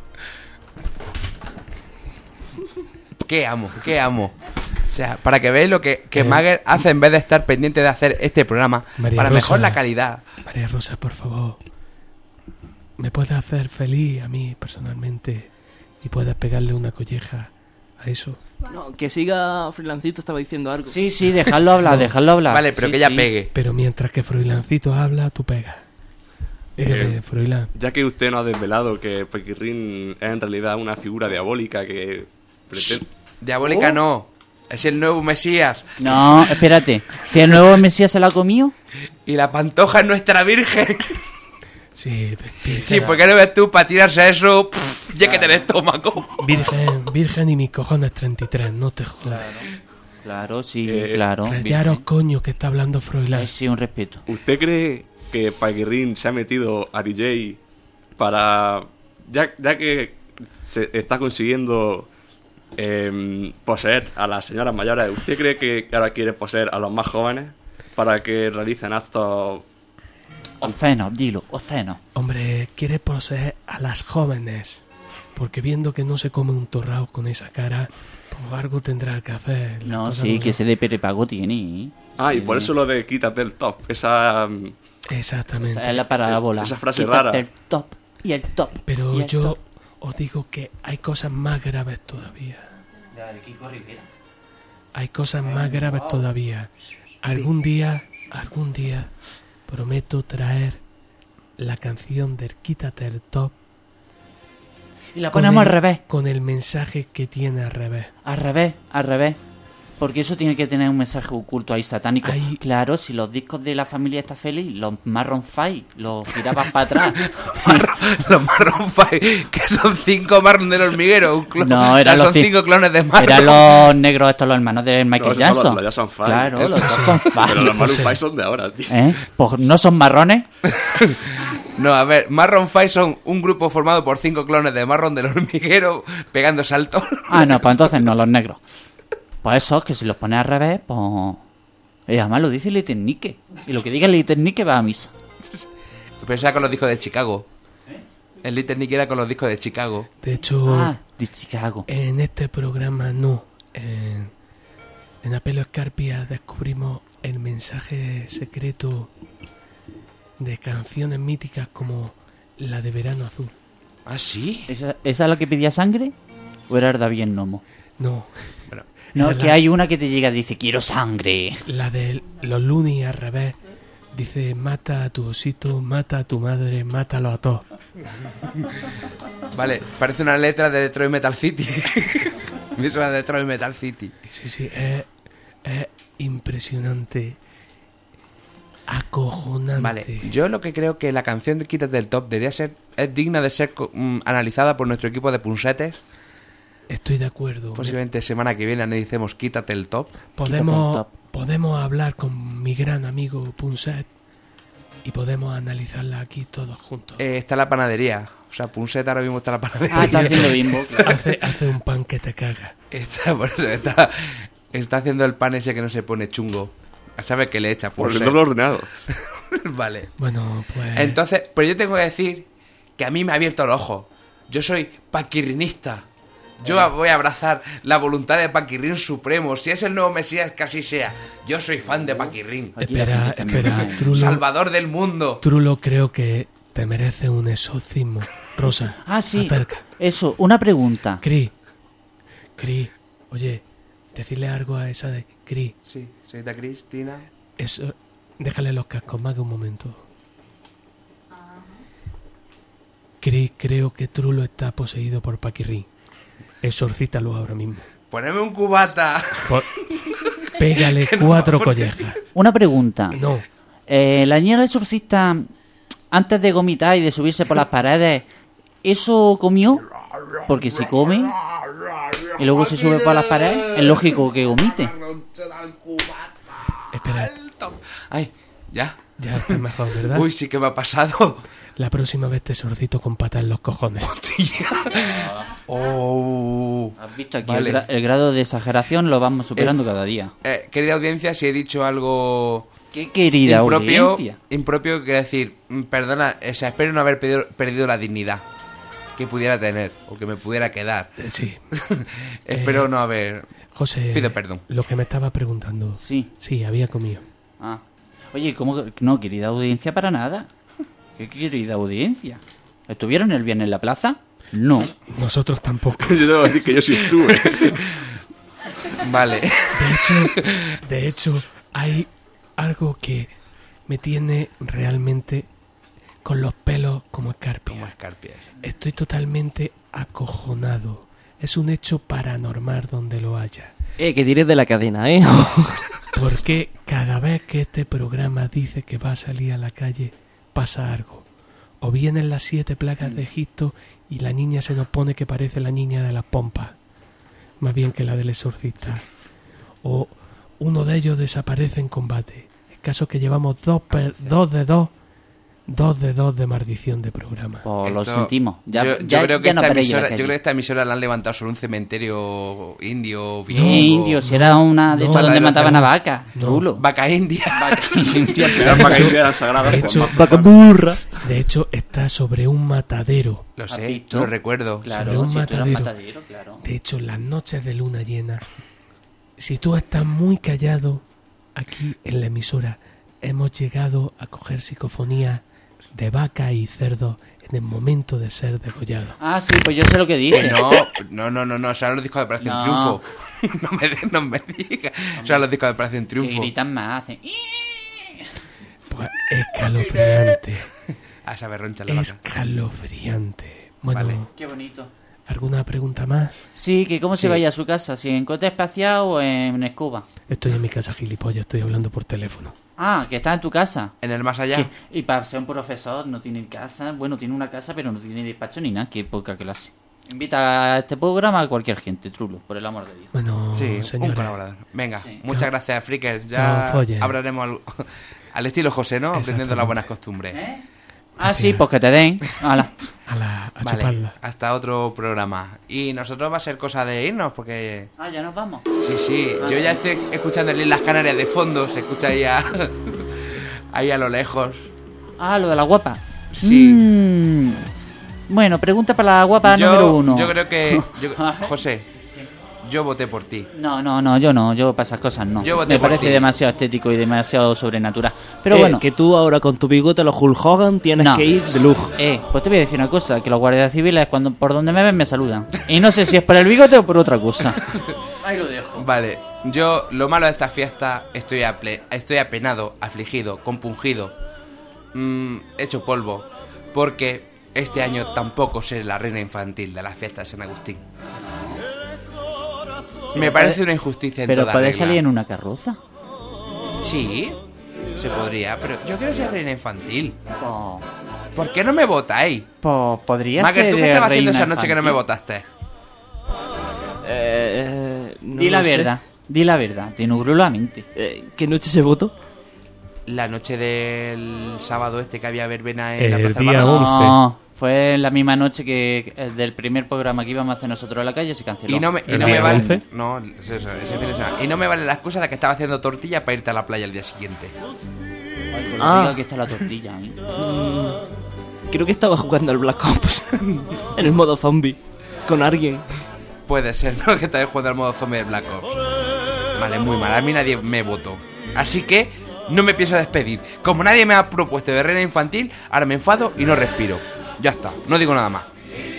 ¿Qué amo? O sea, para que veáis lo que Mager hace en vez de estar pendiente de hacer este programa María para Rosa. mejor la calidad. María Rosa, por favor. ¿Me puedes hacer feliz a mí personalmente? ¿Y puedes pegarle una colleja a eso? No, que siga Freelancito, estaba diciendo algo. Sí, dejadlo hablar, dejadlo hablar. Vale, pero Sí, que ella sí. pegue. Pero mientras que Froilancito habla, tú pegas. Dígame, Froilán. Ya que usted nos ha desvelado que Paquirrín es en realidad una figura diabólica que pretende... Diabólica no. Es el nuevo Mesías. No, espérate. Si el nuevo Mesías se la ha comido. Y la pantoja es nuestra virgen. Sí, virgen. Sí, ¿por qué no ves tú para tirarse a eso? Ya que tenés estómago. Virgen y mis cojones 33, no te jodas. Claro, sí, claro. Callaros, virgen. coño, que está hablando Froilán. Sí, un respeto. ¿Usted cree que Paquirrín se ha metido a DJ para... Ya que se está consiguiendo poseer a las señoras mayores, ¿usted cree que ahora quiere poseer a los más jóvenes para que realicen actos... Oceno, dilo, oceno. Hombre, quiere poseer a las jóvenes. Porque viendo que no se come un torrao con esa cara, Como algo tendrá que hacer. No, Las sí, cosas que no ese de prepago tiene. ¿eh? Ah, y por eso lo de quítate el top. Esa. son- Exactamente. Esa es la parábola. Esa frase Quítate rara. el top y el top. Pero y el yo top. os digo que hay cosas más graves todavía. Hay cosas más graves todavía. Algún día, prometo traer la canción del Quítate el top. Y la ponemos al revés. Con el mensaje que tiene al revés. Al revés, al revés. Porque eso tiene que tener un mensaje oculto ahí satánico. Ahí- Claro, si los discos de la familia está feliz, los Marron 5 los girabas para atrás. Los Marron 5, que son 5 Marron del hormiguero. Un clon. No, O sea, eran los son cin- 5 clones de Marron. Eran los negros estos, los hermanos de Michael No, esos son Jackson. los Jackson Five. Claro, Esos los Jackson Pero 5. los Maroon 5 son de ahora, tío. ¿Eh? Pues no son marrones. No, a ver, Marron 5 son un grupo formado por 5 clones de Marron del hormiguero pegando saltos. Ah, no, pues entonces no, los negros. Pues esos que si los pones al revés, pues... Y además lo dice Little Nique. Y lo que diga Little Nique va a misa. Pero eso era con los discos de Chicago. El Little Nick era con los discos de Chicago. De hecho, Ah, de Chicago. en este programa no. En Apelo Escarpia descubrimos el mensaje secreto de canciones míticas como la de Verano Azul. ¿Ah, sí? ¿Esa es la que pedía sangre? ¿O era el David Nomo? No, No, Es que la- hay una que te llega y dice, quiero sangre. la de los Looney al revés. Dice, mata a tu osito, mata a tu madre, mátalo a todos. Vale, parece una letra de Detroit Metal City. Me suena de Detroit Metal City. Sí, es impresionante. Acojonante. Vale, yo lo que creo que la canción de Quítate del Top debería ser... Es digna de ser analizada por nuestro equipo de punsetes. Estoy de acuerdo. Posiblemente semana que viene analicemos Quítate el Top. Podemos hablar con mi gran amigo Punset y podemos analizarla aquí todos juntos. Está la panadería. O sea, Punset ahora mismo está en la panadería. Ah, está haciendo bimbo. Hace un pan que te caga. Está haciendo el pan ese que no se pone chungo. ¿Sabes que le echa Por Punset? el doble ordenado. Vale. Bueno, pues... Entonces, pero yo tengo que decir que a mí me ha abierto los ojos. Yo soy paquirrinista. Yo voy a abrazar la voluntad de Paquirrín Supremo. Si es el nuevo Mesías, que así sea. Yo soy fan de Paquirrín. Aquí la gente está Espera, mirando. Trulo, Salvador del mundo. Trulo, creo que te merece un exorcismo. Rosa, Ah, sí. acerca. Eso, una pregunta. Cri, oye, decirle algo a esa de Cri. Sí, señorita Cristina. Eso, déjale los cascos, más que un momento. Cri, creo que Trulo está poseído por Paquirrín. Exorcítalo ahora mismo. Poneme un cubata. Pégale 4 collejas. Una pregunta. No, La niña del exorcista, antes de vomitar y de subirse por las paredes, ¿eso comió? Porque si come y luego se sube por las paredes, es lógico que vomite. espera, Ay, ya. ya está mejor, ¿verdad? Uy, sí que me ha pasado. La próxima vez te exorcito con patas en los cojones. Oh. ¿Has visto aquí Vale. el grado de exageración lo vamos superando cada día? Querida audiencia, si he dicho algo Qué querida audiencia. impropio, quiero decir, perdona, o sea, espero no haber perdido la dignidad que pudiera tener o que me pudiera quedar. Sí. Espero no haber... José, Pido perdón. lo que me estaba preguntando. Sí. Sí, había comido. Ah. Oye, ¿cómo que no, querida audiencia, para nada? ¿Qué querida audiencia? ¿Estuvieron el viernes en la plaza? No. Nosotros tampoco. Yo debo decir que yo sí estuve. Vale. De hecho, hay algo que me tiene realmente con los pelos como escarpia. Como escarpia. Estoy totalmente acojonado. Es un hecho paranormal donde lo haya. Que tires de la cadena, ¿eh? Porque cada vez que este programa dice que va a salir a la calle, pasa algo. O vienen las 7 plagas de Egipto y la niña se nos pone que parece la niña de las pompas, más bien que la del exorcista. O uno de ellos desaparece en combate. El caso que llevamos 2 de 2 2 de maldición de programa. Pues lo Esto- sentimos. Ya, yo ya- creo que ya no esta veréis en la emisora, calle. yo creo que esta emisora la han levantado sobre un cementerio indio, ¿Qué vikingo. indio? Si era una de No, estas la donde de los mataban a cerdos. vacas. No. Chulo. Vaca india. Era para que eran sagradas. De hecho, Juanma. Vaca burra. De hecho, está sobre un matadero. Lo ¿Has sé, visto? lo recuerdo. Sobre Claro, un si tú eras matadero. matadero, claro. De hecho, en las noches de luna llena, si tú estás muy callado, aquí en la emisora hemos llegado a coger psicofonías de vaca y cerdo en el momento de ser degollado. Ah, sí, pues yo sé lo que dice. No, son los discos de Operación No. Triunfo. no me digas. Son los discos de Operación Que Triunfo. gritan más, hacen... Pues escalofriante. A esa berroncha la vaca. Escalofriante. Bueno, Vale. Qué bonito. ¿alguna pregunta más? Sí, que cómo Sí. se vaya a su casa, si en cohete espacial o en escoba. Estoy en mi casa, gilipollas, estoy hablando por teléfono. Ah, que está en tu casa. En el más allá. ¿Qué? Y para ser un profesor no tiene casa, bueno, tiene una casa, pero no tiene despacho ni nada, qué poca clase. Invita a este programa a cualquier gente, trulo, por el amor de Dios. Bueno, Sí, un señores, colaborador. Venga, Sí. muchas gracias, Frikers. No Ya follen. hablaremos al estilo José, ¿no? Aprendiendo las buenas costumbres. ¿Eh? Ah, sí, pues que te den. Hala. a Vale, chuparla. hasta otro programa. Y nosotros va a ser cosa de irnos, porque... Ah, ya nos vamos. Sí, Ah, yo sí. ya estoy escuchando el Islas Canarias de fondo, se escucha ahí ahí a lo lejos. Ah, lo de la guapa. Sí. Bueno, pregunta para la guapa número 1. Yo creo que... A ver. José, yo voté por ti. No, yo para esas cosas no. Yo voté Me por parece ti. demasiado estético y demasiado sobrenatural. Pero bueno. Que tú ahora con tu bigote, los Hulk Hogan, tienes No. que ir de lujo. Pues te voy a decir una cosa, que los guardias civiles cuando por donde me ven me saludan. Y no sé si es por el bigote o por otra cosa. Ahí lo dejo. Vale, yo lo malo de esta fiesta estoy apenado, afligido, compungido, hecho polvo, porque este año tampoco seré la reina infantil de la fiesta de San Agustín. Me parece una injusticia en Pero toda puedes regla. salir en una carroza. Sí, se podría, pero yo quiero ser reina infantil. Pues ¿Por qué no me votáis? podría Mager, ser ¿tú qué estabas haciendo reina esa noche que no me infantil. votaste? No Di la lo sé. verdad, di la verdad, te nubló la mente. ¿Qué noche se votó? La noche del sábado este que había verbena en la El Plaza del día Barrio. 11. No, fue la misma noche que el del primer programa que íbamos a hacer nosotros en la calle se canceló. Y no me, y ¿El no me día vale. 11? No, ese fin de semana. Y no me vale la excusa de que estaba haciendo tortilla para irte a la playa el día siguiente. Ay, pues Ah. diga que está la tortilla ahí. Creo que estaba jugando al Black Ops en el modo zombie con alguien. Puede ser, ¿no? Que estáis jugando al modo zombie de Black Ops. Vale, muy mal. A mí nadie me votó. Así que no me pienso despedir. Como nadie me ha propuesto de reina infantil, ahora me enfado y no respiro. Ya está, no digo nada más.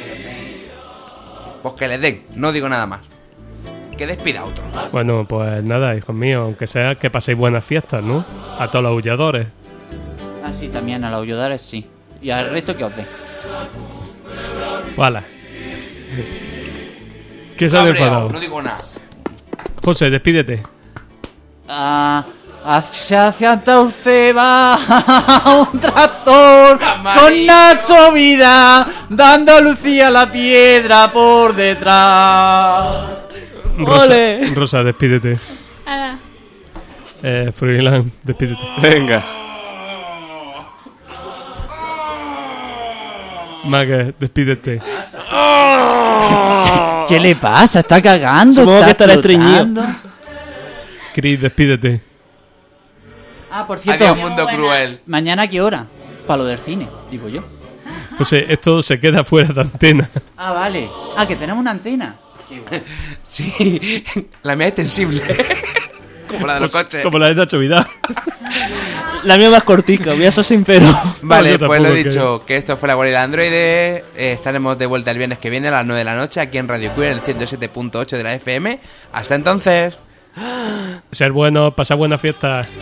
Pues que les den, no digo nada más. Que despida a otro. Bueno, pues nada, hijos míos, aunque sea que paséis buenas fiestas, ¿no? A todos los aulladores. Ah, sí, también a los ayudares sí. Y al resto que os dé. Vale. ¿Qué se han Cabreado, enfadado? no digo nada. José, despídete. Hacia Santa Urseba un tractor con Nacho Vida dando a Lucía la piedra por detrás. Rosa, ¡Ole! Rosa, despídete. Ala. Froilán, despídete. Venga. Maga, despídete. ¿Qué le pasa? Está cagando. Supongo está que estará estreñido. explotando. Chris, despídete. Ah, por cierto, Adiós, mundo Buenas. cruel. mañana a qué hora? Para lo del cine, digo yo. José, esto se queda fuera de antena. Ah, vale. Ah, que tenemos una antena. Qué guay. Sí, la mía es extensible. Como la de los Pues, coches. como la de Nacho Vidal. La mía más cortica, voy a ser sincero. Vale, No, yo pues lo he tampoco, dicho, que esto fue la guarida de Androide. Estaremos de vuelta el viernes que viene a las 9 de la noche aquí en Radio Queer, el 107.8 de la FM. Hasta entonces. Ser bueno, pasar buenas fiestas.